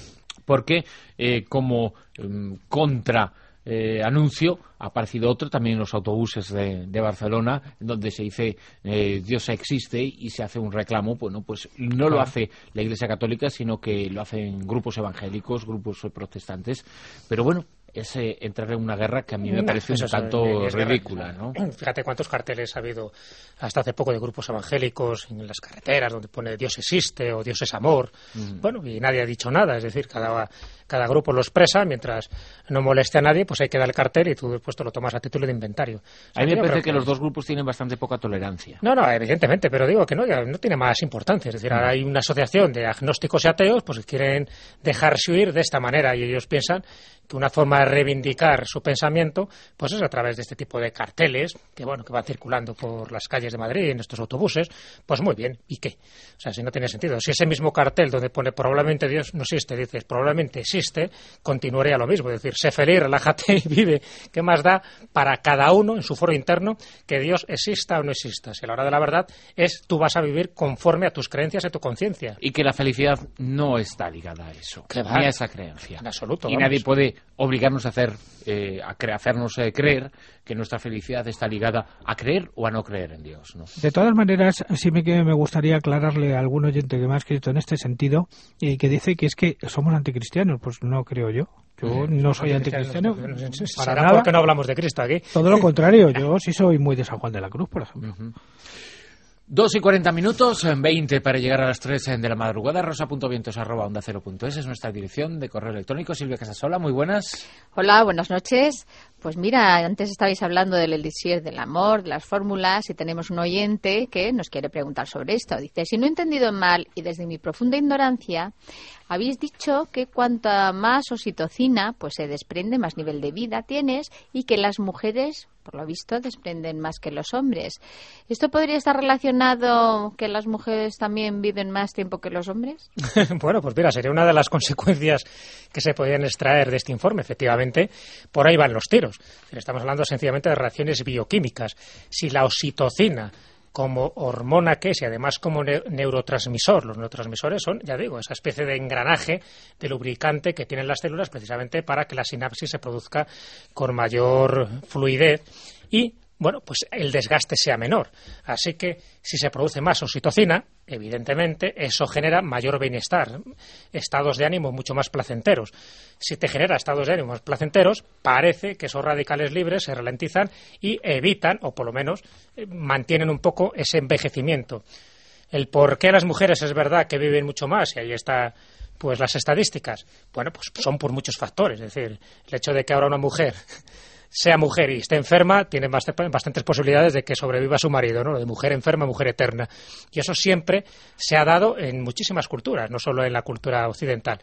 [SPEAKER 2] porque eh, como eh, contra eh, anuncio ha aparecido otro también en los autobuses de, de Barcelona, donde se dice eh, Dios existe y se hace un reclamo. Bueno, pues no lo hace la Iglesia Católica, sino que lo hacen grupos evangélicos, grupos protestantes, pero bueno, es eh, entrar en una guerra que a mí me parece un tanto ridícula, ¿no?
[SPEAKER 5] Fíjate cuántos carteles ha habido hasta hace poco de grupos evangélicos en las carreteras donde pone Dios existe o Dios es amor. Mm. Bueno, y nadie ha dicho nada, es decir, cada, cada grupo lo expresa, mientras no moleste a nadie, pues hay que dar el cartel y tú después te lo tomas a título de inventario. O sea,
[SPEAKER 2] a mí me parece que, que los dos grupos tienen bastante poca tolerancia.
[SPEAKER 5] No, no, evidentemente, pero digo que no, no tiene más importancia. Es decir, ahora hay una asociación de agnósticos y ateos, pues quieren dejarse huir de esta manera y ellos piensan que una forma de reivindicar su pensamiento pues es a través de este tipo de carteles que bueno que van circulando por las calles de Madrid en estos autobuses. Pues muy bien, ¿y qué? O sea, si no tiene sentido, si ese mismo cartel donde pone probablemente Dios no existe, dices probablemente existe, continuaría lo mismo, es decir, sé feliz, relájate y vive. ¿Qué más da para cada uno en su foro interno que Dios exista o no exista? Si a la hora de la verdad es tú vas a vivir conforme a tus creencias y tu conciencia.
[SPEAKER 2] Y que la felicidad no está ligada a eso, ni a esa creencia.
[SPEAKER 5] En absoluto.
[SPEAKER 2] Y
[SPEAKER 5] vamos.
[SPEAKER 2] Nadie puede obligarnos a hacer eh, a cre hacernos eh, creer que nuestra felicidad está ligada a creer o a no creer en Dios, ¿no?
[SPEAKER 6] De todas maneras, sí me, que me gustaría aclararle a algún oyente que me ha escrito en este sentido y que dice que es que somos anticristianos. Pues no creo yo. Yo no soy anticristiano.
[SPEAKER 5] Para nada. ¿Por qué no hablamos de Cristo aquí?
[SPEAKER 6] Todo lo contrario. Yo sí soy muy de San Juan de la Cruz, por ejemplo.
[SPEAKER 2] Uh-huh. Dos y cuarenta minutos, veinte para llegar a las tres de la madrugada. rosa.vientos arroba onda cero punto es es nuestra dirección de correo electrónico. Silvia Casasola, muy buenas.
[SPEAKER 8] Hola, buenas noches. Pues mira, antes estabais hablando del elixir del amor, de las fórmulas, y tenemos un oyente que nos quiere preguntar sobre esto. Dice, si no he entendido mal y desde mi profunda ignorancia, habéis dicho que cuanta más oxitocina pues se desprende, más nivel de vida tienes y que las mujeres, por lo visto, desprenden más que los hombres. ¿Esto podría estar relacionado que las mujeres también viven más tiempo que los hombres?
[SPEAKER 5] Bueno, pues mira, sería una de las consecuencias que se podrían extraer de este informe. Efectivamente, por ahí van los tiros. Estamos hablando sencillamente de reacciones bioquímicas. Si la oxitocina como hormona que es y además como ne neurotransmisor. Los neurotransmisores son, ya digo, esa especie de engranaje, de lubricante que tienen las células precisamente para que la sinapsis se produzca con mayor fluidez y, bueno, pues el desgaste sea menor. Así que si se produce más oxitocina, evidentemente eso genera mayor bienestar, estados de ánimo mucho más placenteros. Si te genera estados de ánimo más placenteros, parece que esos radicales libres se ralentizan y evitan, o por lo menos eh, mantienen un poco ese envejecimiento. El por qué las mujeres es verdad que viven mucho más, y ahí está pues las estadísticas, bueno, pues son por muchos factores. Es decir, el hecho de que ahora una mujer sea mujer y esté enferma, tiene bastantes posibilidades de que sobreviva su marido, ¿no? De mujer enferma, mujer eterna. Y eso siempre se ha dado en muchísimas culturas, no solo en la cultura occidental.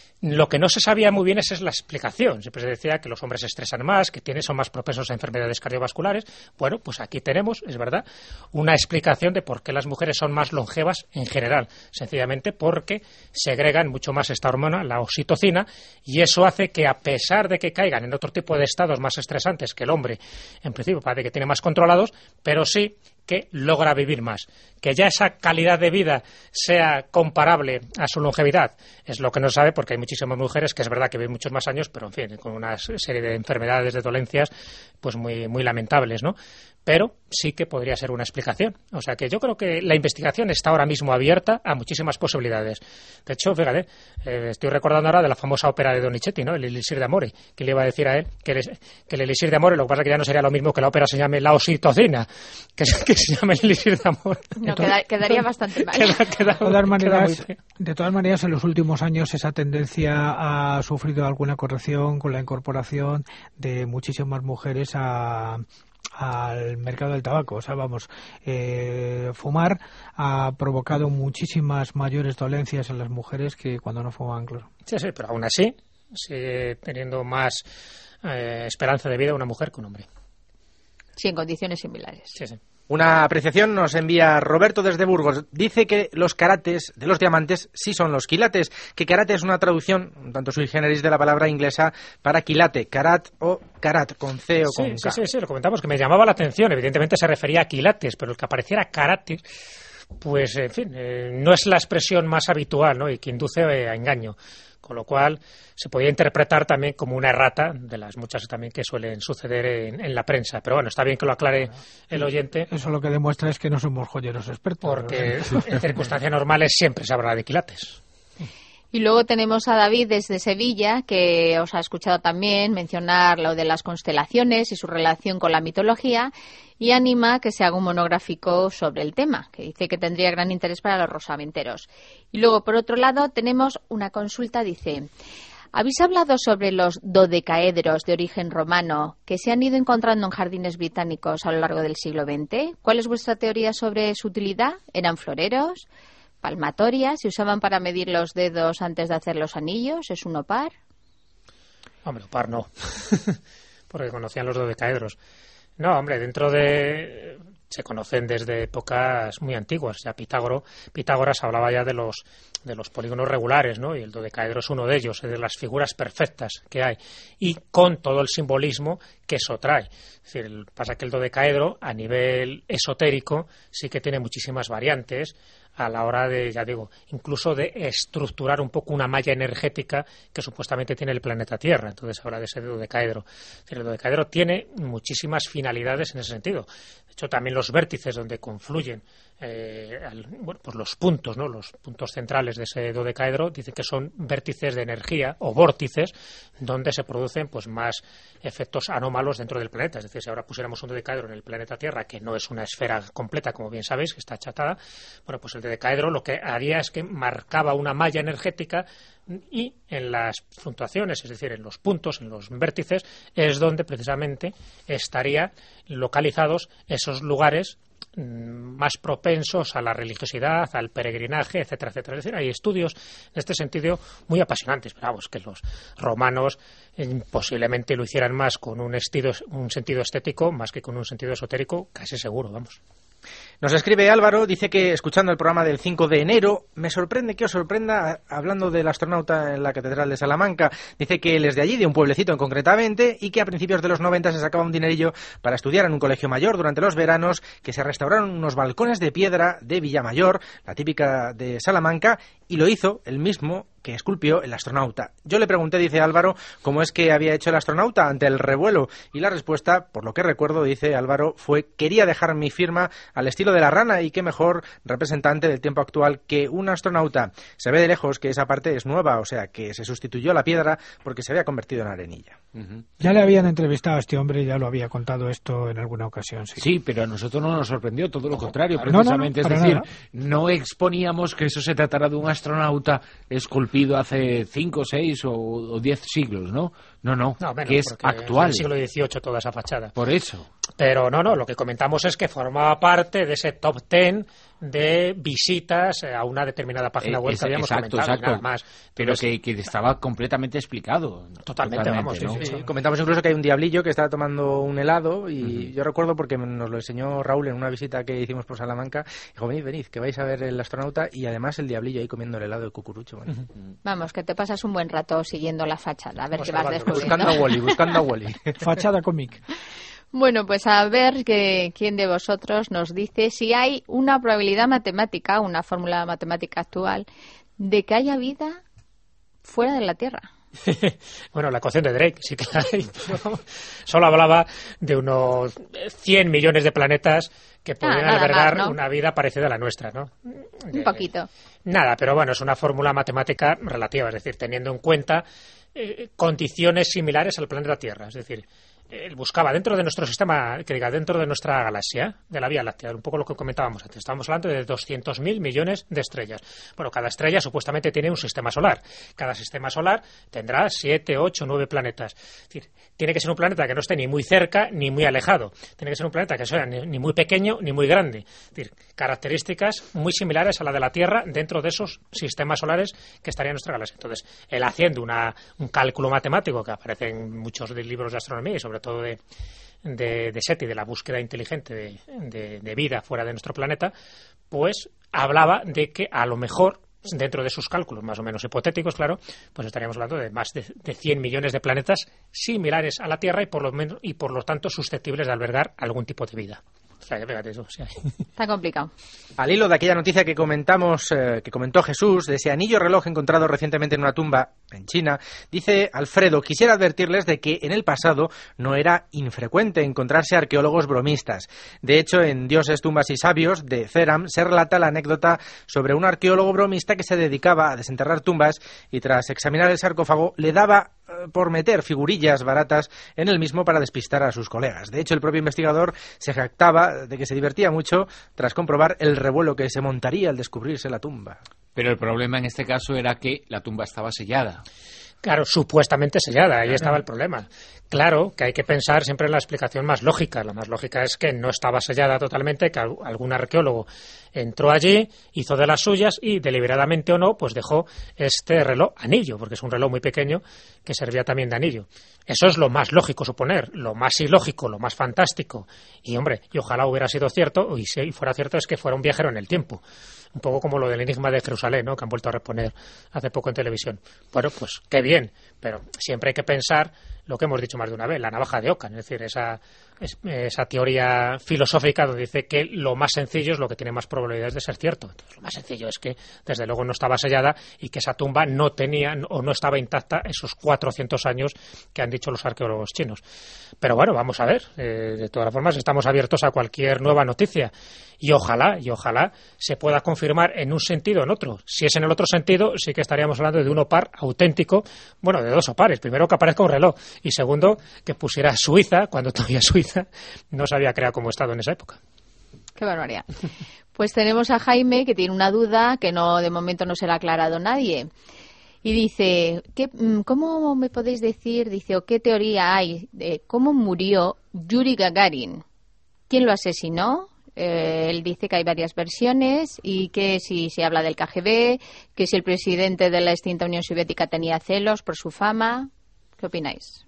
[SPEAKER 5] Lo que no se sabía muy bien es, es la explicación. Siempre se decía que los hombres se estresan más, que tienen, son más propensos a enfermedades cardiovasculares. Bueno, pues aquí tenemos, es verdad, una explicación de por qué las mujeres son más longevas en general. Sencillamente porque segregan mucho más esta hormona, la oxitocina, y eso hace que a pesar de que caigan en otro tipo de estados más estresantes que el hombre, en principio parece que tiene más controlados, pero sí que logra vivir más. Que ya esa calidad de vida sea comparable a su longevidad es lo que no se sabe, porque hay muchísimas mujeres que es verdad que viven muchos más años, pero en fin, con una serie de enfermedades, de dolencias, pues muy, muy lamentables, ¿no? Pero sí que podría ser una explicación. O sea que yo creo que la investigación está ahora mismo abierta a muchísimas posibilidades. De hecho, fíjate, eh, estoy recordando ahora de la famosa ópera de Donizetti, ¿no? El Elixir de Amore, que le iba a decir a él que el, que el Elixir de Amore, lo que pasa es que ya no sería lo mismo que la ópera se llame La Oxitocina, que, que se llame el Elixir de Amor.
[SPEAKER 8] No, queda, quedaría bastante mal.
[SPEAKER 5] Queda, queda,
[SPEAKER 6] de, todas maneras, de todas maneras, en los últimos años esa tendencia ha sufrido alguna corrección con la incorporación de muchísimas mujeres a al mercado del tabaco. O sea, vamos, eh, fumar ha provocado muchísimas mayores dolencias en las mujeres que cuando no fumaban, claro.
[SPEAKER 5] Sí, sí, pero aún así sigue teniendo más eh, esperanza de vida una mujer que un hombre.
[SPEAKER 8] Sí, en condiciones similares.
[SPEAKER 5] Sí, sí.
[SPEAKER 7] Una apreciación nos envía Roberto desde Burgos. Dice que los carates de los diamantes sí son los quilates, que karate es una traducción, un tanto sui generis, de la palabra inglesa para quilate, karat o karat, con C o
[SPEAKER 5] sí,
[SPEAKER 7] con K.
[SPEAKER 5] Sí, sí, sí, lo comentamos, que me llamaba la atención. Evidentemente se refería a quilates, pero el que apareciera karate, pues, en fin, eh, no es la expresión más habitual, ¿no? Y que induce eh, a engaño. Con lo cual, se podría interpretar también como una errata, de las muchas también que suelen suceder en, en la prensa. Pero bueno, está bien que lo aclare el oyente.
[SPEAKER 6] Eso lo que demuestra es que no somos joyeros expertos.
[SPEAKER 5] Porque en circunstancias normales siempre se habla de quilates.
[SPEAKER 8] Y luego tenemos a David desde Sevilla, que os ha escuchado también mencionar lo de las constelaciones y su relación con la mitología, y anima a que se haga un monográfico sobre el tema, que dice que tendría gran interés para los rosamenteros. Y luego, por otro lado, tenemos una consulta, dice: ¿habéis hablado sobre los dodecaedros de origen romano que se han ido encontrando en jardines británicos a lo largo del siglo veinte? ¿Cuál es vuestra teoría sobre su utilidad? ¿Eran floreros? ¿Palmatorias? ¿Se usaban para medir los dedos antes de hacer los anillos? ¿Es uno par?
[SPEAKER 5] Hombre, par no, porque conocían los dodecaedros. No, hombre, dentro de... se conocen desde épocas muy antiguas. Ya Pitágoro, Pitágoras hablaba ya de los de los polígonos regulares, ¿no? Y el dodecaedro es uno de ellos, es de las figuras perfectas que hay, y con todo el simbolismo que eso trae. Es decir, pasa que el dodecaedro, a nivel esotérico, sí que tiene muchísimas variantes a la hora de, ya digo, incluso de estructurar un poco una malla energética que supuestamente tiene el planeta Tierra. Entonces habla de ese dodecaedro. Es decir, el dodecaedro tiene muchísimas finalidades en ese sentido. De hecho, también los vértices donde confluyen eh, al, bueno, pues los puntos, ¿no? Los puntos centrales de ese dodecaedro dicen que son vértices de energía o vórtices donde se producen pues más efectos anómalos dentro del planeta. Es decir, si ahora pusiéramos un dodecaedro en el planeta Tierra, que no es una esfera completa, como bien sabéis, que está achatada, bueno, pues el dodecaedro lo que haría es que marcaba una malla energética, y en las fluctuaciones, es decir, en los puntos, en los vértices, es donde precisamente estarían localizados esos lugares más propensos a la religiosidad, al peregrinaje, etcétera, etcétera. Es decir, hay estudios en este sentido muy apasionantes. Pero vamos, que los romanos eh, posiblemente lo hicieran más con un, estilo, un sentido estético más que con un sentido esotérico, casi seguro, vamos.
[SPEAKER 7] Nos escribe Álvaro, dice que escuchando el programa del cinco de enero, me sorprende que os sorprenda, hablando del astronauta en la Catedral de Salamanca, dice que él es de allí, de un pueblecito concretamente, y que a principios de los noventa se sacaba un dinerillo para estudiar en un colegio mayor durante los veranos, que se restauraron unos balcones de piedra de Villamayor, la típica de Salamanca, y lo hizo él mismo, que esculpió el astronauta. Yo le pregunté, dice Álvaro, cómo es que había hecho el astronauta ante el revuelo, y la respuesta, por lo que recuerdo, dice Álvaro, fue: quería dejar mi firma al estilo de la rana, y qué mejor representante del tiempo actual que un astronauta. Se ve de lejos que esa parte es nueva, o sea, que se sustituyó la piedra porque se había convertido en arenilla.
[SPEAKER 6] Uh-huh. Ya le habían entrevistado a este hombre y ya lo había contado esto en alguna ocasión. Sí,
[SPEAKER 2] sí, pero a nosotros no nos sorprendió, todo lo contrario,
[SPEAKER 6] Ojo,
[SPEAKER 2] precisamente.
[SPEAKER 6] No, no, no,
[SPEAKER 2] es decir,
[SPEAKER 6] nada.
[SPEAKER 2] no exponíamos que eso se tratara de un astronauta esculpido hace cinco, seis o diez siglos, ¿no? No, no,
[SPEAKER 5] no menos,
[SPEAKER 2] que es actual.
[SPEAKER 5] En el siglo dieciocho toda esa fachada.
[SPEAKER 2] Por eso.
[SPEAKER 5] Pero no, no, lo que comentamos es que formaba parte de ese top ten de visitas a una determinada página web
[SPEAKER 2] es,
[SPEAKER 5] que habíamos
[SPEAKER 2] exacto,
[SPEAKER 5] comentado,
[SPEAKER 2] exacto.
[SPEAKER 5] nada más.
[SPEAKER 2] Pero
[SPEAKER 5] Entonces,
[SPEAKER 2] que, que estaba completamente explicado.
[SPEAKER 5] Totalmente,
[SPEAKER 2] totalmente
[SPEAKER 5] vamos.
[SPEAKER 2] ¿no?
[SPEAKER 5] Sí, sí,
[SPEAKER 7] sí. Comentamos incluso que hay un diablillo que estaba tomando un helado y uh-huh. yo recuerdo porque nos lo enseñó Raúl en una visita que hicimos por Salamanca. Dijo: venid, venid, que vais a ver el astronauta y además el diablillo ahí comiendo el helado de cucurucho. Bueno.
[SPEAKER 8] Uh-huh. Vamos, que te pasas un buen rato siguiendo la fachada, a ver qué vas
[SPEAKER 5] salvando.
[SPEAKER 8] descubriendo.
[SPEAKER 7] Buscando a Wally, buscando a Wally.
[SPEAKER 6] Fachada cómic.
[SPEAKER 8] Bueno, pues a ver que, quién de vosotros nos dice si hay una probabilidad matemática, una fórmula matemática actual, de que haya vida fuera de la Tierra.
[SPEAKER 5] Bueno, la ecuación de Drake sí que la hay, pero solo hablaba de unos cien millones de planetas que podrían
[SPEAKER 8] ah,
[SPEAKER 5] albergar
[SPEAKER 8] más, ¿no?
[SPEAKER 5] una vida parecida a la nuestra, ¿no?
[SPEAKER 8] Un poquito.
[SPEAKER 5] Nada, pero bueno, es una fórmula matemática relativa, es decir, teniendo en cuenta eh, condiciones similares al planeta Tierra, es decir, él buscaba dentro de nuestro sistema, que diga, dentro de nuestra galaxia, de la Vía Láctea, un poco lo que comentábamos antes. Estábamos hablando de doscientos mil millones de estrellas. Bueno, cada estrella supuestamente tiene un sistema solar. Cada sistema solar tendrá siete, ocho, nueve planetas. Es decir, tiene que ser un planeta que no esté ni muy cerca ni muy alejado. Tiene que ser un planeta que sea ni, ni muy pequeño ni muy grande. Es decir, características muy similares a la de la Tierra dentro de esos sistemas solares que estarían en nuestra galaxia. Entonces, él haciendo una, un cálculo matemático que aparece en muchos de libros de astronomía y sobre todo de, de, de SETI, de la búsqueda inteligente de, de, de vida fuera de nuestro planeta, pues hablaba de que a lo mejor, dentro de sus cálculos más o menos hipotéticos, claro, pues estaríamos hablando de más de, de cien millones de planetas similares a la Tierra y por lo menos y por lo tanto susceptibles de albergar algún tipo de vida. O sea, que fíjate eso, o sea.
[SPEAKER 8] Está complicado.
[SPEAKER 7] Al hilo de aquella noticia que comentamos, eh, que comentó Jesús, de ese anillo reloj encontrado recientemente en una tumba en China, dice Alfredo, quisiera advertirles de que en el pasado no era infrecuente encontrarse arqueólogos bromistas. De hecho, en Dioses, tumbas y sabios, de Ceram, se relata la anécdota sobre un arqueólogo bromista que se dedicaba a desenterrar tumbas y tras examinar el sarcófago le daba por meter figurillas baratas en el mismo para despistar a sus colegas. De hecho, el propio investigador se jactaba de que se divertía mucho tras comprobar el revuelo que se montaría al descubrirse la tumba.
[SPEAKER 2] Pero el problema en este caso era que la tumba estaba sellada.
[SPEAKER 5] Claro, supuestamente sellada, ahí estaba el problema. Claro que hay que pensar siempre en la explicación más lógica. La más lógica es que no estaba sellada totalmente, que algún arqueólogo entró allí, hizo de las suyas y, deliberadamente o no, pues dejó este reloj anillo, porque es un reloj muy pequeño que servía también de anillo. Eso es lo más lógico suponer. Lo más ilógico, lo más fantástico, y hombre, y ojalá hubiera sido cierto, y si fuera cierto, es que fuera un viajero en el tiempo. Un poco como lo del enigma de Jerusalén, ¿no?, que han vuelto a reponer hace poco en televisión. Bueno, pues qué bien, pero siempre hay que pensar lo que hemos dicho más de una vez, la navaja de Ockham, es decir, esa, esa teoría filosófica donde dice que lo más sencillo es lo que tiene más probabilidades de ser cierto. Entonces, lo más sencillo es que, desde luego, no estaba sellada y que esa tumba no tenía o no estaba intacta esos cuatrocientos años que han dicho los arqueólogos chinos. Pero bueno, vamos a ver, eh, de todas formas, estamos abiertos a cualquier nueva noticia y ojalá, y ojalá se pueda confirmar en un sentido o en otro. Si es en el otro sentido, sí que estaríamos hablando de un opar auténtico, bueno, de dos opares. Primero, que aparezca un reloj, y segundo, que pusiera Suiza, cuando todavía Suiza no se había creado como Estado en esa época.
[SPEAKER 8] Qué barbaridad. Pues tenemos a Jaime, que tiene una duda que no de momento no se la ha aclarado nadie. Y dice, ¿qué, ¿cómo me podéis decir, dice, o qué teoría hay de cómo murió Yuri Gagarin? ¿Quién lo asesinó? Eh, él dice que hay varias versiones y que si se habla del K G B, que si el presidente de la extinta Unión Soviética tenía celos por su fama. ¿Qué opináis?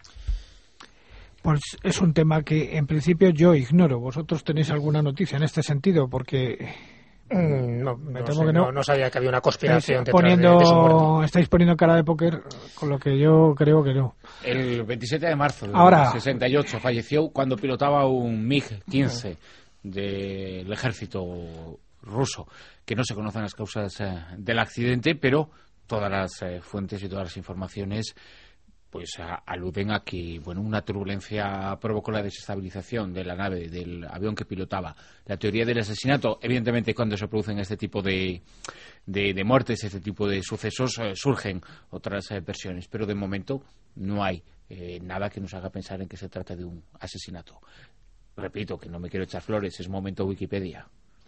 [SPEAKER 6] Pues es un tema que en principio yo ignoro. ¿Vosotros tenéis alguna noticia en este sentido? Porque
[SPEAKER 5] mm, no, me
[SPEAKER 6] no
[SPEAKER 5] temo
[SPEAKER 6] sé,
[SPEAKER 5] que no,
[SPEAKER 6] no,
[SPEAKER 5] no sabía que había una conspiración
[SPEAKER 6] estáis
[SPEAKER 5] detrás
[SPEAKER 6] poniendo,
[SPEAKER 5] de, de su muerte.
[SPEAKER 6] Estáis poniendo cara de póker, con lo que yo creo que no.
[SPEAKER 2] El veintisiete de marzo del
[SPEAKER 6] Ahora,
[SPEAKER 2] sesenta y ocho falleció cuando pilotaba un MiG quince del ejército ruso, que no se conocen las causas eh, del accidente, pero todas las eh, fuentes y todas las informaciones pues a, aluden a que bueno una turbulencia provocó la desestabilización de la nave, del avión que pilotaba. La teoría del asesinato, evidentemente, cuando se producen este tipo de, de, de muertes, este tipo de sucesos, eh, surgen otras eh, versiones, pero de momento no hay eh, nada que nos haga pensar en que se trata de un asesinato. Repito, que no me quiero echar flores, es momento Wikipedia.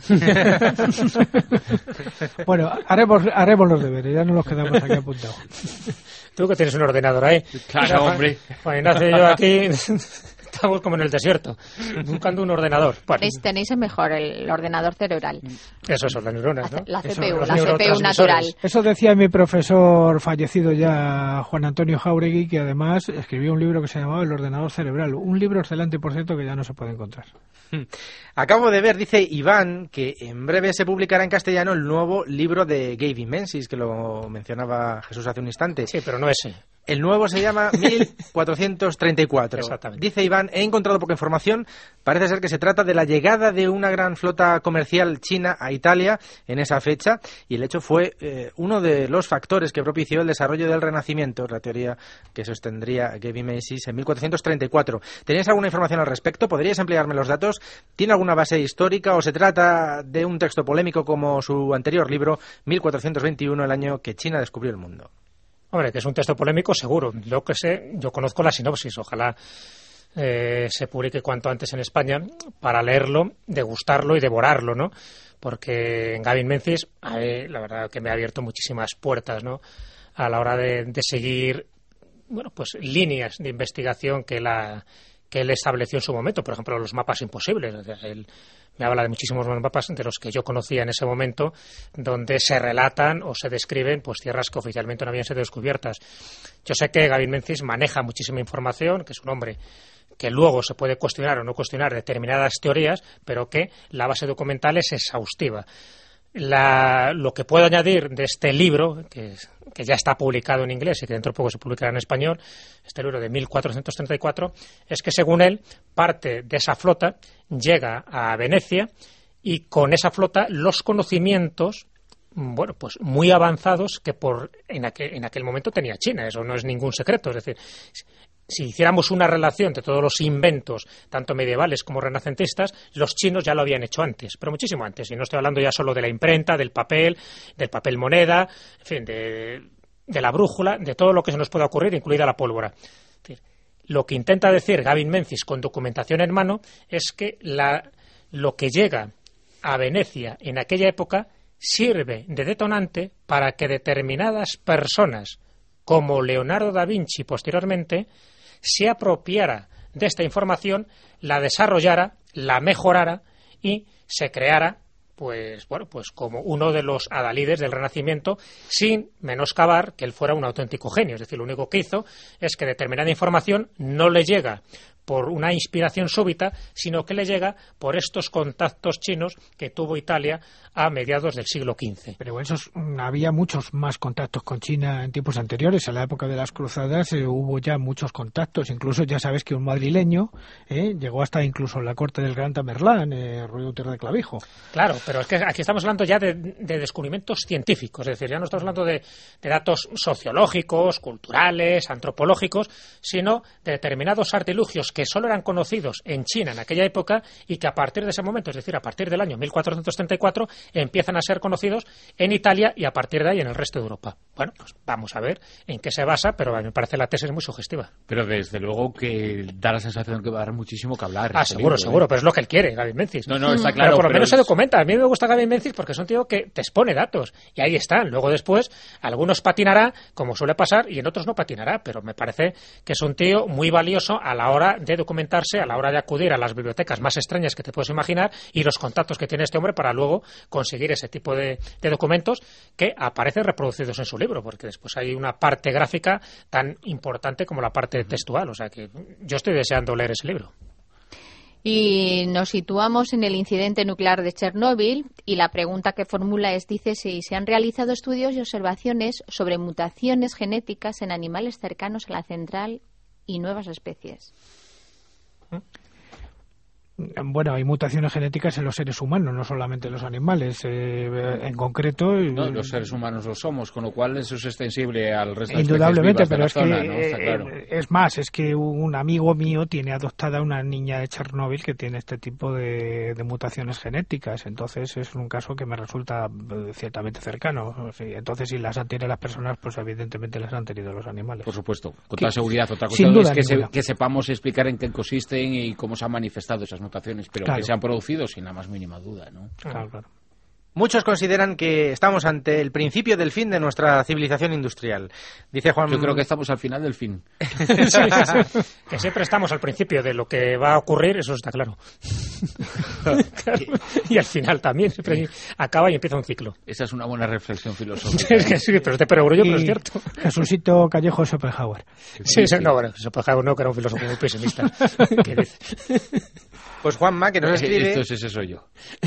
[SPEAKER 6] Bueno, haremos, haremos los deberes, ya no los quedamos aquí apuntados.
[SPEAKER 5] Tú que tienes un ordenador ahí.
[SPEAKER 2] Claro, hombre.
[SPEAKER 5] Juan Ignacio y yo aquí estamos como en el desierto, buscando un ordenador. Bueno,
[SPEAKER 8] ¿Tenéis, tenéis el mejor, el ordenador cerebral?
[SPEAKER 5] eso son las neuronas, ¿no?
[SPEAKER 8] La C
[SPEAKER 5] Eso,
[SPEAKER 8] P U,
[SPEAKER 5] los
[SPEAKER 8] la C P U
[SPEAKER 5] neurotransmisores.
[SPEAKER 8] natural.
[SPEAKER 6] Eso decía mi profesor fallecido ya, Juan Antonio Jáuregui, que además escribió un libro que se llamaba El ordenador cerebral. Un libro excelente, por cierto, que ya no se puede encontrar.
[SPEAKER 7] Acabo de ver, dice Iván, que en breve se publicará en castellano el nuevo libro de Gavin Menzies, que lo mencionaba Jesús hace un instante.
[SPEAKER 5] Sí, pero no ese.
[SPEAKER 7] El nuevo se llama mil cuatrocientos treinta y cuatro.
[SPEAKER 5] Exactamente.
[SPEAKER 7] Dice Iván, he encontrado poca información. Parece ser que se trata de la llegada de una gran flota comercial china a Italia en esa fecha, y el hecho fue eh, uno de los factores que propició el desarrollo del Renacimiento, la teoría que sostendría Gavin Menzies en mil cuatrocientos treinta y cuatro. ¿Tenéis alguna información al respecto? ¿Podríais ampliarme los datos? ¿Tiene alguna base histórica o se trata de un texto polémico como su anterior libro, mil cuatrocientos veintiuno, el año que China descubrió el mundo?
[SPEAKER 5] Hombre, que es un texto polémico, seguro. Lo que sé, yo conozco la sinopsis. Ojalá eh, se publique cuanto antes en España para leerlo, degustarlo y devorarlo, ¿no? Porque en Gavin Menzies, eh, la verdad que me ha abierto muchísimas puertas, ¿no? A la hora de, de seguir, bueno, pues líneas de investigación que la que él estableció en su momento. Por ejemplo, los mapas imposibles. O sea, él me habla de muchísimos mapas de los que yo conocía en ese momento, donde se relatan o se describen pues tierras que oficialmente no habían sido descubiertas. Yo sé que Gavin Menzies maneja muchísima información, que es un hombre que luego se puede cuestionar o no cuestionar determinadas teorías, pero que la base documental es exhaustiva. La, lo que puedo añadir de este libro, que, que ya está publicado en inglés y que dentro de poco se publicará en español, este libro de mil cuatrocientos treinta y cuatro, es que según él, parte de esa flota llega a Venecia y con esa flota los conocimientos, bueno, pues muy avanzados que por en aquel, en aquel momento tenía China. Eso no es ningún secreto. Es decir, si hiciéramos una relación de todos los inventos, tanto medievales como renacentistas, los chinos ya lo habían hecho antes, pero muchísimo antes. Y no estoy hablando ya solo de la imprenta, del papel, del papel moneda, en fin, de, de la brújula, de todo lo que se nos pueda ocurrir, incluida la pólvora. Es decir, lo que intenta decir Gavin Menzies con documentación en mano es que la, lo que llega a Venecia en aquella época sirve de detonante para que determinadas personas, como Leonardo da Vinci posteriormente, se apropiara de esta información, la desarrollara, la mejorara y se creara, pues bueno, pues como uno de los adalides del Renacimiento, sin menoscabar que él fuera un auténtico genio. Es decir, lo único que hizo es que determinada información no le llega por una inspiración súbita, sino que le llega por estos contactos chinos que tuvo Italia a mediados del siglo quince.
[SPEAKER 6] Pero esos, había muchos más contactos con China en tiempos anteriores. En la época de las cruzadas eh, hubo ya muchos contactos. Incluso ya sabes que un madrileño eh, llegó hasta incluso la corte del gran Tamerlán, eh, Reuter de Clavijo.
[SPEAKER 5] Claro, pero es que aquí estamos hablando ya de, de descubrimientos científicos. Es decir, ya no estamos hablando de, de datos sociológicos, culturales, antropológicos, sino de determinados artilugios que solo eran conocidos en China en aquella época y que a partir de ese momento, es decir, a partir del año mil cuatrocientos treinta y cuatro, empiezan a ser conocidos en Italia y a partir de ahí en el resto de Europa. Bueno, pues vamos a ver en qué se basa, pero me parece la tesis muy sugestiva.
[SPEAKER 2] Pero desde luego que da la sensación que va a dar muchísimo que hablar.
[SPEAKER 5] Ah, seguro, libro, seguro, ¿eh? Pero es lo que él quiere, Gavin Menzies.
[SPEAKER 2] No, no, está claro.
[SPEAKER 5] Pero por lo
[SPEAKER 2] pero
[SPEAKER 5] menos
[SPEAKER 2] es...
[SPEAKER 5] se documenta. A mí me gusta Gavin Menzies porque es un tío que te expone datos y ahí están. Luego después, algunos patinará, como suele pasar, y en otros no patinará, pero me parece que es un tío muy valioso a la hora de documentarse, a la hora de acudir a las bibliotecas más extrañas que te puedes imaginar y los contactos que tiene este hombre para luego conseguir ese tipo de, de documentos que aparecen reproducidos en su libro, porque después hay una parte gráfica tan importante como la parte textual. O sea que yo estoy deseando leer ese libro.
[SPEAKER 8] Y nos situamos en el incidente nuclear de Chernóbil y la pregunta que formula es, dice, si se han realizado estudios y observaciones sobre mutaciones genéticas en animales cercanos a la central y nuevas especies.
[SPEAKER 6] Bueno, hay mutaciones genéticas en los seres humanos, no solamente en los animales. Eh, en concreto...
[SPEAKER 2] No, los seres humanos lo somos, con lo cual eso es extensible al resto de
[SPEAKER 6] indudablemente,
[SPEAKER 2] especies vivas de la
[SPEAKER 6] pero es
[SPEAKER 2] zona,
[SPEAKER 6] que,
[SPEAKER 2] ¿no? Está claro.
[SPEAKER 6] eh, es más, es que un amigo mío tiene adoptada una niña de Chernóbil que tiene este tipo de, de mutaciones genéticas. Entonces es un caso que me resulta eh, ciertamente cercano. Sí, entonces, si las han tenido las personas, pues evidentemente las han tenido los animales.
[SPEAKER 2] Por supuesto, con
[SPEAKER 6] que,
[SPEAKER 2] toda seguridad. Otra cosa
[SPEAKER 6] sin duda
[SPEAKER 2] es que, se,
[SPEAKER 6] ninguna.
[SPEAKER 2] que sepamos explicar en qué consisten y cómo se han manifestado esas mutaciones, pero
[SPEAKER 6] claro.
[SPEAKER 2] que se han producido sin la más mínima duda, ¿no?
[SPEAKER 6] Claro, claro.
[SPEAKER 7] Muchos consideran que estamos ante el principio del fin de nuestra civilización industrial. Dice Juan...
[SPEAKER 2] Yo creo que estamos al final del fin.
[SPEAKER 5] Sí, sí. Que siempre estamos al principio de lo que va a ocurrir, eso está claro. Claro. Y al final también, siempre acaba y empieza un ciclo.
[SPEAKER 2] Esa es una buena reflexión filosófica.
[SPEAKER 5] Es que sí, pero te perogro, pero es cierto.
[SPEAKER 6] Jesucito Callejo Schopenhauer.
[SPEAKER 5] Sí, sí, no, bueno, Schopenhauer no, que era un filósofo muy pesimista. ¿Qué dice?
[SPEAKER 7] Pues Juanma, que nos escribe...
[SPEAKER 2] Esto es ese soy yo.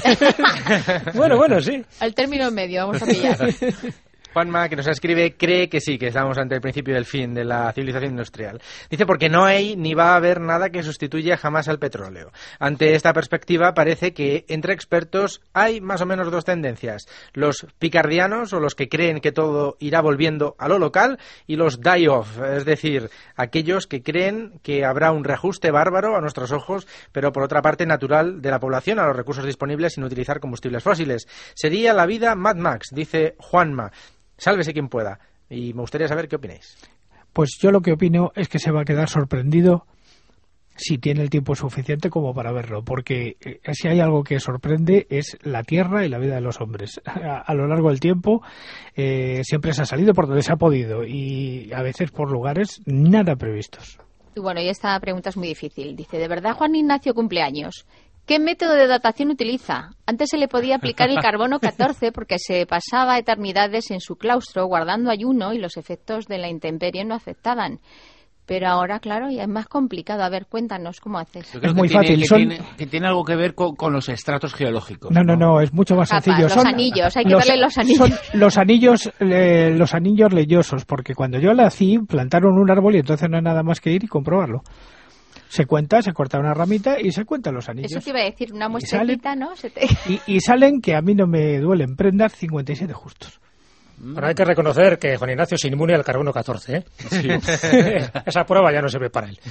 [SPEAKER 5] Bueno, bueno, sí.
[SPEAKER 8] Al término medio, vamos a pillar.
[SPEAKER 7] Juanma, que nos escribe, cree que sí, que estamos ante el principio del fin de la civilización industrial. Dice, porque no hay ni va a haber nada que sustituya jamás al petróleo. Ante esta perspectiva parece que entre expertos hay más o menos dos tendencias. Los picardianos, o los que creen que todo irá volviendo a lo local, y los die-off, es decir, aquellos que creen que habrá un reajuste bárbaro a nuestros ojos, pero por otra parte natural, de la población a los recursos disponibles sin utilizar combustibles fósiles. Sería la vida Mad Max, dice Juanma. Sálvese quien pueda. Y me gustaría saber qué opináis.
[SPEAKER 6] Pues yo lo que opino es que se va a quedar sorprendido si tiene el tiempo suficiente como para verlo, porque eh, si hay algo que sorprende es la Tierra y la vida de los hombres. A, a lo largo del tiempo eh, siempre se ha salido por donde se ha podido y a veces por lugares nada previstos.
[SPEAKER 8] Y bueno, y esta pregunta es muy difícil. Dice, ¿de verdad Juan Ignacio cumple años? ¿Qué método de datación utiliza? Antes se le podía aplicar el carbono catorce porque se pasaba eternidades en su claustro guardando ayuno y los efectos de la intemperie no afectaban. Pero ahora, claro, ya es más complicado. A ver, cuéntanos, ¿cómo haces?
[SPEAKER 2] Yo creo
[SPEAKER 6] Es
[SPEAKER 2] que
[SPEAKER 6] muy
[SPEAKER 2] tiene,
[SPEAKER 6] fácil.
[SPEAKER 2] Que,
[SPEAKER 6] Son...
[SPEAKER 2] tiene, que tiene algo que ver con, con los estratos geológicos.
[SPEAKER 6] No, no, no, es mucho más
[SPEAKER 8] Capaz,
[SPEAKER 6] sencillo.
[SPEAKER 8] los
[SPEAKER 6] Son
[SPEAKER 8] anillos, hay que
[SPEAKER 6] los,
[SPEAKER 8] darle los anillos.
[SPEAKER 6] Son los anillos, eh, los anillos leyosos, porque cuando yo nací plantaron un árbol y entonces no hay nada más que ir y comprobarlo. Se cuenta, se corta una ramita y se cuentan los anillos.
[SPEAKER 8] Eso te iba a decir, una
[SPEAKER 6] Y
[SPEAKER 8] muestrecita,
[SPEAKER 6] salen-
[SPEAKER 8] ¿no? Se te...
[SPEAKER 6] Y, y salen, que a mí no me duelen prendas, cincuenta y siete justos.
[SPEAKER 5] Bueno, hay que reconocer que Juan Ignacio es inmune al carbono catorce, ¿eh?
[SPEAKER 2] Sí.
[SPEAKER 5] Esa prueba ya no sirve para él.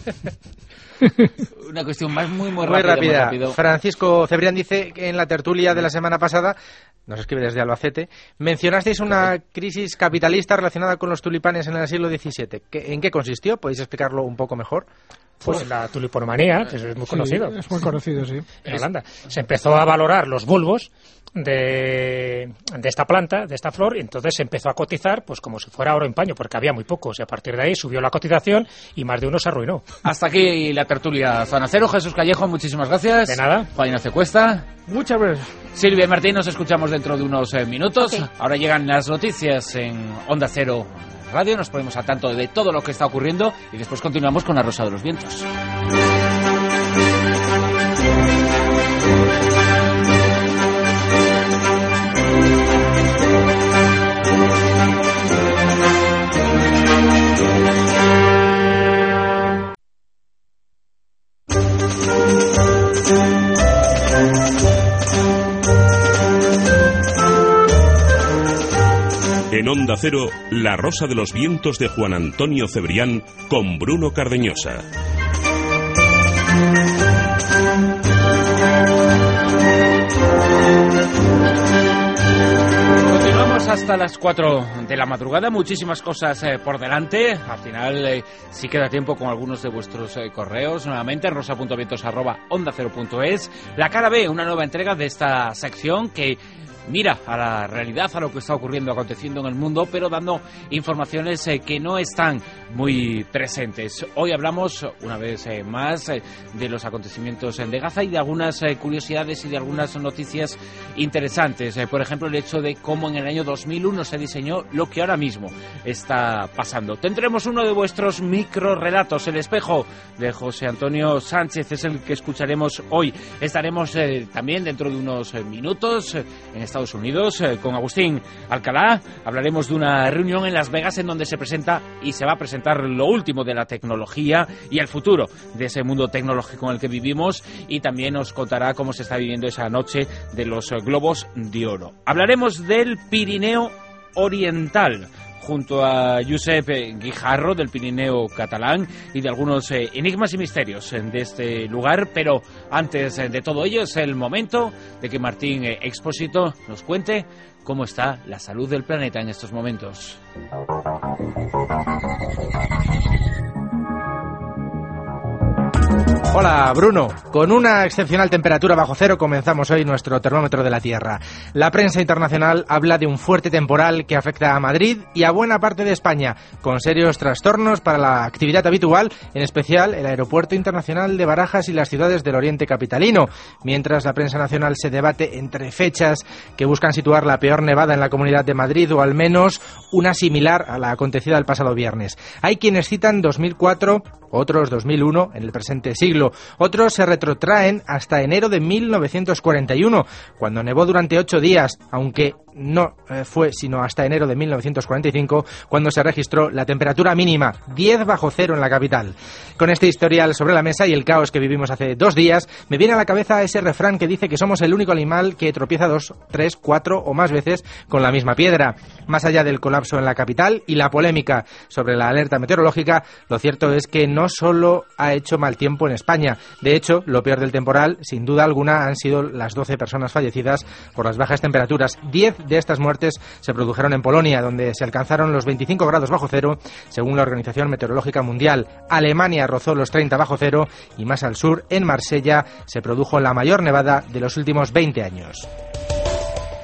[SPEAKER 2] Una cuestión más muy, muy,
[SPEAKER 7] Muy
[SPEAKER 2] rápida,
[SPEAKER 7] rápida.
[SPEAKER 2] muy rápido.
[SPEAKER 7] Francisco Cebrián dice que en la tertulia de la semana pasada, nos escribe desde Albacete, mencionasteis una crisis capitalista relacionada con los tulipanes en el siglo diecisiete. ¿Qué- ¿En qué consistió? ¿Podéis explicarlo un poco mejor?
[SPEAKER 5] Pues la tuliponomanía, que eso es muy conocido.
[SPEAKER 6] Sí, es muy conocido, sí.
[SPEAKER 5] En Holanda. Se empezó a valorar los bulbos de, de esta planta, de esta flor, y entonces se empezó a cotizar pues como si fuera oro en paño, porque había muy pocos, y a partir de ahí subió la cotización y más de uno se arruinó.
[SPEAKER 2] Hasta aquí la tertulia Zona Cero. Jesús Callejo, muchísimas gracias.
[SPEAKER 5] De nada.
[SPEAKER 2] Juan Ignacio Cuesta.
[SPEAKER 6] Muchas gracias.
[SPEAKER 2] Silvia y Martín, nos escuchamos dentro de unos eh, minutos.
[SPEAKER 8] Ok.
[SPEAKER 2] Ahora llegan las noticias en Onda Cero Radio. Nos ponemos al tanto de todo lo que está ocurriendo y después continuamos con La Rosa de los Vientos.
[SPEAKER 1] En Onda Cero, La Rosa de los Vientos de Juan Antonio Cebrián con Bruno Cardeñosa.
[SPEAKER 2] Continuamos hasta las cuatro de la madrugada, muchísimas cosas eh, por delante. Al final eh, sí queda tiempo con algunos de vuestros eh, correos. Nuevamente, rosa punto vientos arroba onda cero punto es. La cara B, una nueva entrega de esta sección que mira a la realidad, a lo que está ocurriendo, aconteciendo en el mundo, pero dando informaciones eh, que no están muy presentes. Hoy hablamos, una vez eh, más, eh, de los acontecimientos en de Gaza y de algunas eh, curiosidades y de algunas noticias interesantes. Eh, por ejemplo, el hecho de cómo en el año dos mil uno se diseñó lo que ahora mismo está pasando. Tendremos uno de vuestros microrelatos, El espejo, de José Antonio Sánchez, es el que escucharemos hoy. Estaremos eh, también dentro de unos eh, minutos eh, en Estados Unidos eh, con Agustín Alcalá. Hablaremos de una reunión en Las Vegas en donde se presenta y se va a presentar lo último de la tecnología y el futuro de ese mundo tecnológico en el que vivimos, y también nos contará cómo se está viviendo esa noche de los eh, globos de oro. Hablaremos del Pirineo Oriental junto a Josep Guijarro del Pirineo catalán y de algunos eh, enigmas y misterios eh, de este lugar, pero antes eh, de todo ello es el momento de que Martín eh, Expósito nos cuente cómo está la salud del planeta en estos momentos.
[SPEAKER 7] Hola, Bruno. Con una excepcional temperatura bajo cero comenzamos hoy nuestro termómetro de la Tierra. La prensa internacional habla de un fuerte temporal que afecta a Madrid y a buena parte de España, con serios trastornos para la actividad habitual, en especial el Aeropuerto Internacional de Barajas y las ciudades del Oriente Capitalino, mientras la prensa nacional se debate entre fechas que buscan situar la peor nevada en la Comunidad de Madrid o al menos una similar a la acontecida el pasado viernes. Hay quienes citan dos mil cuatro, otros dos mil uno en el presente siglo. Otros se retrotraen hasta enero de mil novecientos cuarenta y uno, cuando nevó durante ocho días, aunque no eh, fue sino hasta enero de mil novecientos cuarenta y cinco cuando se registró la temperatura mínima, diez bajo cero en la capital. Con este historial sobre la mesa y el caos que vivimos hace dos días, me viene a la cabeza ese refrán que dice que somos el único animal que tropieza dos, tres, cuatro o más veces con la misma piedra. Más allá del colapso en la capital y la polémica sobre la alerta meteorológica, lo cierto es que no solo ha hecho mal tiempo en España. De hecho, lo peor del temporal, sin duda alguna, han sido las doce personas fallecidas por las bajas temperaturas. diez de estas muertes se produjeron en Polonia, donde se alcanzaron los veinticinco grados bajo cero, según la Organización Meteorológica Mundial. Alemania rozó los treinta bajo cero y más al sur, en Marsella, se produjo la mayor nevada de los últimos veinte años.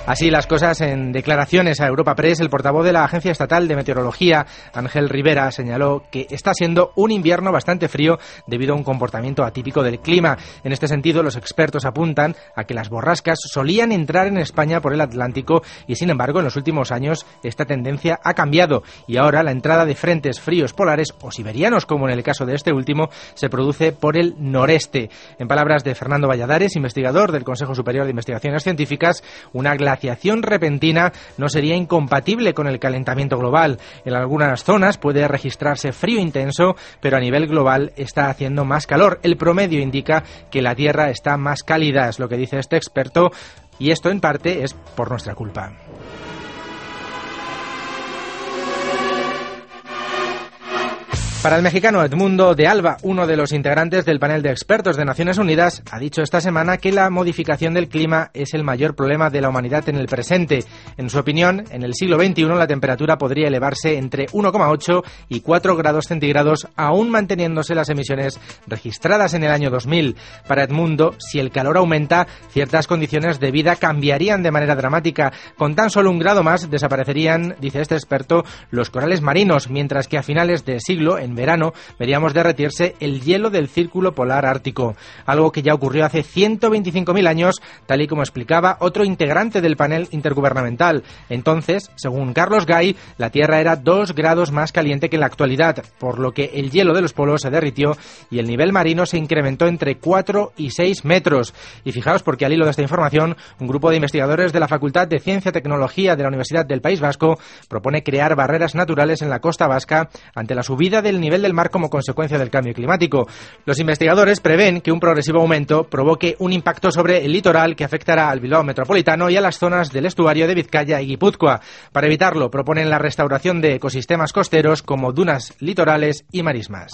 [SPEAKER 7] Así las cosas, en declaraciones a Europa Press, el portavoz de la Agencia Estatal de Meteorología, Ángel Rivera, señaló que está siendo un invierno bastante frío debido a un comportamiento atípico del clima. En este sentido, los expertos apuntan a que las borrascas solían entrar en España por el Atlántico y, sin embargo, en los últimos años esta tendencia ha cambiado y ahora la entrada de frentes fríos polares o siberianos, como en el caso de este último, se produce por el noreste. En palabras de Fernando Valladares, investigador del Consejo Superior de Investigaciones Científicas, una glaciación repentina no sería incompatible con el calentamiento global. En algunas zonas puede registrarse frío intenso, pero a nivel global está haciendo más calor. El promedio indica que la Tierra está más cálida, es lo que dice este experto, y esto en parte es por nuestra culpa. Para el mexicano Edmundo de Alba, uno de los integrantes del panel de expertos de Naciones Unidas, ha dicho esta semana que la modificación del clima es el mayor problema de la humanidad en el presente. En su opinión, en el siglo veintiuno la temperatura podría elevarse entre uno coma ocho y cuatro grados centígrados, aún manteniéndose las emisiones registradas en el año dos mil. Para Edmundo, si el calor aumenta, ciertas condiciones de vida cambiarían de manera dramática. Con tan solo un grado más desaparecerían, dice este experto, los corales marinos, mientras que a finales de siglo, en verano, veríamos derretirse el hielo del círculo polar ártico, algo que ya ocurrió hace ciento veinticinco mil años, tal y como explicaba otro integrante del panel intergubernamental. Entonces, según Carlos Gay, la Tierra era dos grados más caliente que en la actualidad, por lo que el hielo de los polos se derritió y el nivel marino se incrementó entre cuatro y seis metros. Y fijaos, porque al hilo de esta información, un grupo de investigadores de la Facultad de Ciencia y Tecnología de la Universidad del País Vasco propone crear barreras naturales en la costa vasca ante la subida del nivel del mar como consecuencia del cambio climático. Los investigadores prevén que un progresivo aumento provoque un impacto sobre el litoral que afectará al Bilbao metropolitano y a las zonas del estuario de Vizcaya y Guipúzcoa. Para evitarlo, proponen la restauración de ecosistemas costeros como dunas litorales y marismas.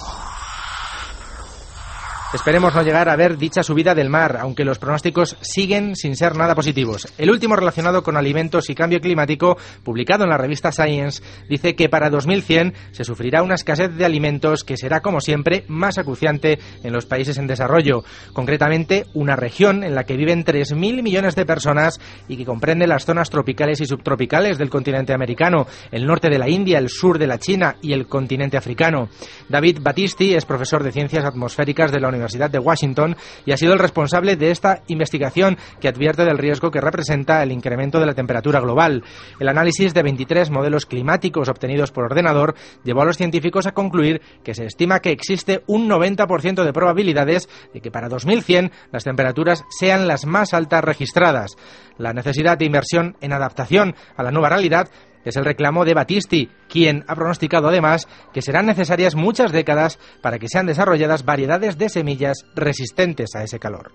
[SPEAKER 7] Esperemos no llegar a ver dicha subida del mar, aunque los pronósticos siguen sin ser nada positivos. El último, relacionado con alimentos y cambio climático, publicado en la revista Science, dice que para dos mil cien se sufrirá una escasez de alimentos que será, como siempre, más acuciante en los países en desarrollo. Concretamente, una región en la que viven tres mil millones de personas y que comprende las zonas tropicales y subtropicales del continente americano, el norte de la India, el sur de la China y el continente africano. David Battisti es profesor de Ciencias Atmosféricas de la Universidad Universidad de Washington y ha sido el responsable de esta investigación que advierte del riesgo que representa el incremento de la temperatura global. El análisis de veintitrés modelos climáticos obtenidos por ordenador llevó a los científicos a concluir que se estima que existe un noventa por ciento de probabilidades de que para dos mil cien las temperaturas sean las más altas registradas. La necesidad de inversión en adaptación a la nueva realidad es el reclamo de Battisti, quien ha pronosticado además que serán necesarias muchas décadas para que sean desarrolladas variedades de semillas resistentes a ese calor.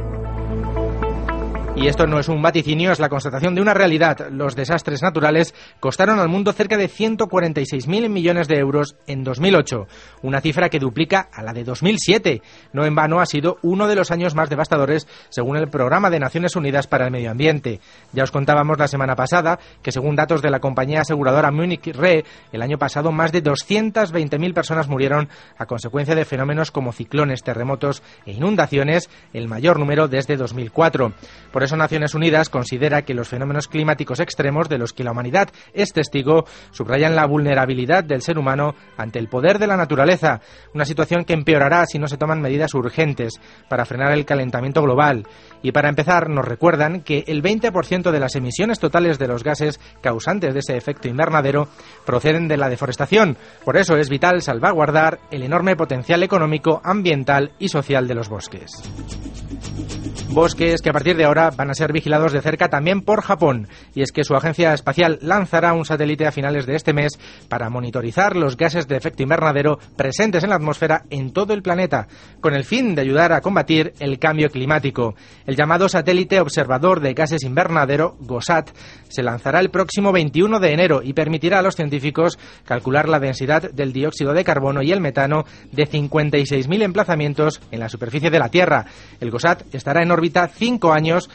[SPEAKER 7] Y esto no es un vaticinio, es la constatación de una realidad. Los desastres naturales costaron al mundo cerca de ciento cuarenta y seis mil millones de euros en dos mil ocho, una cifra que duplica a la de dos mil siete. No en vano ha sido uno de los años más devastadores según el Programa de Naciones Unidas para el Medio Ambiente. Ya os contábamos la semana pasada que, según datos de la compañía aseguradora Munich Re, el año pasado más de doscientas veinte mil personas murieron a consecuencia de fenómenos como ciclones, terremotos e inundaciones, el mayor número desde dos mil cuatro. Por Por eso Naciones Unidas considera que los fenómenos climáticos extremos de los que la humanidad es testigo subrayan la vulnerabilidad del ser humano ante el poder de la naturaleza, una situación que empeorará si no se toman medidas urgentes para frenar el calentamiento global. Y para empezar, nos recuerdan que el veinte por ciento de las emisiones totales de los gases causantes de ese efecto invernadero proceden de la deforestación. Por eso es vital salvaguardar el enorme potencial económico, ambiental y social de los bosques. Bosques que a partir de ahora van a ser vigilados de cerca también por Japón, y es que su agencia espacial lanzará un satélite a finales de este mes para monitorizar los gases de efecto invernadero presentes en la atmósfera en todo el planeta, con el fin de ayudar a combatir el cambio climático. El llamado satélite observador de gases invernadero, GOSAT, se lanzará el próximo veintiuno de enero y permitirá a los científicos calcular la densidad del dióxido de carbono y el metano de cincuenta y seis mil emplazamientos en la superficie de la Tierra. El GOSAT estará en órbita cinco años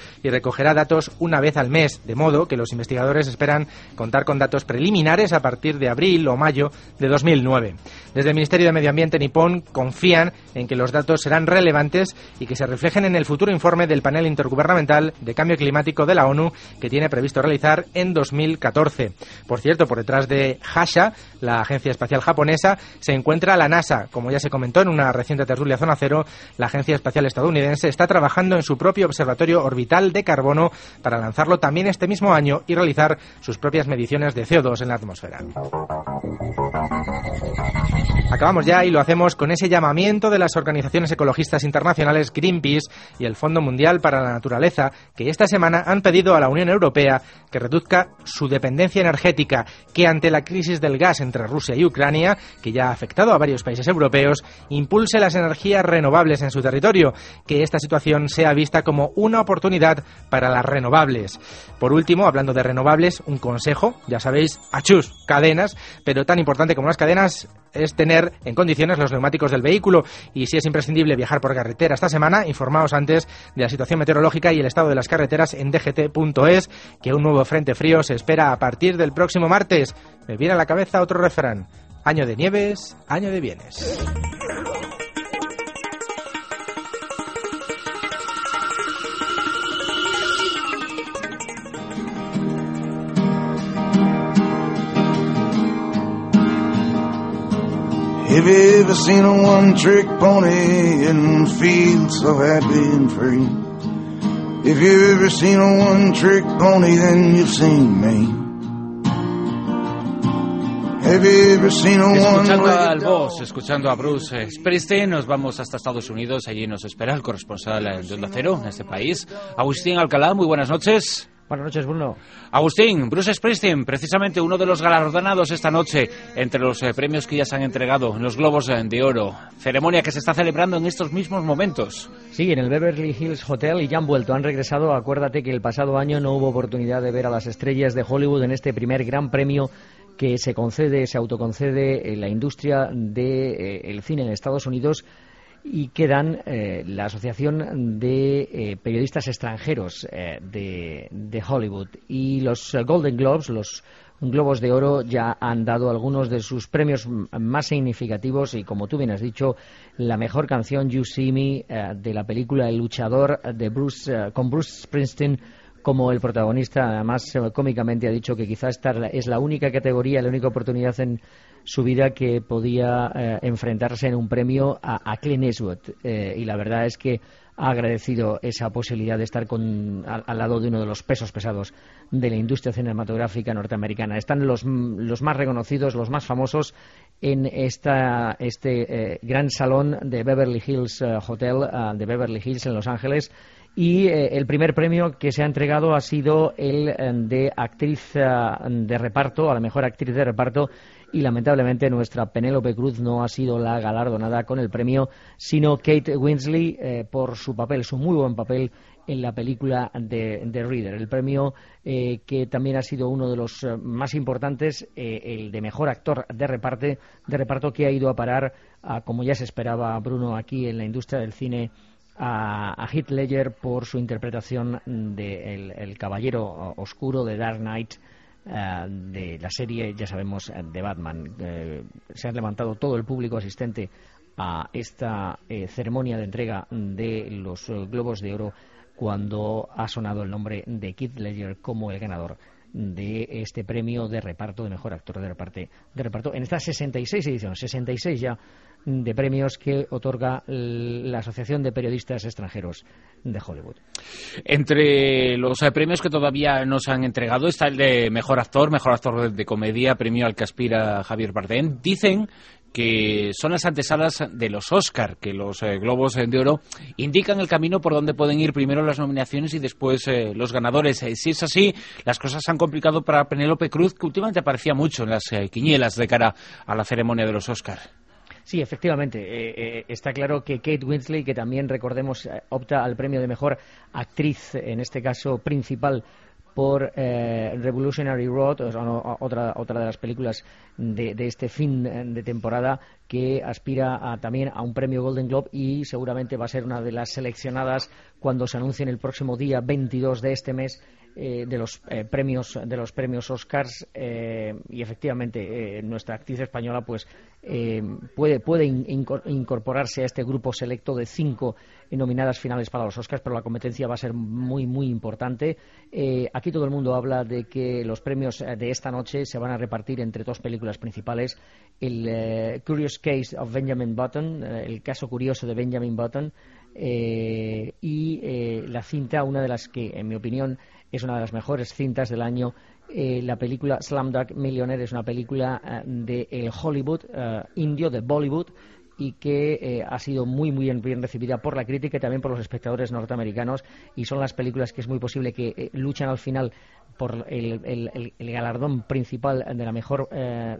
[SPEAKER 7] y recogerá datos una vez al mes, de modo que los investigadores esperan contar con datos preliminares a partir de abril o mayo de dos mil nueve. Desde el Ministerio de Medio Ambiente nipón confían en que los datos serán relevantes y que se reflejen en el futuro informe del panel intergubernamental de cambio climático de la ONU que tiene previsto realizar en dos mil catorce. Por cierto, por detrás de JAXA, la Agencia Espacial Japonesa, se encuentra la NASA. Como ya se comentó en una reciente tertulia Zona Cero, la Agencia Espacial Estadounidense está trabajando en su propio observatorio orbital de carbono para lanzarlo también este mismo año y realizar sus propias mediciones de C O dos en la atmósfera. Acabamos ya y lo hacemos con ese llamamiento de las organizaciones ecologistas internacionales Greenpeace y el Fondo Mundial para la Naturaleza, que esta semana han pedido a la Unión Europea que reduzca su dependencia energética, que ante la crisis del gas entre Rusia y Ucrania, que ya ha afectado a varios países europeos, impulse las energías renovables en su territorio, que esta situación sea vista como una oportunidad para las renovables. Por último, hablando de renovables, un consejo, ya sabéis, achus, cadenas, pero tan importante como las cadenas es tener en condiciones los neumáticos del vehículo, y si es imprescindible viajar por carretera esta semana, informaos antes de la situación meteorológica y el estado de las carreteras en d g t punto es, que un nuevo frente frío se espera a partir del próximo martes. Me viene a la cabeza otro refrán: año de nieves, año de bienes.
[SPEAKER 9] Have you ever seen a one-trick pony and feel so happy and free? If you've ever seen a one-trick pony, then you've seen me. Have you ever seen a
[SPEAKER 2] Escuchando
[SPEAKER 9] one-legged
[SPEAKER 2] al
[SPEAKER 9] dog?
[SPEAKER 2] boss, escuchando a Bruce Springsteen, nos vamos hasta Estados Unidos. Allí nos espera el corresponsal de Onda Cero en este país, Agustín Alcalá. Muy buenas noches.
[SPEAKER 10] Buenas noches, Bruno.
[SPEAKER 2] Agustín, Bruce Springsteen, precisamente uno de los galardonados esta noche entre los eh, premios que ya se han entregado en los Globos eh, de Oro, ceremonia que se está celebrando en estos mismos momentos.
[SPEAKER 10] Sí, en el Beverly Hills Hotel, y ya han vuelto, han regresado. Acuérdate que el pasado año no hubo oportunidad de ver a las estrellas de Hollywood en este primer gran premio que se concede, se autoconcede en la industria del de, eh, cine en Estados Unidos, y quedan eh, la Asociación de eh, Periodistas Extranjeros eh, de, de Hollywood y los eh, Golden Globes, los Globos de Oro, ya han dado algunos de sus premios más significativos, y como tú bien has dicho, la mejor canción You See Me eh, de la película El Luchador de Bruce, eh, con Bruce Springsteen como el protagonista. Además, eh, cómicamente ha dicho que quizás esta es la única categoría, la única oportunidad en su vida que podía eh, enfrentarse en un premio a, a Clint Eastwood, eh, y la verdad es que ha agradecido esa posibilidad de estar con, al, al lado de uno de los pesos pesados de la industria cinematográfica norteamericana. Están los, los más reconocidos, los más famosos en esta, este eh, gran salón de Beverly Hills uh, Hotel uh, de Beverly Hills en Los Ángeles. Y eh, el primer premio que se ha entregado ha sido el eh, de actriz eh, de reparto, a la mejor actriz de reparto, y lamentablemente nuestra Penélope Cruz no ha sido la galardonada con el premio, sino Kate Winslet eh, por su papel, su muy buen papel en la película de, de Reader. El premio eh, que también ha sido uno de los eh, más importantes, eh, el de mejor actor de reparto, de reparto que ha ido a parar, a, como ya se esperaba, Bruno, aquí en la industria del cine, a, a Heath Ledger por su interpretación de el, el Caballero Oscuro de Dark Knight, uh, de la serie, ya sabemos, de Batman. Uh, se ha levantado todo el público asistente a esta eh, ceremonia de entrega de los uh, Globos de Oro cuando ha sonado el nombre de Heath Ledger como el ganador de este premio de reparto, de mejor actor de reparto, de reparto en estas sesenta y seis ediciones, sesenta y seis ya de premios que otorga la Asociación de Periodistas Extranjeros de Hollywood.
[SPEAKER 2] Entre los premios que todavía no se han entregado está el de mejor actor, mejor actor de comedia, premio al que aspira Javier Bardem. Dicen que son las antesalas de los Oscar, que los eh, Globos de Oro indican el camino por donde pueden ir primero las nominaciones y después eh, los ganadores. Eh, si es así, las cosas se han complicado para Penélope Cruz, que últimamente aparecía mucho en las eh, quinielas de cara a la ceremonia de los Oscar.
[SPEAKER 10] Sí, efectivamente. Eh, eh, está claro que Kate Winslet, que también, recordemos, eh, opta al premio de mejor actriz, en este caso principal, por eh, Revolutionary Road, o sea, no, otra otra de las películas de, de este fin de temporada, que aspira a, también a un premio Golden Globe y seguramente va a ser una de las seleccionadas cuando se anuncien el próximo día veintidós de este mes eh, de los eh, premios de los premios Oscars, eh, y efectivamente eh, nuestra actriz española pues eh, puede puede in, incorporarse a este grupo selecto de cinco nominadas finales para los Oscars, pero la competencia va a ser muy muy importante. Eh, aquí todo el mundo habla de que los premios de esta noche se van a repartir entre dos películas principales: el eh, Curious Case of Benjamin Button, eh, el caso curioso de Benjamin Button, eh, y eh, la cinta, una de las que en mi opinión es una de las mejores cintas del año, eh, la película Slumdog Millionaire. Es una película eh, de el Hollywood eh, indio, de Bollywood, y que eh, ha sido muy muy bien recibida por la crítica y también por los espectadores norteamericanos, y son las películas que es muy posible que eh, luchan al final por el, el, el, el galardón principal de la mejor eh,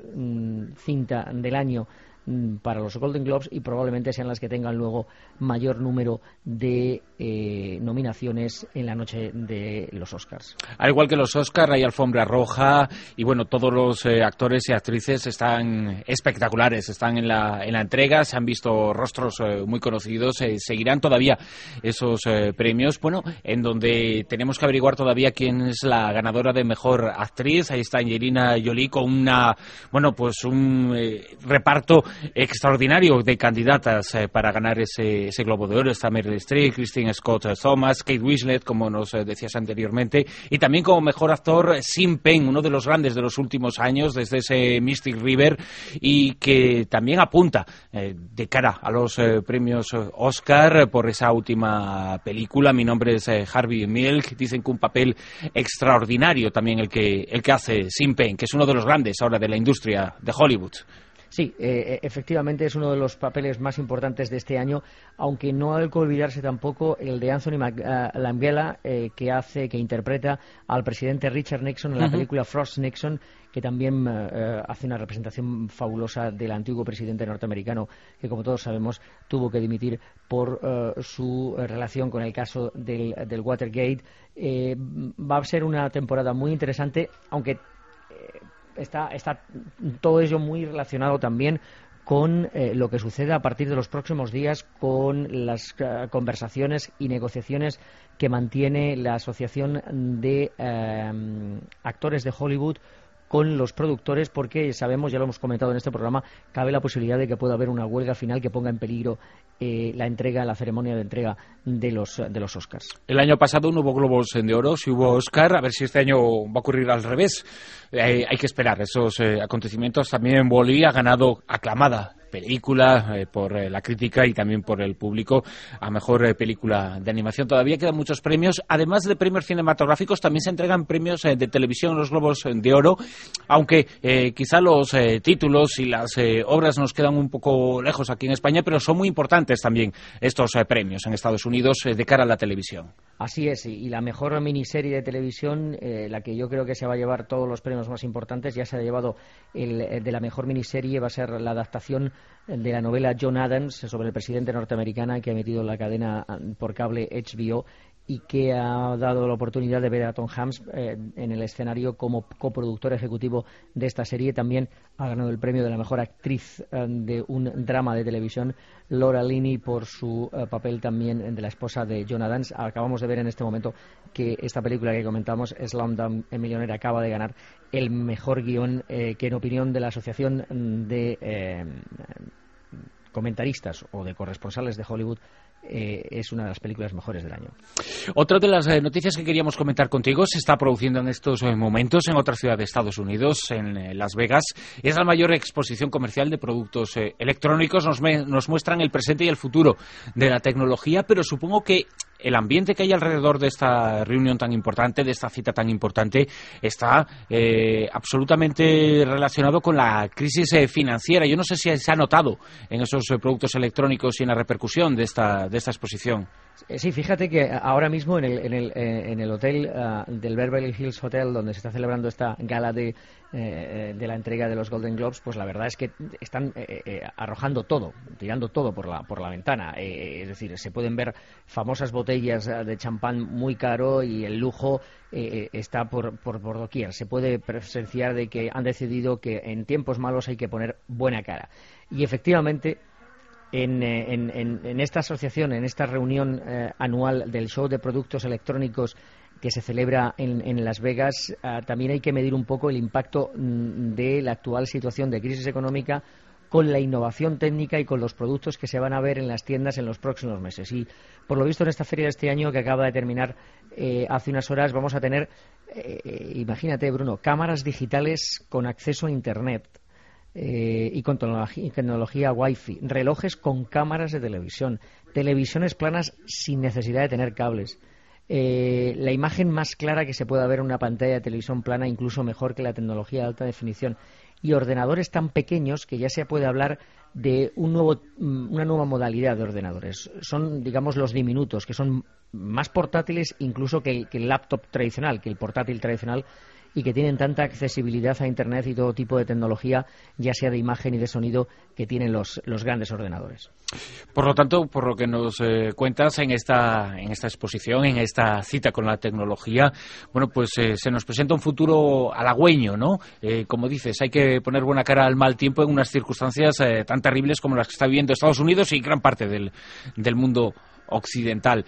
[SPEAKER 10] cinta del año para los Golden Globes, y probablemente sean las que tengan luego mayor número de eh, nominaciones en la noche de los Oscars.
[SPEAKER 2] Al igual que los Oscars, hay alfombra roja y bueno, todos los eh, actores y actrices están espectaculares, están en la, en la entrega, se han visto rostros eh, muy conocidos, eh, seguirán todavía esos eh, premios, bueno, en donde tenemos que averiguar todavía quién es la ganadora de mejor actriz. Ahí está Angelina Jolie con una, bueno, pues un eh, reparto extraordinario de candidatas eh, para ganar ese, ese Globo de Oro. Está Meryl Streep, Christine Scott Thomas, Kate Winslet, como nos eh, decías anteriormente, y también como mejor actor Sean Penn, uno de los grandes de los últimos años, desde ese Mystic River, y que también apunta eh, de cara a los eh, premios Oscar por esa última película. Mi nombre es eh, Harvey Milk. Dicen que un papel extraordinario también el que, el que hace Sean Penn, que es uno de los grandes ahora de la industria de Hollywood.
[SPEAKER 10] Sí, eh, efectivamente es uno de los papeles más importantes de este año, aunque no hay que olvidarse tampoco el de Anthony Mac uh, Langella, eh, que hace, que interpreta al presidente Richard Nixon en la uh-huh. película Frost Nixon, que también uh, hace una representación fabulosa del antiguo presidente norteamericano, que como todos sabemos tuvo que dimitir por uh, su relación con el caso del, del Watergate. Eh, va a ser una temporada muy interesante, aunque eh, Está, está todo ello muy relacionado también con eh, lo que suceda a partir de los próximos días con las uh, conversaciones y negociaciones que mantiene la Asociación de eh, Actores de Hollywood con los productores, porque sabemos, ya lo hemos comentado en este programa, cabe la posibilidad de que pueda haber una huelga final que ponga en peligro eh, la entrega, la ceremonia de entrega de los de los Oscars.
[SPEAKER 2] El año pasado no hubo Globos de Oro, sí hubo Oscar, a ver si este año va a ocurrir al revés. Eh, hay que esperar esos eh, acontecimientos. También Wall-E ha ganado aclamada película eh, por eh, la crítica y también por el público a mejor eh, película de animación. Todavía quedan muchos premios, además de premios cinematográficos también se entregan premios eh, de televisión, los Globos de Oro, aunque eh, quizá los eh, títulos y las eh, obras nos quedan un poco lejos aquí en España, pero son muy importantes también estos eh, premios en Estados Unidos eh, de cara a la televisión.
[SPEAKER 10] Así es, y la mejor miniserie de televisión, eh, la que yo creo que se va a llevar todos los premios más importantes, ya se ha llevado el, el de la mejor miniserie, va a ser la adaptación de la novela John Adams sobre el presidente norteamericano, que ha emitido la cadena por cable H B O y que ha dado la oportunidad de ver a Tom Hanks eh, en el escenario como coproductor ejecutivo de esta serie. También ha ganado el premio de la mejor actriz eh, de un drama de televisión, Laura Linney, por su eh, papel también de la esposa de John Adams. Acabamos de ver en este momento que esta película que comentamos, Slumdog Millionaire, acaba de ganar el mejor guión, eh, que en opinión de la Asociación de eh, Comentaristas o de Corresponsales de Hollywood Eh, es una de las películas mejores del año.
[SPEAKER 2] Otra de las eh, noticias que queríamos comentar contigo se está produciendo en estos eh, momentos en otra ciudad de Estados Unidos, en eh, Las Vegas. Es la mayor exposición comercial de productos eh, electrónicos. Nos, me, nos muestran el presente y el futuro de la tecnología, pero supongo que el ambiente que hay alrededor de esta reunión tan importante, de esta cita tan importante, está eh, absolutamente relacionado con la crisis eh, financiera. Yo no sé si se ha notado en esos eh, productos electrónicos y en la repercusión de esta, de esta exposición.
[SPEAKER 10] Sí, fíjate que ahora mismo en el, en el, en el hotel uh, del Beverly Hills Hotel, donde se está celebrando esta gala de, eh, de la entrega de los Golden Globes, pues la verdad es que están eh, eh, arrojando todo, tirando todo por la, por la ventana. Eh, es decir, se pueden ver famosas botellas botellas de champán muy caro y el lujo eh, está por, por, por doquier. Se puede presenciar de que han decidido que en tiempos malos hay que poner buena cara. Y efectivamente, en, en, en, en esta asociación, en esta reunión eh, anual del show de productos electrónicos que se celebra en, en Las Vegas, uh, también hay que medir un poco el impacto mm, de la actual situación de crisis económica con la innovación técnica y con los productos que se van a ver en las tiendas en los próximos meses. Y por lo visto en esta feria de este año que acaba de terminar eh, hace unas horas vamos a tener, eh, imagínate Bruno, cámaras digitales con acceso a Internet eh, y con tecnología, tecnología Wi-Fi, relojes con cámaras de televisión, televisiones planas sin necesidad de tener cables. Eh, la imagen más clara que se pueda ver en una pantalla de televisión plana, incluso mejor que la tecnología de alta definición, y ordenadores tan pequeños que ya se puede hablar de un nuevo, una nueva modalidad de ordenadores. Son, digamos, los diminutos, que son más portátiles incluso que el, que el laptop tradicional, que el portátil tradicional, y que tienen tanta accesibilidad a Internet y todo tipo de tecnología, ya sea de imagen y de sonido, que tienen los, los grandes ordenadores.
[SPEAKER 2] Por lo tanto, por lo que nos eh, cuentas en esta, en esta exposición, en esta cita con la tecnología, bueno, pues eh, se nos presenta un futuro halagüeño, ¿no? Eh, como dices, hay que poner buena cara al mal tiempo en unas circunstancias eh, tan terribles como las que está viviendo Estados Unidos y gran parte del, del mundo occidental.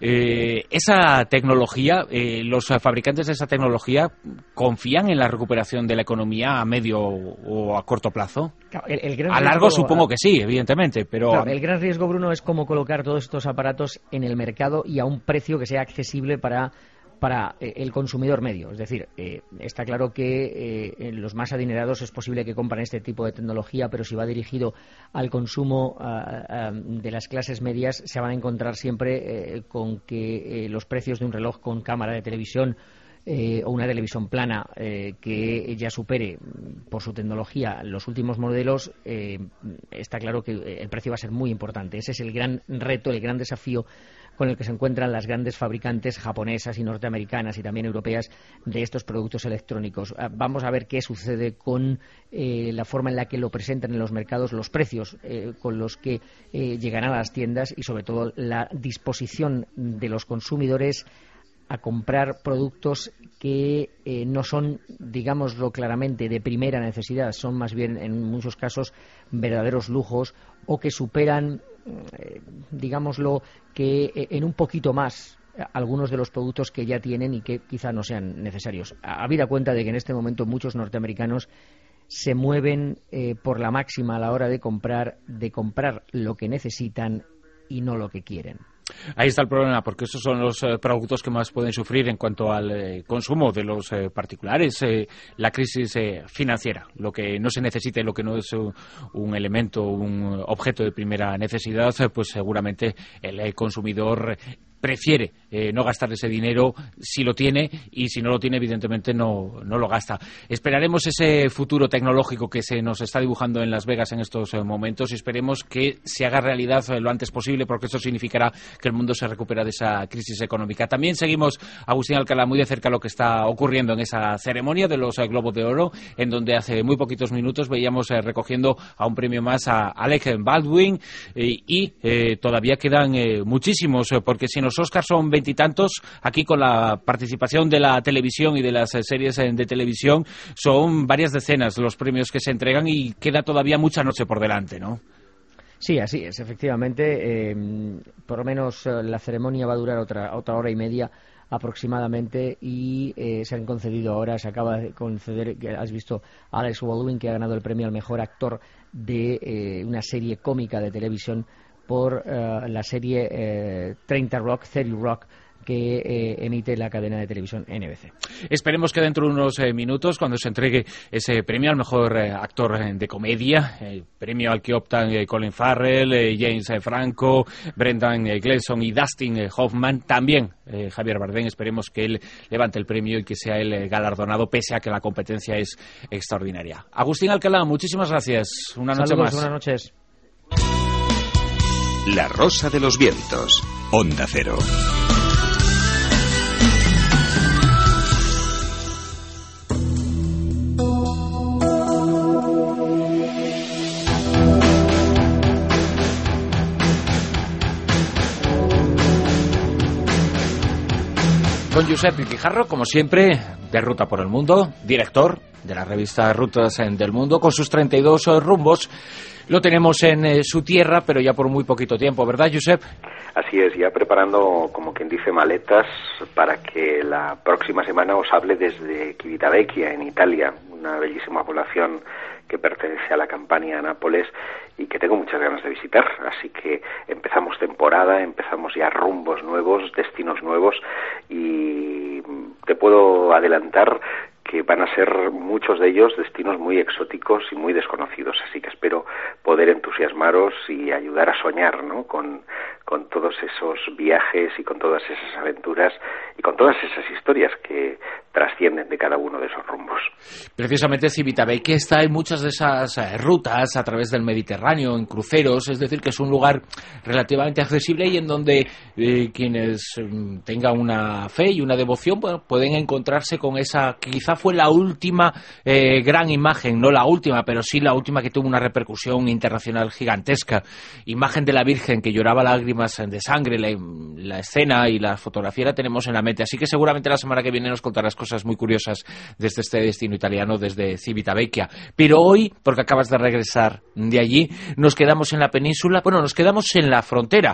[SPEAKER 2] Eh, esa tecnología, eh, los fabricantes de esa tecnología confían en la recuperación de la economía a medio o a corto plazo.
[SPEAKER 10] El, el gran
[SPEAKER 2] a largo
[SPEAKER 10] riesgo,
[SPEAKER 2] supongo que sí, evidentemente, pero
[SPEAKER 10] claro, el gran riesgo, Bruno, es cómo colocar todos estos aparatos en el mercado y a un precio que sea accesible para para eh, el consumidor medio. Es decir, eh, está claro que eh, los más adinerados es posible que compren este tipo de tecnología, pero si va dirigido al consumo uh, uh, de las clases medias, se van a encontrar siempre eh, con que eh, los precios de un reloj con cámara de televisión Eh, o una televisión plana eh, que ya supere por su tecnología los últimos modelos, eh, está claro que el precio va a ser muy importante. Ese es el gran reto, el gran desafío con el que se encuentran las grandes fabricantes japonesas y norteamericanas y también europeas de estos productos electrónicos. Vamos a ver qué sucede con eh, la forma en la que lo presentan en los mercados, los precios eh, con los que eh, llegarán a las tiendas y sobre todo la disposición de los consumidores a comprar productos que eh, no son, digámoslo claramente, de primera necesidad, son más bien en muchos casos verdaderos lujos o que superan, eh, digámoslo, que eh, en un poquito más algunos de los productos que ya tienen y que quizá no sean necesarios. Habida cuenta de que en este momento muchos norteamericanos se mueven eh, por la máxima a la hora de comprar, de comprar lo que necesitan y no lo que quieren.
[SPEAKER 2] Ahí está el problema, porque esos son los eh, productos que más pueden sufrir en cuanto al eh, consumo de los eh, particulares, eh, la crisis eh, financiera, lo que no se necesita y lo que no es un, un elemento, un objeto de primera necesidad, eh, pues seguramente el eh, consumidor prefiere eh, no gastar ese dinero si lo tiene, y si no lo tiene evidentemente no, no lo gasta. Esperaremos ese futuro tecnológico que se nos está dibujando en Las Vegas en estos eh, momentos y esperemos que se haga realidad eh, lo antes posible, porque eso significará que el mundo se recupera de esa crisis económica. También seguimos, Agustín Alcalá, muy de cerca lo que está ocurriendo en esa ceremonia de los eh, Globos de Oro, en donde hace muy poquitos minutos veíamos eh, recogiendo a un premio más a Alec Baldwin eh, y eh, todavía quedan eh, muchísimos, eh, porque si no los Oscars son veintitantos, aquí con la participación de la televisión y de las series de televisión son varias decenas los premios que se entregan y queda todavía mucha noche por delante, ¿no?
[SPEAKER 10] Sí, así es, efectivamente. Eh, por lo menos eh, la ceremonia va a durar otra, otra hora y media aproximadamente y eh, se han concedido ahora, se acaba de conceder, has visto, a Alex Baldwin, que ha ganado el premio al mejor actor de eh, una serie cómica de televisión por uh, la serie eh, treinta Rock, treinta Rock, que eh, emite la cadena de televisión N B C.
[SPEAKER 2] Esperemos que dentro de unos eh, minutos, cuando se entregue ese premio al mejor eh, actor eh, de comedia, eh, premio al que optan eh, Colin Farrell, eh, James eh, Franco, Brendan eh, Gleeson y Dustin eh, Hoffman, también eh, Javier Bardem, esperemos que él levante el premio y que sea el eh, galardonado, pese a que la competencia es extraordinaria. Agustín Alcalá, muchísimas gracias. Una noche
[SPEAKER 10] Saludos,
[SPEAKER 2] más.
[SPEAKER 10] Buenas noches.
[SPEAKER 3] La Rosa de los Vientos, Onda Cero.
[SPEAKER 2] Josep Guijarro, como siempre, de Ruta por el Mundo, director de la revista Rutas del Mundo, con sus treinta y dos rumbos. Lo tenemos en eh, su tierra, pero ya por muy poquito tiempo, ¿verdad, Josep?
[SPEAKER 11] Así es, ya preparando, como quien dice, maletas para que la próxima semana os hable desde Civitavecchia, en Italia, una bellísima población que pertenece a la Campania, a Nápoles, y que tengo muchas ganas de visitar. Así que empezamos temporada, empezamos ya rumbos nuevos, destinos nuevos, y te puedo adelantar que van a ser muchos de ellos destinos muy exóticos y muy desconocidos, así que espero poder entusiasmaros y ayudar a soñar, ¿no?, con, con todos esos viajes y con todas esas aventuras y con todas esas historias que trascienden de cada uno de esos rumbos.
[SPEAKER 2] Precisamente Civitavecchia está en muchas de esas eh, rutas a través del Mediterráneo, en cruceros, es decir, que es un lugar relativamente accesible y en donde eh, quienes eh, tengan una fe y una devoción, bueno, pueden encontrarse con esa, que quizá fue la última eh, gran imagen, no la última, pero sí la última que tuvo una repercusión internacional gigantesca, imagen de la Virgen que lloraba lágrimas de sangre. La, la escena y la fotografía la tenemos en la mente, así que seguramente la semana que viene nos contarás cosas muy curiosas desde este destino italiano, desde Civitavecchia. Pero hoy, porque acabas de regresar de allí, nos quedamos en la península, bueno, nos quedamos en la frontera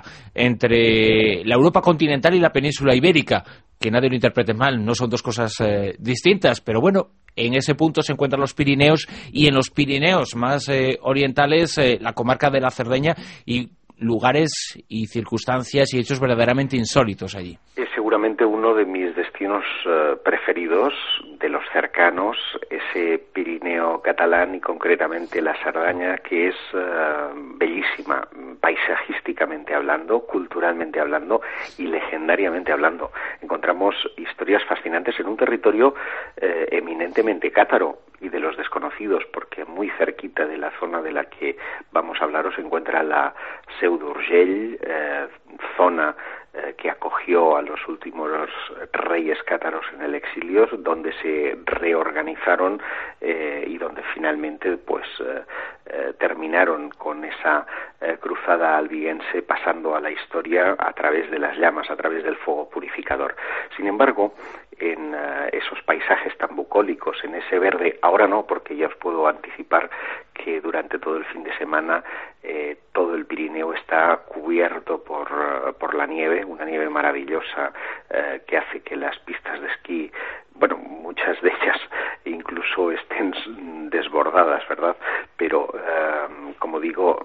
[SPEAKER 2] entre la Europa continental y la península ibérica, que nadie lo interprete mal, no son dos cosas eh, distintas, pero bueno, en ese punto se encuentran los Pirineos, y en los Pirineos más eh, orientales eh, la comarca de la Cerdeña, y lugares y circunstancias y hechos verdaderamente insólitos allí.
[SPEAKER 11] Es seguramente uno de mis destinos uh, preferidos, de los cercanos, ese Pirineo catalán y concretamente la Cerdaña, que es uh, bellísima, paisajísticamente hablando, culturalmente hablando y legendariamente hablando. Encontramos historias fascinantes en un territorio eh, eminentemente cátaro y de los desconocidos, porque muy cerquita de la zona de la que vamos a hablaros se encuentra la Seu d'Urgell, eh, zona eh, que acogió a los últimos reyes cátaros en el exilio, donde se reorganizaron eh, y donde finalmente pues eh, eh, terminaron con esa eh, cruzada albigense, pasando a la historia a través de las llamas, a través del fuego purificador. Sin embargo, en uh, esos paisajes tan bucólicos, en ese verde, ahora no, porque ya os puedo anticipar que durante todo el fin de semana eh, todo el Pirineo está cubierto por, uh, por la nieve, una nieve maravillosa uh, que hace que las pistas de esquí, bueno, muchas de ellas incluso estén desbordadas, ¿verdad? Pero, uh, como digo,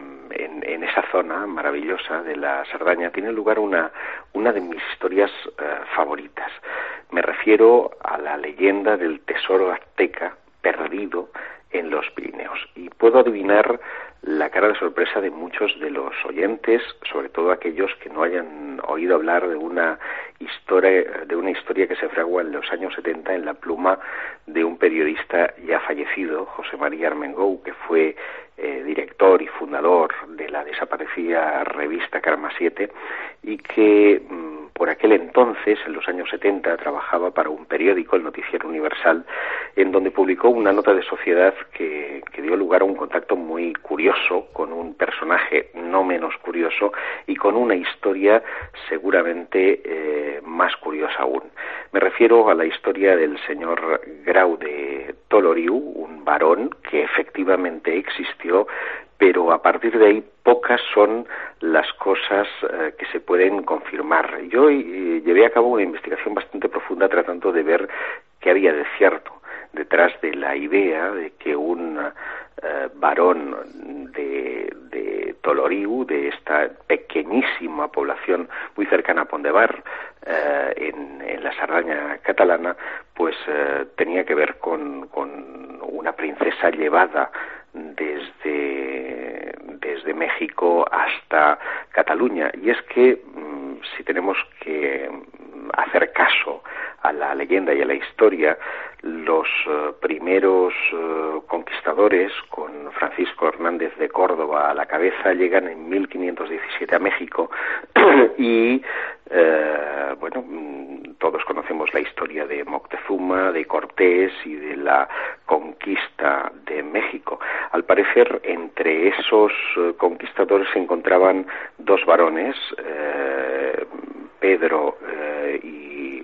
[SPEAKER 11] En, en esa zona maravillosa de la Cerdaña tiene lugar una, una de mis historias uh, favoritas. Me refiero a la leyenda del tesoro azteca perdido en los Pirineos. Y puedo adivinar la cara de sorpresa de muchos de los oyentes, sobre todo aquellos que no hayan oído hablar de una historia, de una historia que se fragua en los años setenta en la pluma de un periodista ya fallecido, José María Armengou, que fue eh, director y fundador de la desaparecida revista Karma siete, y que mmm, por aquel entonces, en los años setenta, trabajaba para un periódico, el Noticiero Universal, en donde publicó una nota de sociedad que, que dio lugar a un contacto muy curioso con un personaje no menos curioso y con una historia seguramente eh, más curiosa aún. Me refiero a la historia del señor Grau de Toloriu, un varón que efectivamente existió, pero a partir de ahí pocas son las cosas eh, que se pueden confirmar. Yo eh, llevé a cabo una investigación bastante profunda tratando de ver qué había de cierto detrás de la idea de que un eh, varón de, de Toloriu, de esta pequeñísima población muy cercana a Pontevar, eh, en, en la Cerdaña catalana, pues eh, tenía que ver con, con una princesa llevada desde, desde México hasta Cataluña. Y es que mmm, si tenemos que hacer caso a la leyenda y a la historia, los uh, primeros uh, conquistadores, con Francisco Hernández de Córdoba a la cabeza, llegan en mil quinientos diecisiete a México y uh, bueno, todos conocemos la historia de Moctezuma, de Cortés y de la conquista de México. Al parecer, entre esos uh, conquistadores se encontraban dos varones, uh, Pedro uh, y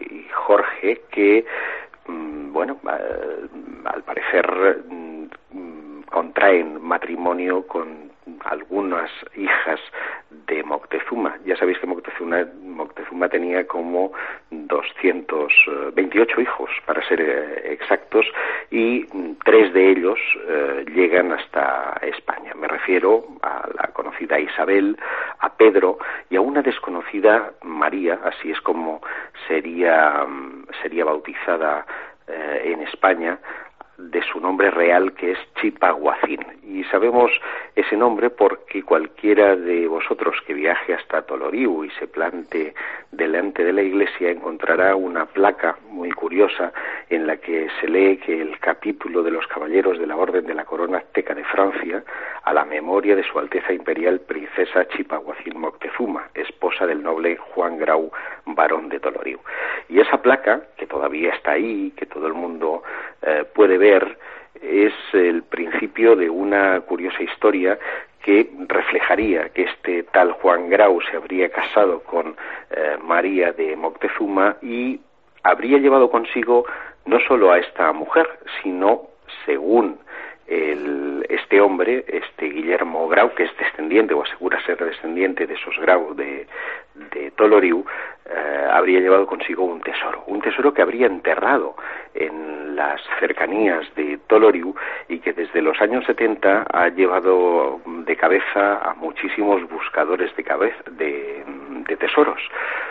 [SPEAKER 11] Jorge, que, mmm, bueno, eh, al parecer mmm, contraen matrimonio con algunas hijas de Moctezuma. Ya sabéis que Moctezuma, Moctezuma tenía como doscientos veintiocho hijos, para ser eh, exactos, y tres de ellos eh, llegan hasta España. Me refiero a la conocida Isabel, a Pedro y a una desconocida María, así es como sería, sería bautizada eh, en España, de su nombre real, que es Chipaguacín. Y sabemos ese nombre porque cualquiera de vosotros que viaje hasta Toloriu y se plante delante de la iglesia encontrará una placa muy curiosa en la que se lee que el capítulo de los caballeros de la Orden de la Corona Azteca de Francia, a la memoria de su Alteza Imperial Princesa Chipaguacín Moctezuma, esposa del noble Juan Grau, barón de Toloriu. Y esa placa, que todavía está ahí, que todo el mundo eh, puede ver, es el principio de una curiosa historia que reflejaría que este tal Juan Grau se habría casado con eh, María de Moctezuma y habría llevado consigo no solo a esta mujer, sino, según el, este hombre, este Guillermo Grau, que es descendiente o asegura ser descendiente de esos Grau de, de Toloriu, eh, habría llevado consigo un tesoro, un tesoro que habría enterrado en las cercanías de Toloriu y que desde los años setenta ha llevado de cabeza a muchísimos buscadores de, cabeza, de, de tesoros.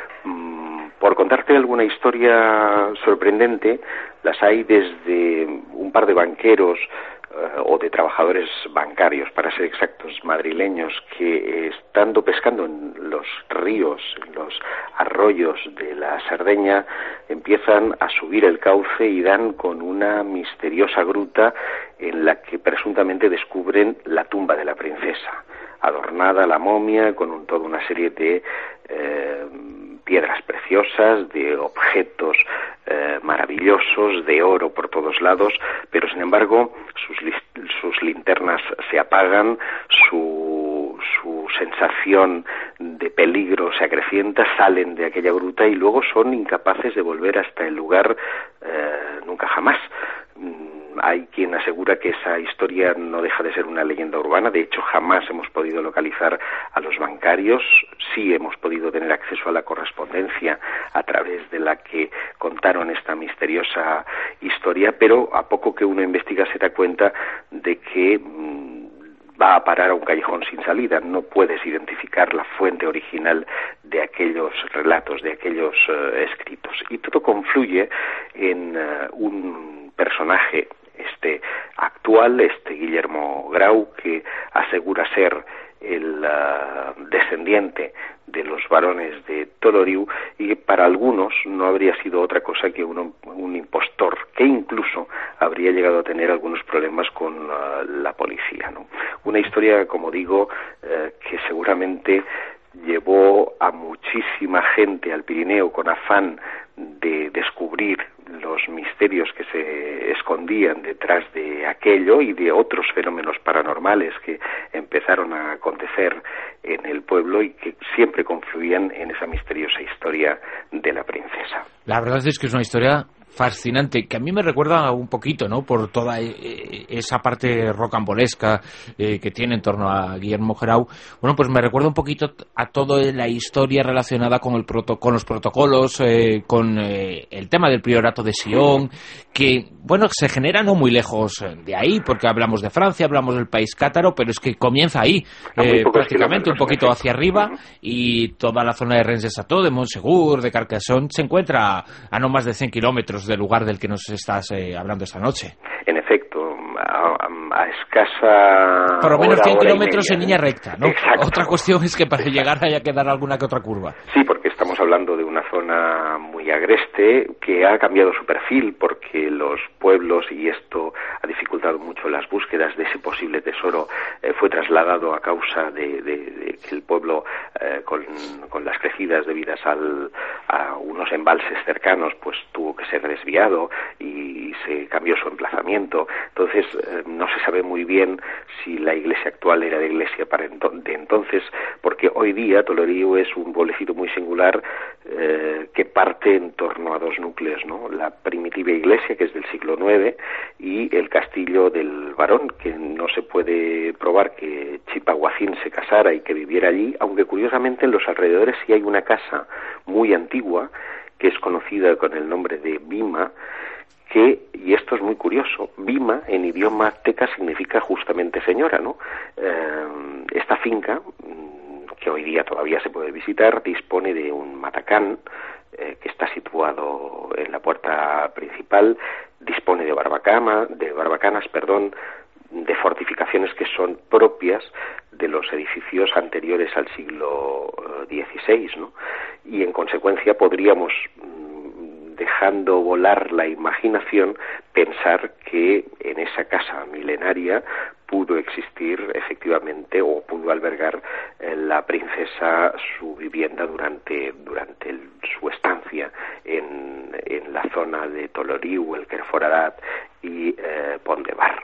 [SPEAKER 11] Por contarte alguna historia sorprendente, las hay desde un par de banqueros eh, o de trabajadores bancarios, para ser exactos, madrileños, que estando pescando en los ríos, en los arroyos de la Cerdeña, empiezan a subir el cauce y dan con una misteriosa gruta en la que presuntamente descubren la tumba de la princesa, adornada la momia con un, toda una serie de eh, piedras preciosas, de objetos eh, maravillosos, de oro por todos lados, pero sin embargo sus, sus linternas se apagan, su, su sensación de peligro se acrecienta, salen de aquella gruta y luego son incapaces de volver hasta el lugar eh, nunca jamás. Hay quien asegura que esa historia no deja de ser una leyenda urbana. De hecho, jamás hemos podido localizar a los bancarios. Sí hemos podido tener acceso a la correspondencia a través de la que contaron esta misteriosa historia, pero a poco que uno investiga se da cuenta de que mmm, va a parar a un callejón sin salida. No puedes identificar la fuente original de aquellos relatos, de aquellos uh, escritos. Y todo confluye en uh, un personaje este actual, este Guillermo Grau, que asegura ser el uh, descendiente de los varones de Toloriu y para algunos no habría sido otra cosa que un, un impostor que incluso habría llegado a tener algunos problemas con uh, la policía, ¿no? Una historia, como digo, uh, que seguramente llevó a muchísima gente al Pirineo con afán de descubrir los misterios que se escondían detrás de aquello y de otros fenómenos paranormales que empezaron a acontecer en el pueblo y que siempre confluían en esa misteriosa historia de la princesa.
[SPEAKER 2] La verdad es que es una historia fascinante, que a mí me recuerda un poquito, ¿no?, por toda eh, esa parte rocambolesca eh, que tiene en torno a Guillermo Grau. Bueno, pues me recuerda un poquito a toda la historia relacionada con el proto con los protocolos, eh, con eh, el tema del priorato de Sion, que, bueno, se genera no muy lejos de ahí, porque hablamos de Francia, hablamos del país cátaro, pero es que comienza ahí, eh, prácticamente un poquito hacia arriba, y toda la zona de Rennes de Chateau, de Montsegur, de Carcassonne, se encuentra a no más de cien kilómetros del lugar del que nos estás eh, hablando esta noche.
[SPEAKER 11] En efecto, a, a, a escasa...
[SPEAKER 2] Por lo menos
[SPEAKER 11] hora,
[SPEAKER 2] cien
[SPEAKER 11] hora
[SPEAKER 2] kilómetros en línea recta, ¿no?
[SPEAKER 11] Exacto.
[SPEAKER 2] Otra cuestión es que para llegar haya que dar alguna que otra curva.
[SPEAKER 11] Sí, porque estamos hablando de una zona muy agreste que ha cambiado su perfil porque los pueblos, y esto ha dificultado mucho las búsquedas de ese posible tesoro, eh, fue trasladado a causa de, de, de que el pueblo, eh, con, con las crecidas debidas al, a unos embalses cercanos, pues tuvo que ser desviado y se cambió su emplazamiento. Entonces eh, no se sabe muy bien si la iglesia actual era la iglesia para ento de entonces, porque hoy día Toloriu es un pueblecito muy singular eh, que parte en torno a dos núcleos, ¿no? La primitiva iglesia, que es del siglo nueve, y el castillo del Barón, que no se puede probar que Chipaguacín se casara y que viviera allí, aunque curiosamente en los alrededores sí hay una casa muy antigua, que es conocida con el nombre de Bima, que, y esto es muy curioso, Bima en idioma azteca significa justamente señora, ¿no? Eh, esta finca, que hoy día todavía se puede visitar, dispone de un matacán eh, que está situado en la puerta principal, dispone de barbacama, de barbacanas, perdón, de fortificaciones que son propias de los edificios anteriores al siglo dieciséis, ¿no? Y en consecuencia podríamos, dejando volar la imaginación, pensar que en esa casa milenaria pudo existir efectivamente o pudo albergar eh, la princesa su vivienda durante durante el, su estancia en, en la zona de Toloriu, el Querforadat y eh, Pont de Bar.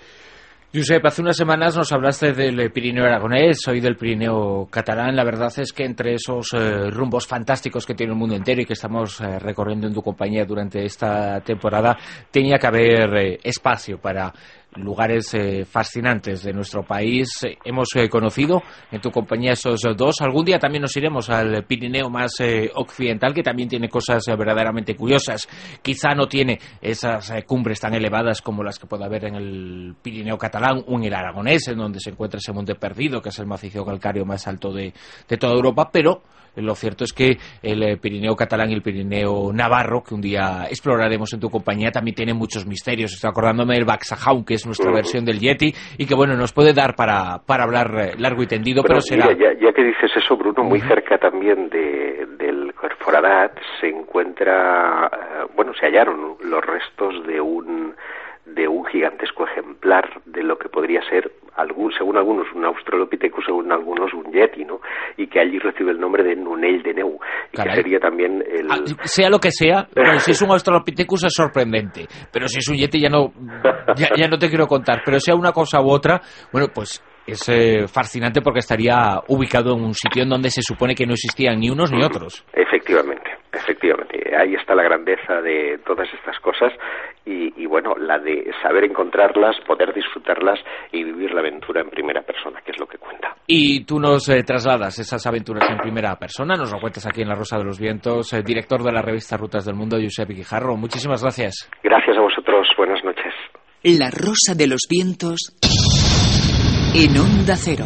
[SPEAKER 2] Josep, hace unas semanas nos hablaste del Pirineo aragonés, hoy del Pirineo catalán. La verdad es que entre esos eh, rumbos fantásticos que tiene el mundo entero y que estamos eh, recorriendo en tu compañía durante esta temporada, tenía que haber eh, espacio para lugares eh, fascinantes de nuestro país. Eh, hemos eh, conocido en tu compañía esos dos. Algún día también nos iremos al Pirineo más eh, occidental, que también tiene cosas eh, verdaderamente curiosas. Quizá no tiene esas eh, cumbres tan elevadas como las que puede haber en el Pirineo catalán o en el aragonés, en donde se encuentra ese monte perdido, que es el macizo calcáreo más alto de, de toda Europa, pero lo cierto es que el Pirineo catalán y el Pirineo navarro, que un día exploraremos en tu compañía, también tienen muchos misterios. Estoy acordándome del Baxajaun, que es nuestra versión del Yeti, y que bueno, nos puede dar para, para hablar largo y tendido, pero, pero será...
[SPEAKER 11] Mira, ya, ya que dices eso, Bruno, muy cerca también de, del Querforadat se encuentra, uh, bueno, se hallaron los restos de un de un gigantesco ejemplar de lo que podría ser, algún, según algunos, un Australopithecus, según algunos, un Yeti, ¿no? Y que allí recibe el nombre de Nunell de Neu, y Caray. que sería también el...
[SPEAKER 2] Ah, sea lo que sea, bueno, si es un Australopithecus es sorprendente, pero si es un Yeti ya no, ya, ya no te quiero contar, pero sea una cosa u otra, bueno, pues es eh, fascinante porque estaría ubicado en un sitio en donde se supone que no existían ni unos ni otros.
[SPEAKER 11] Efectivamente, efectivamente. Ahí está la grandeza de todas estas cosas y, y bueno, la de saber encontrarlas, poder disfrutarlas y vivir la aventura en primera persona, que es lo que cuenta.
[SPEAKER 2] Y tú nos eh, trasladas esas aventuras en primera persona, nos lo cuentas aquí en La Rosa de los Vientos, eh, director de la revista Rutas del Mundo, Josep Guijarro. Muchísimas gracias.
[SPEAKER 11] Gracias a vosotros, buenas noches.
[SPEAKER 12] La Rosa de los Vientos en Onda Cero.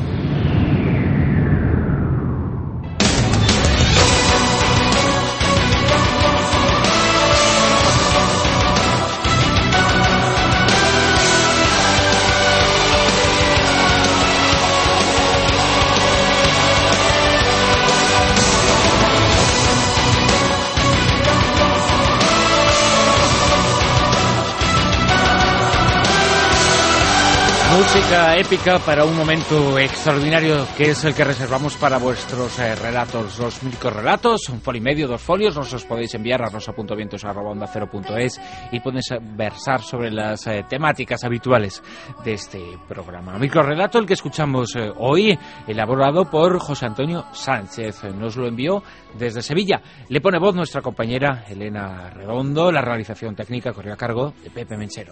[SPEAKER 2] Música épica para un momento extraordinario que es el que reservamos para vuestros eh, relatos, los microrelatos, un folio y medio, dos folios, nos los podéis enviar a rosa punto vientos arroba onda cero punto es y podéis versar sobre las eh, temáticas habituales de este programa. Microrelato el que escuchamos eh, hoy, elaborado por José Antonio Sánchez, nos lo envió desde Sevilla. Le pone voz nuestra compañera Elena Redondo, la realización técnica corrió a cargo de Pepe Menchero.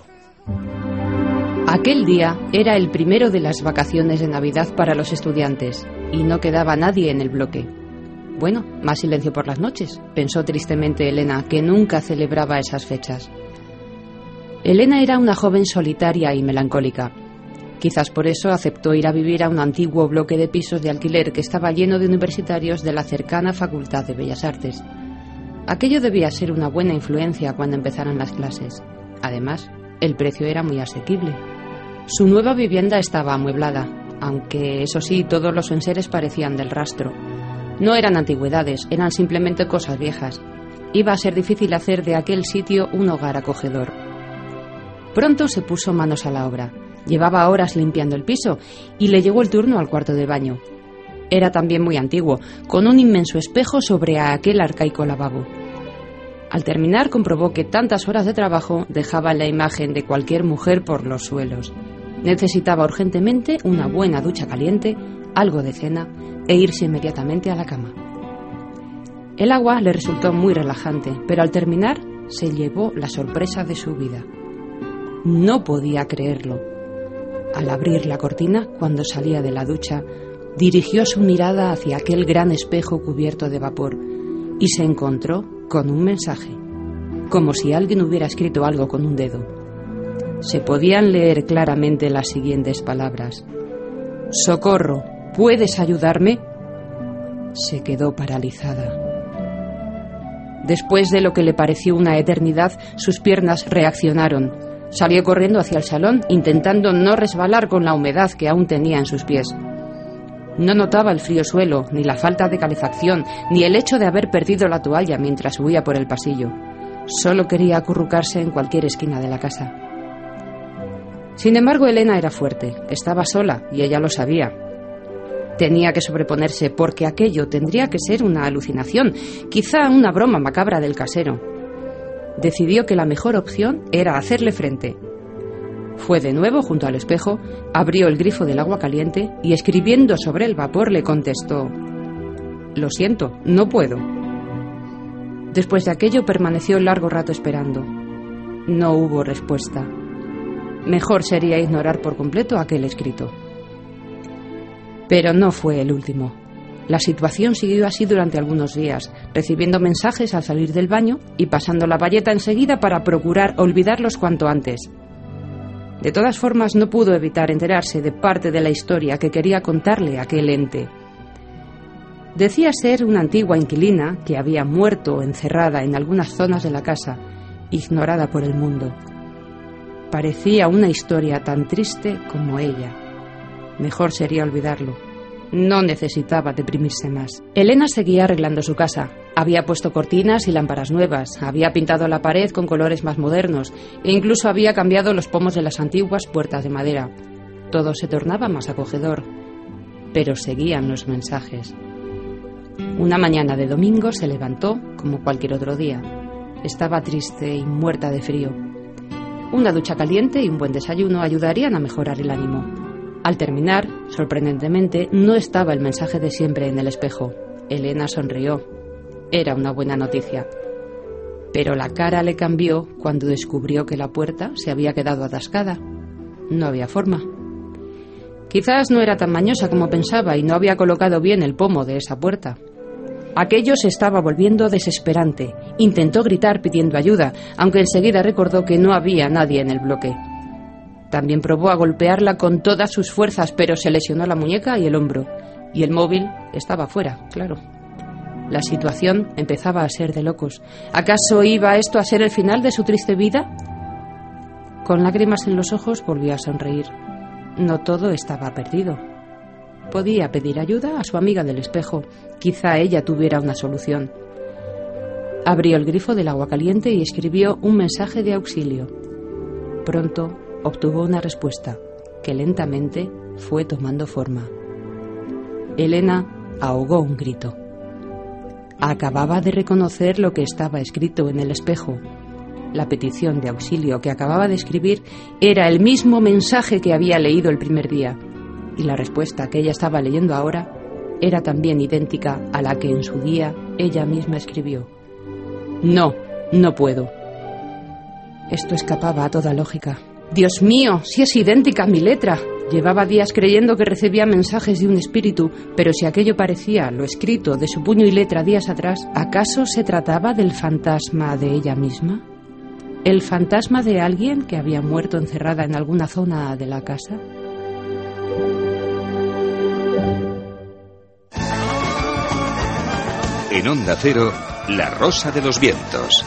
[SPEAKER 13] Aquel día era el primero de las vacaciones de Navidad para los estudiantes y no quedaba nadie en el bloque. Bueno, más silencio por las noches, pensó tristemente Elena, que nunca celebraba esas fechas. Elena era una joven solitaria y melancólica. Quizás por eso aceptó ir a vivir a un antiguo bloque de pisos de alquiler que estaba lleno de universitarios de la cercana Facultad de Bellas Artes. Aquello debía ser una buena influencia cuando empezaran las clases. Además, el precio era muy asequible. Su nueva vivienda estaba amueblada, aunque eso sí, todos los enseres parecían del rastro. No eran antigüedades, eran simplemente cosas viejas. Iba a ser difícil hacer de aquel sitio un hogar acogedor. Pronto se puso manos a la obra. Llevaba horas limpiando el piso y le llegó el turno al cuarto de baño. Era también muy antiguo, con un inmenso espejo sobre aquel arcaico lavabo. Al terminar comprobó que tantas horas de trabajo dejaban la imagen de cualquier mujer por los suelos. Necesitaba urgentemente una buena ducha caliente, algo de cena e irse inmediatamente a la cama. El agua le resultó muy relajante, pero al terminar se llevó la sorpresa de su vida. No podía creerlo. Al abrir la cortina, cuando salía de la ducha, dirigió su mirada hacia aquel gran espejo cubierto de vapor y se encontró con un mensaje, como si alguien hubiera escrito algo con un dedo. Se podían leer claramente las siguientes palabras: «Socorro, ¿puedes ayudarme?». Se quedó paralizada. Después de lo que le pareció una eternidad, sus piernas reaccionaron. Salió corriendo hacia el salón, intentando no resbalar con la humedad que aún tenía en sus pies. No notaba el frío suelo, ni la falta de calefacción, ni el hecho de haber perdido la toalla mientras huía por el pasillo. Solo quería acurrucarse en cualquier esquina de la casa. Sin embargo, Elena era fuerte, estaba sola y ella lo sabía. Tenía que sobreponerse porque aquello tendría que ser una alucinación, quizá una broma macabra del casero. Decidió que la mejor opción era hacerle frente. Fue de nuevo junto al espejo, abrió el grifo del agua caliente y escribiendo sobre el vapor le contestó: «Lo siento, no puedo». Después de aquello permaneció largo rato esperando. No hubo respuesta. Mejor sería ignorar por completo aquel escrito. Pero no fue el último. La situación siguió así durante algunos días, recibiendo mensajes al salir del baño y pasando la bayeta enseguida para procurar olvidarlos cuanto antes. De todas formas, no pudo evitar enterarse de parte de la historia que quería contarle aquel ente. Decía ser una antigua inquilina que había muerto encerrada en algunas zonas de la casa, ignorada por el mundo. Parecía una historia tan triste como ella. Mejor sería olvidarlo. No necesitaba deprimirse más. Elena seguía arreglando su casa. Había puesto cortinas y lámparas nuevas, había pintado la pared con colores más modernos e incluso había cambiado los pomos de las antiguas puertas de madera. Todo se tornaba más acogedor, pero seguían los mensajes. Una mañana de domingo se levantó como cualquier otro día. Estaba triste y muerta de frío. Una ducha caliente y un buen desayuno ayudarían a mejorar el ánimo. Al terminar, sorprendentemente, no estaba el mensaje de siempre en el espejo. Elena sonrió. Era una buena noticia. Pero la cara le cambió cuando descubrió que la puerta se había quedado atascada. No había forma. Quizás no era tan mañosa como pensaba y no había colocado bien el pomo de esa puerta. Aquello se estaba volviendo desesperante. Intentó gritar pidiendo ayuda, aunque enseguida recordó que no había nadie en el bloque. También probó a golpearla con todas sus fuerzas, pero se lesionó la muñeca y el hombro. Y el móvil estaba fuera, claro. La situación empezaba a ser de locos. ¿Acaso iba esto a ser el final de su triste vida? Con lágrimas en los ojos volvió a sonreír. No todo estaba perdido. Podía pedir ayuda a su amiga del espejo. Quizá ella tuviera una solución. Abrió el grifo del agua caliente y escribió un mensaje de auxilio. Pronto obtuvo una respuesta, que lentamente fue tomando forma. Elena ahogó un grito. Acababa de reconocer lo que estaba escrito en el espejo. La petición de auxilio que acababa de escribir era el mismo mensaje que había leído el primer día, y la respuesta que ella estaba leyendo ahora era también idéntica a la que en su día ella misma escribió. No, no puedo. Esto escapaba a toda lógica. Dios mío, si es idéntica a mi letra. Llevaba días creyendo que recibía mensajes de un espíritu, pero si aquello parecía lo escrito de su puño y letra días atrás, ¿acaso se trataba del fantasma de ella misma? ¿El fantasma de alguien que había muerto encerrada en alguna zona de la casa?
[SPEAKER 3] En Onda Cero, La Rosa de los Vientos.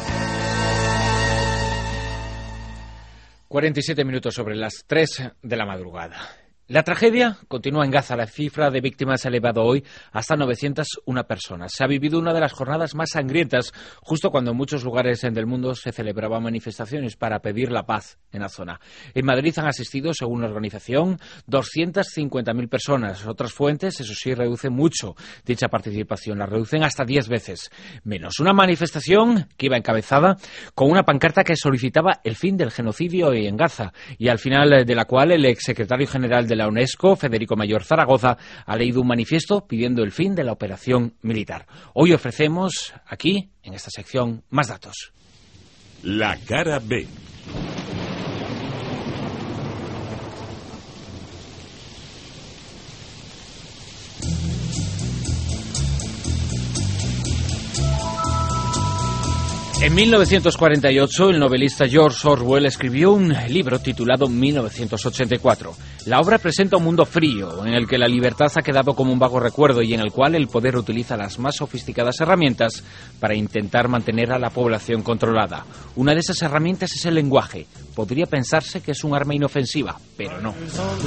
[SPEAKER 2] cuarenta y siete minutos sobre las tres de la madrugada. La tragedia continúa en Gaza. La cifra de víctimas se ha elevado hoy hasta novecientas una personas. Se ha vivido una de las jornadas más sangrientas, justo cuando en muchos lugares del mundo se celebraban manifestaciones para pedir la paz en la zona. En Madrid han asistido, según la organización, doscientas cincuenta mil personas. Otras fuentes, eso sí, reducen mucho dicha participación. La reducen hasta diez veces menos. Una manifestación que iba encabezada con una pancarta que solicitaba el fin del genocidio en Gaza y al final de la cual el exsecretario general del la UNESCO, Federico Mayor Zaragoza, ha leído un manifiesto pidiendo el fin de la operación militar. Hoy ofrecemos aquí, en esta sección, más datos.
[SPEAKER 1] La cara B.
[SPEAKER 2] En mil novecientos cuarenta y ocho, el novelista George Orwell escribió un libro titulado mil novecientos ochenta y cuatro. La obra presenta un mundo frío, en el que la libertad ha quedado como un vago recuerdo y en el cual el poder utiliza las más sofisticadas herramientas para intentar mantener a la población controlada. Una de esas herramientas es el lenguaje. Podría pensarse que es un arma inofensiva, pero no.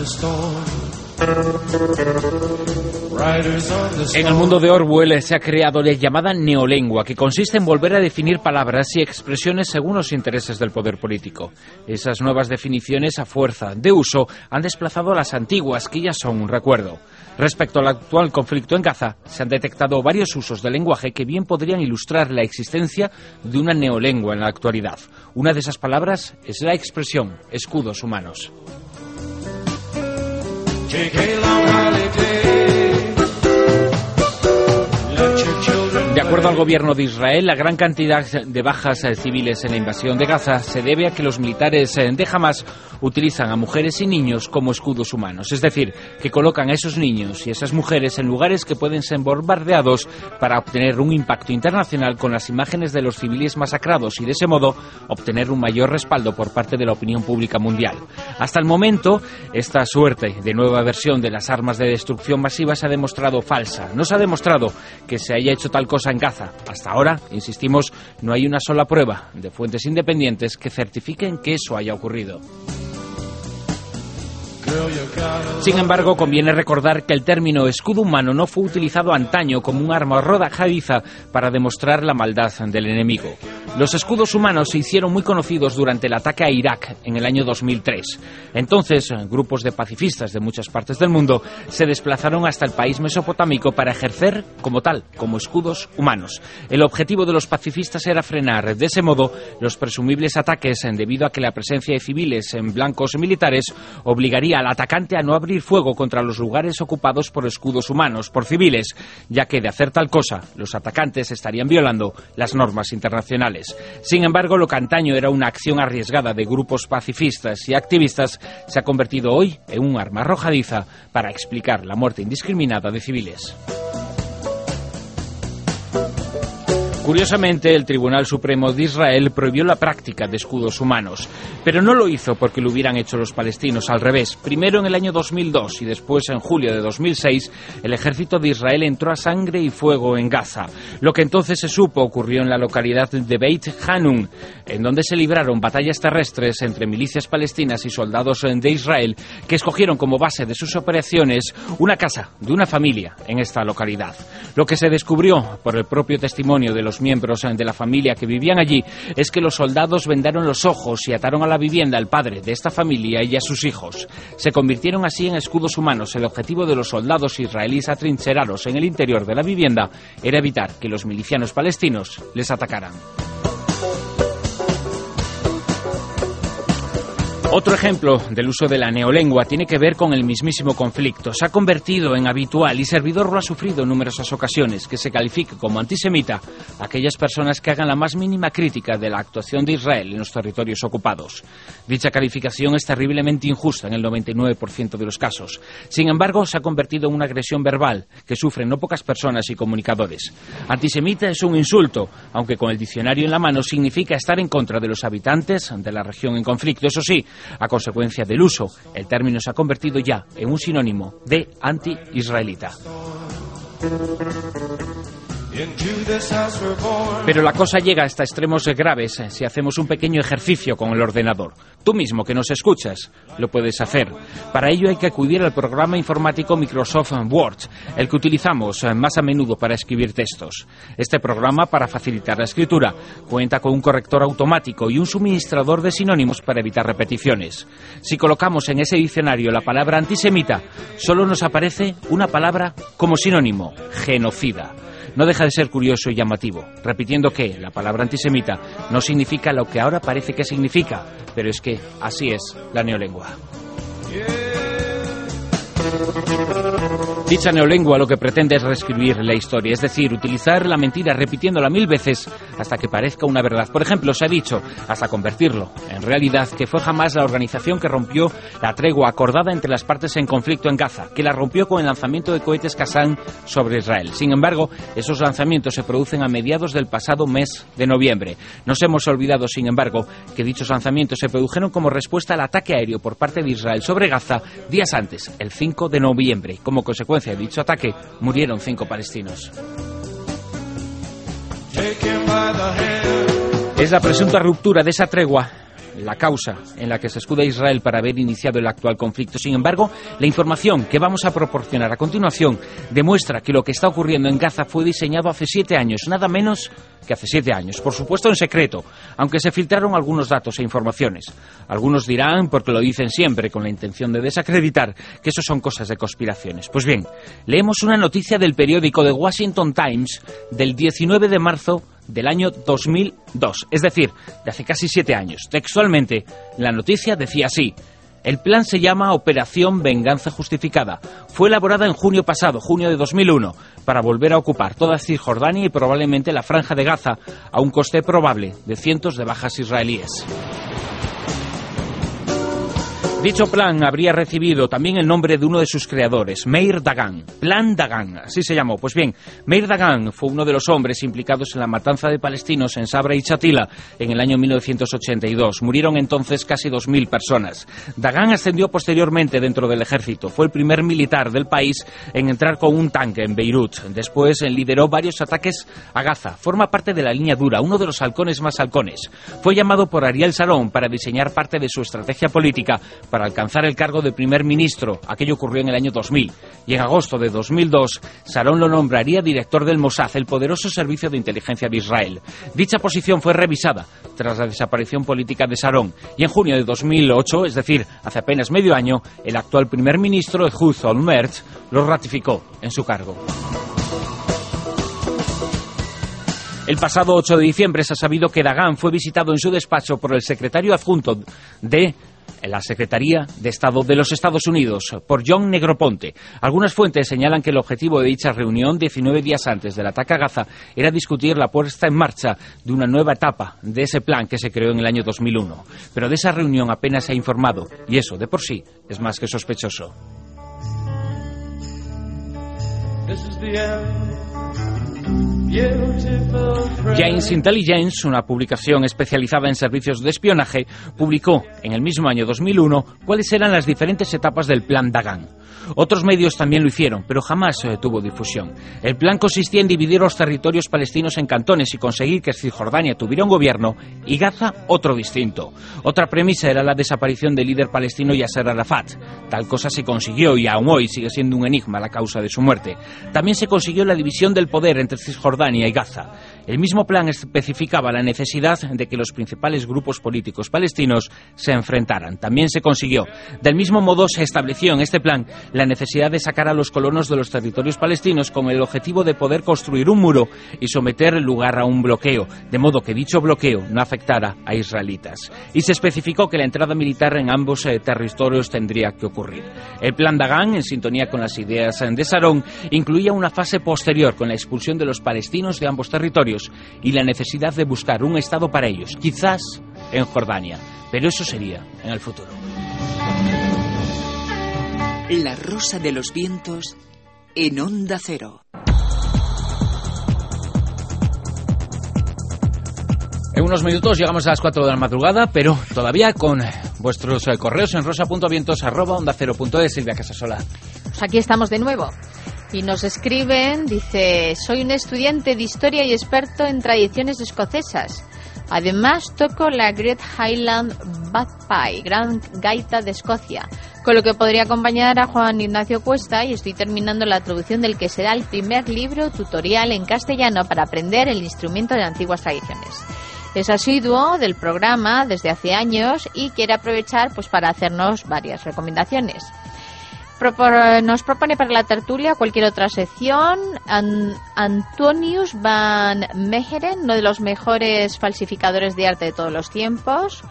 [SPEAKER 2] En el mundo de Orwell se ha creado la llamada neolengua, que consiste en volver a definir palabras y expresiones según los intereses del poder político. Esas nuevas definiciones, a fuerza de uso, han desplazado a las antiguas, que ya son un recuerdo. Respecto al actual conflicto en Gaza, se han detectado varios usos del lenguaje que bien podrían ilustrar la existencia de una neolengua en la actualidad. Una de esas palabras es la expresión escudos humanos. De acuerdo al gobierno de Israel, la gran cantidad de bajas civiles en la invasión de Gaza se debe a que los militares de Hamas utilizan a mujeres y niños como escudos humanos. Es decir, que colocan a esos niños y esas mujeres en lugares que pueden ser bombardeados para obtener un impacto internacional con las imágenes de los civiles masacrados y de ese modo obtener un mayor respaldo por parte de la opinión pública mundial. Hasta el momento, esta suerte de nueva versión de las armas de destrucción masiva se ha demostrado falsa. No se ha demostrado que se haya hecho tal cosa en Gaza. Hasta ahora, insistimos, no hay una sola prueba de fuentes independientes que certifiquen que eso haya ocurrido. Sin embargo, conviene recordar que el término escudo humano no fue utilizado antaño como un arma arrojadiza para demostrar la maldad del enemigo. Los escudos humanos se hicieron muy conocidos durante el ataque a Irak en el año dos mil tres. Entonces, grupos de pacifistas de muchas partes del mundo se desplazaron hasta el país mesopotámico para ejercer como tal, como escudos humanos. El objetivo de los pacifistas era frenar, de ese modo, los presumibles ataques debido a que la presencia de civiles en blancos militares obligaría al atacante a no abrir fuego contra los lugares ocupados por escudos humanos, por civiles, ya que de hacer tal cosa, los atacantes estarían violando las normas internacionales. Sin embargo, lo que antaño era una acción arriesgada de grupos pacifistas y activistas se ha convertido hoy en un arma arrojadiza para explicar la muerte indiscriminada de civiles. Curiosamente, el Tribunal Supremo de Israel prohibió la práctica de escudos humanos, pero no lo hizo porque lo hubieran hecho los palestinos, al revés. Primero en el año dos mil dos y después en julio de dos mil seis, el ejército de Israel entró a sangre y fuego en Gaza. Lo que entonces se supo ocurrió en la localidad de Beit Hanun, en donde se libraron batallas terrestres entre milicias palestinas y soldados de Israel que escogieron como base de sus operaciones una casa de una familia en esta localidad. Lo que se descubrió por el propio testimonio de los miembros de la familia que vivían allí es que los soldados vendaron los ojos y ataron a la vivienda al padre de esta familia y a sus hijos. Se convirtieron así en escudos humanos. El objetivo de los soldados israelíes atrincherados en el interior de la vivienda era evitar que los milicianos palestinos les atacaran. Otro ejemplo del uso de la neolengua tiene que ver con el mismísimo conflicto. Se ha convertido en habitual y servidor lo ha sufrido en numerosas ocasiones que se califique como antisemita a aquellas personas que hagan la más mínima crítica de la actuación de Israel en los territorios ocupados. Dicha calificación es terriblemente injusta en el noventa y nueve por ciento de los casos. Sin embargo, se ha convertido en una agresión verbal que sufren no pocas personas y comunicadores. Antisemita es un insulto, aunque con el diccionario en la mano significa estar en contra de los habitantes de la región en conflicto. Eso sí, a consecuencia del uso, el término se ha convertido ya en un sinónimo de anti-israelita. Pero la cosa llega hasta extremos graves si hacemos un pequeño ejercicio con el ordenador. Tú mismo que nos escuchas lo puedes hacer. Para ello hay que acudir al programa informático Microsoft Word, el que utilizamos más a menudo para escribir textos. Este programa, para facilitar la escritura, cuenta con un corrector automático y un suministrador de sinónimos para evitar repeticiones. Si colocamos en ese diccionario la palabra antisemita, solo nos aparece una palabra como sinónimo: genocida. No deja de ser curioso y llamativo, repitiendo que la palabra antisemita no significa lo que ahora parece que significa, pero es que así es la neolengua. Dicha neolengua lo que pretende es reescribir la historia, es decir, utilizar la mentira repitiéndola mil veces hasta que parezca una verdad. Por ejemplo, se ha dicho, hasta convertirlo en realidad, que fue Hamás la organización que rompió la tregua acordada entre las partes en conflicto en Gaza, que la rompió con el lanzamiento de cohetes Qassam sobre Israel. Sin embargo, esos lanzamientos se producen a mediados del pasado mes de noviembre. Nos hemos olvidado, sin embargo, que dichos lanzamientos se produjeron como respuesta al ataque aéreo por parte de Israel sobre Gaza días antes, el cinco de noviembre. Como consecuencia de dicho ataque, murieron cinco palestinos. Es la presunta ruptura de esa tregua la causa en la que se escuda Israel para haber iniciado el actual conflicto. Sin embargo, la información que vamos a proporcionar a continuación demuestra que lo que está ocurriendo en Gaza fue diseñado hace siete años, nada menos que hace siete años, por supuesto en secreto, aunque se filtraron algunos datos e informaciones. Algunos dirán, porque lo dicen siempre con la intención de desacreditar, que eso son cosas de conspiraciones. Pues bien, leemos una noticia del periódico The Washington Times del diecinueve de marzo del año dos mil dos, es decir, de hace casi siete años. Textualmente, la noticia decía así: el plan se llama Operación Venganza Justificada. Fue elaborada en junio pasado, junio de dos mil uno, para volver a ocupar toda Cisjordania y probablemente la Franja de Gaza, a un coste probable de cientos de bajas israelíes. Dicho plan habría recibido también el nombre de uno de sus creadores, Meir Dagan. Plan Dagan, así se llamó. Pues bien, Meir Dagan fue uno de los hombres implicados en la matanza de palestinos en Sabra y Shatila en el año mil novecientos ochenta y dos. Murieron entonces casi dos mil personas. Dagan ascendió posteriormente dentro del ejército. Fue el primer militar del país en entrar con un tanque en Beirut. Después lideró varios ataques a Gaza. Forma parte de la línea dura, uno de los halcones más halcones. Fue llamado por Ariel Sharon para diseñar parte de su estrategia política para alcanzar el cargo de primer ministro. Aquello ocurrió en el año dos mil. Y en agosto de dos mil dos, Sharon lo nombraría director del Mossad, el poderoso servicio de inteligencia de Israel. Dicha posición fue revisada tras la desaparición política de Sharon. Y en junio de dos mil ocho, es decir, hace apenas medio año, el actual primer ministro, Ehud Olmert, lo ratificó en su cargo. El pasado ocho de diciembre se ha sabido que Dagan fue visitado en su despacho por el secretario adjunto de en la Secretaría de Estado de los Estados Unidos, por John Negroponte. Algunas fuentes señalan que el objetivo de dicha reunión, diecinueve días antes del ataque a Gaza, era discutir la puesta en marcha de una nueva etapa de ese plan que se creó en el año dos mil uno. Pero de esa reunión apenas se ha informado, y eso, de por sí, es más que sospechoso. Jane's Intelligence, una publicación especializada en servicios de espionaje, publicó en el mismo año dos mil uno cuáles eran las diferentes etapas del plan Dagan. Otros medios también lo hicieron, pero jamás eh, tuvo difusión. El plan consistía en dividir los territorios palestinos en cantones y conseguir que Cisjordania tuviera un gobierno y Gaza otro distinto. Otra premisa era la desaparición del líder palestino Yasser Arafat. Tal cosa se consiguió y aún hoy sigue siendo un enigma la causa de su muerte. También se consiguió la división del poder entre Cisjordania y Gaza. El mismo plan especificaba la necesidad de que los principales grupos políticos palestinos se enfrentaran. También se consiguió. Del mismo modo se estableció en este plan la necesidad de sacar a los colonos de los territorios palestinos con el objetivo de poder construir un muro y someter el lugar a un bloqueo, de modo que dicho bloqueo no afectara a israelitas. Y se especificó que la entrada militar en ambos eh, territorios tendría que ocurrir. El plan Dagan, en sintonía con las ideas de Sharon, incluía una fase posterior con la expulsión de los palestinos de ambos territorios y la necesidad de buscar un estado para ellos, quizás en Jordania, pero eso sería en el futuro.
[SPEAKER 12] La Rosa de los Vientos en Onda Cero.
[SPEAKER 2] En unos minutos llegamos a las cuatro de la madrugada, pero todavía con vuestros eh, correos en rosa punto vientos arroba onda cero punto es. Silvia Casasola.
[SPEAKER 8] Pues aquí estamos de nuevo. Y nos escriben, dice, soy un estudiante de historia y experto en tradiciones escocesas. Además, toco la Great Highland Bagpipe, gran gaita de Escocia, con lo que podría acompañar a Juan Ignacio Cuesta, y estoy terminando la traducción del que será el primer libro tutorial en castellano para aprender el instrumento de antiguas tradiciones. Es asiduo del programa desde hace años y quiere aprovechar pues para hacernos varias recomendaciones. Propor, nos propone para la tertulia cualquier otra sección. An, Antonius van Mecheren, uno de los mejores falsificadores de arte de todos los tiempos.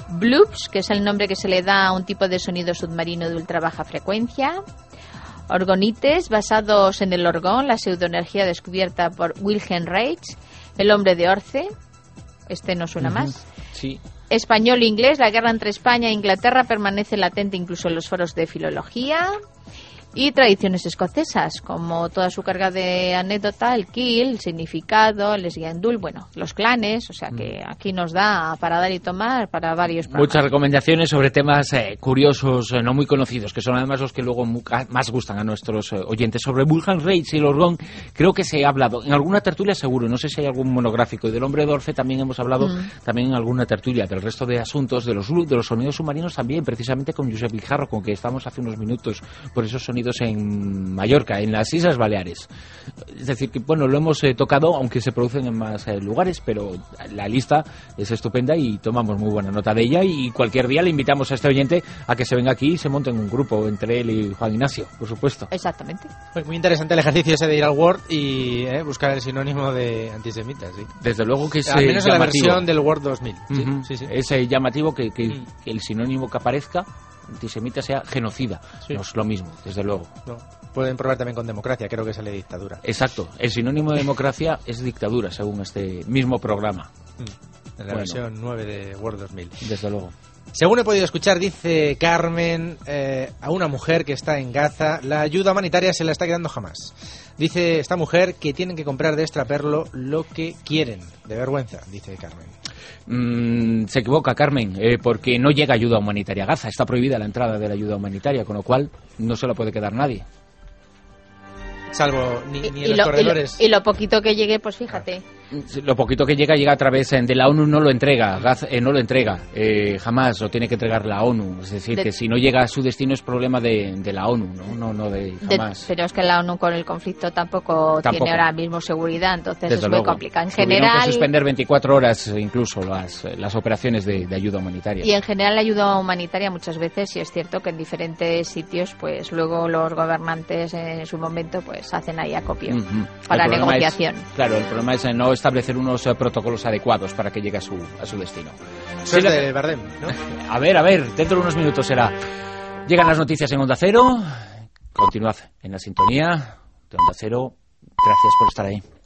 [SPEAKER 8] Bloops, que es el nombre que se le da a un tipo de sonido submarino de ultra baja frecuencia. Orgonites, basados en el orgón, la pseudoenergía descubierta por Wilhelm Reich, el hombre de Orce. Este no suena uh-huh. más.
[SPEAKER 2] Sí.
[SPEAKER 8] Español e inglés, la guerra entre España e Inglaterra permanece latente incluso en los foros de filología. Y tradiciones escocesas, como toda su carga de anécdota, el kill, el significado, el esguiandul, bueno, los clanes, o sea que aquí nos da para dar y tomar para varios programas.
[SPEAKER 2] Muchas recomendaciones sobre temas eh, curiosos, eh, no muy conocidos, que son además los que luego más gustan a nuestros eh, oyentes. Sobre Wilhelm Reich y el orgón, creo que se ha hablado en alguna tertulia seguro, no sé si hay algún monográfico, y del hombre de Orfe también hemos hablado, mm. también en alguna tertulia, del resto de asuntos, de los, de los sonidos submarinos también, precisamente con Josep Guijarro, con que estamos hace unos minutos, por esos sonidos en Mallorca, en las Islas Baleares. Es decir, que bueno, lo hemos eh, tocado, aunque se producen en más eh, lugares, pero la lista es estupenda y tomamos muy buena nota de ella, y cualquier día le invitamos a este oyente a que se venga aquí y se monte en un grupo entre él y Juan Ignacio, por supuesto.
[SPEAKER 8] Exactamente.
[SPEAKER 7] Pues muy interesante el ejercicio ese de ir al Word y eh, buscar el sinónimo de antisemita, sí.
[SPEAKER 2] Desde luego que es
[SPEAKER 7] al menos
[SPEAKER 2] eh,
[SPEAKER 7] en la versión del Word dos mil.
[SPEAKER 2] Uh-huh. sí, sí, sí. Es eh, llamativo que, que, mm. que el sinónimo que aparezca antisemita sea genocida. Sí. No es lo mismo, desde luego.
[SPEAKER 7] No. Pueden probar también con democracia, creo que sale dictadura.
[SPEAKER 2] Exacto, el sinónimo de democracia es dictadura, según este mismo programa.
[SPEAKER 7] Mm. En la bueno, versión nueve de Word dos mil.
[SPEAKER 2] Desde luego.
[SPEAKER 7] Según he podido escuchar, dice Carmen, eh, a una mujer que está en Gaza, la ayuda humanitaria se la está quedando jamás. Dice esta mujer que tienen que comprar de Extraperlo lo que quieren. De vergüenza, dice Carmen.
[SPEAKER 2] Mm, se equivoca Carmen, eh, porque no llega ayuda humanitaria a Gaza. Está prohibida la entrada de la ayuda humanitaria, con lo cual no se la puede quedar nadie.
[SPEAKER 7] Salvo ni, ni
[SPEAKER 8] y,
[SPEAKER 7] en los
[SPEAKER 8] lo,
[SPEAKER 7] corredores.
[SPEAKER 8] Y lo, y lo poquito que llegue, pues fíjate.
[SPEAKER 2] Lo poquito que llega, llega a través de la ONU, no lo entrega, Gaza, eh, no lo entrega, eh, jamás lo tiene que entregar la ONU. Es decir, de, que si no llega a su destino es problema de, de la ONU, no, no, no de jamás.
[SPEAKER 8] De, pero es que la ONU con el conflicto tampoco, tampoco. tiene ahora mismo seguridad, entonces
[SPEAKER 2] Desde
[SPEAKER 8] es
[SPEAKER 2] luego.
[SPEAKER 8] muy complicado. En
[SPEAKER 2] Tuvieron
[SPEAKER 8] general,
[SPEAKER 2] que suspender veinticuatro horas incluso las, las operaciones de, de ayuda humanitaria.
[SPEAKER 8] Y en general la ayuda humanitaria muchas veces, sí es cierto que en diferentes sitios, pues luego los gobernantes en su momento pues hacen ahí acopio uh-huh. para la negociación.
[SPEAKER 2] Es, claro, el problema es no establecer unos protocolos adecuados para que llegue a su, a su destino.
[SPEAKER 7] Eso es de Bardem, ¿no?
[SPEAKER 2] A ver, a ver, dentro de unos minutos será. Llegan las noticias en Onda Cero. Continuad en la sintonía de Onda Cero. Gracias por estar ahí.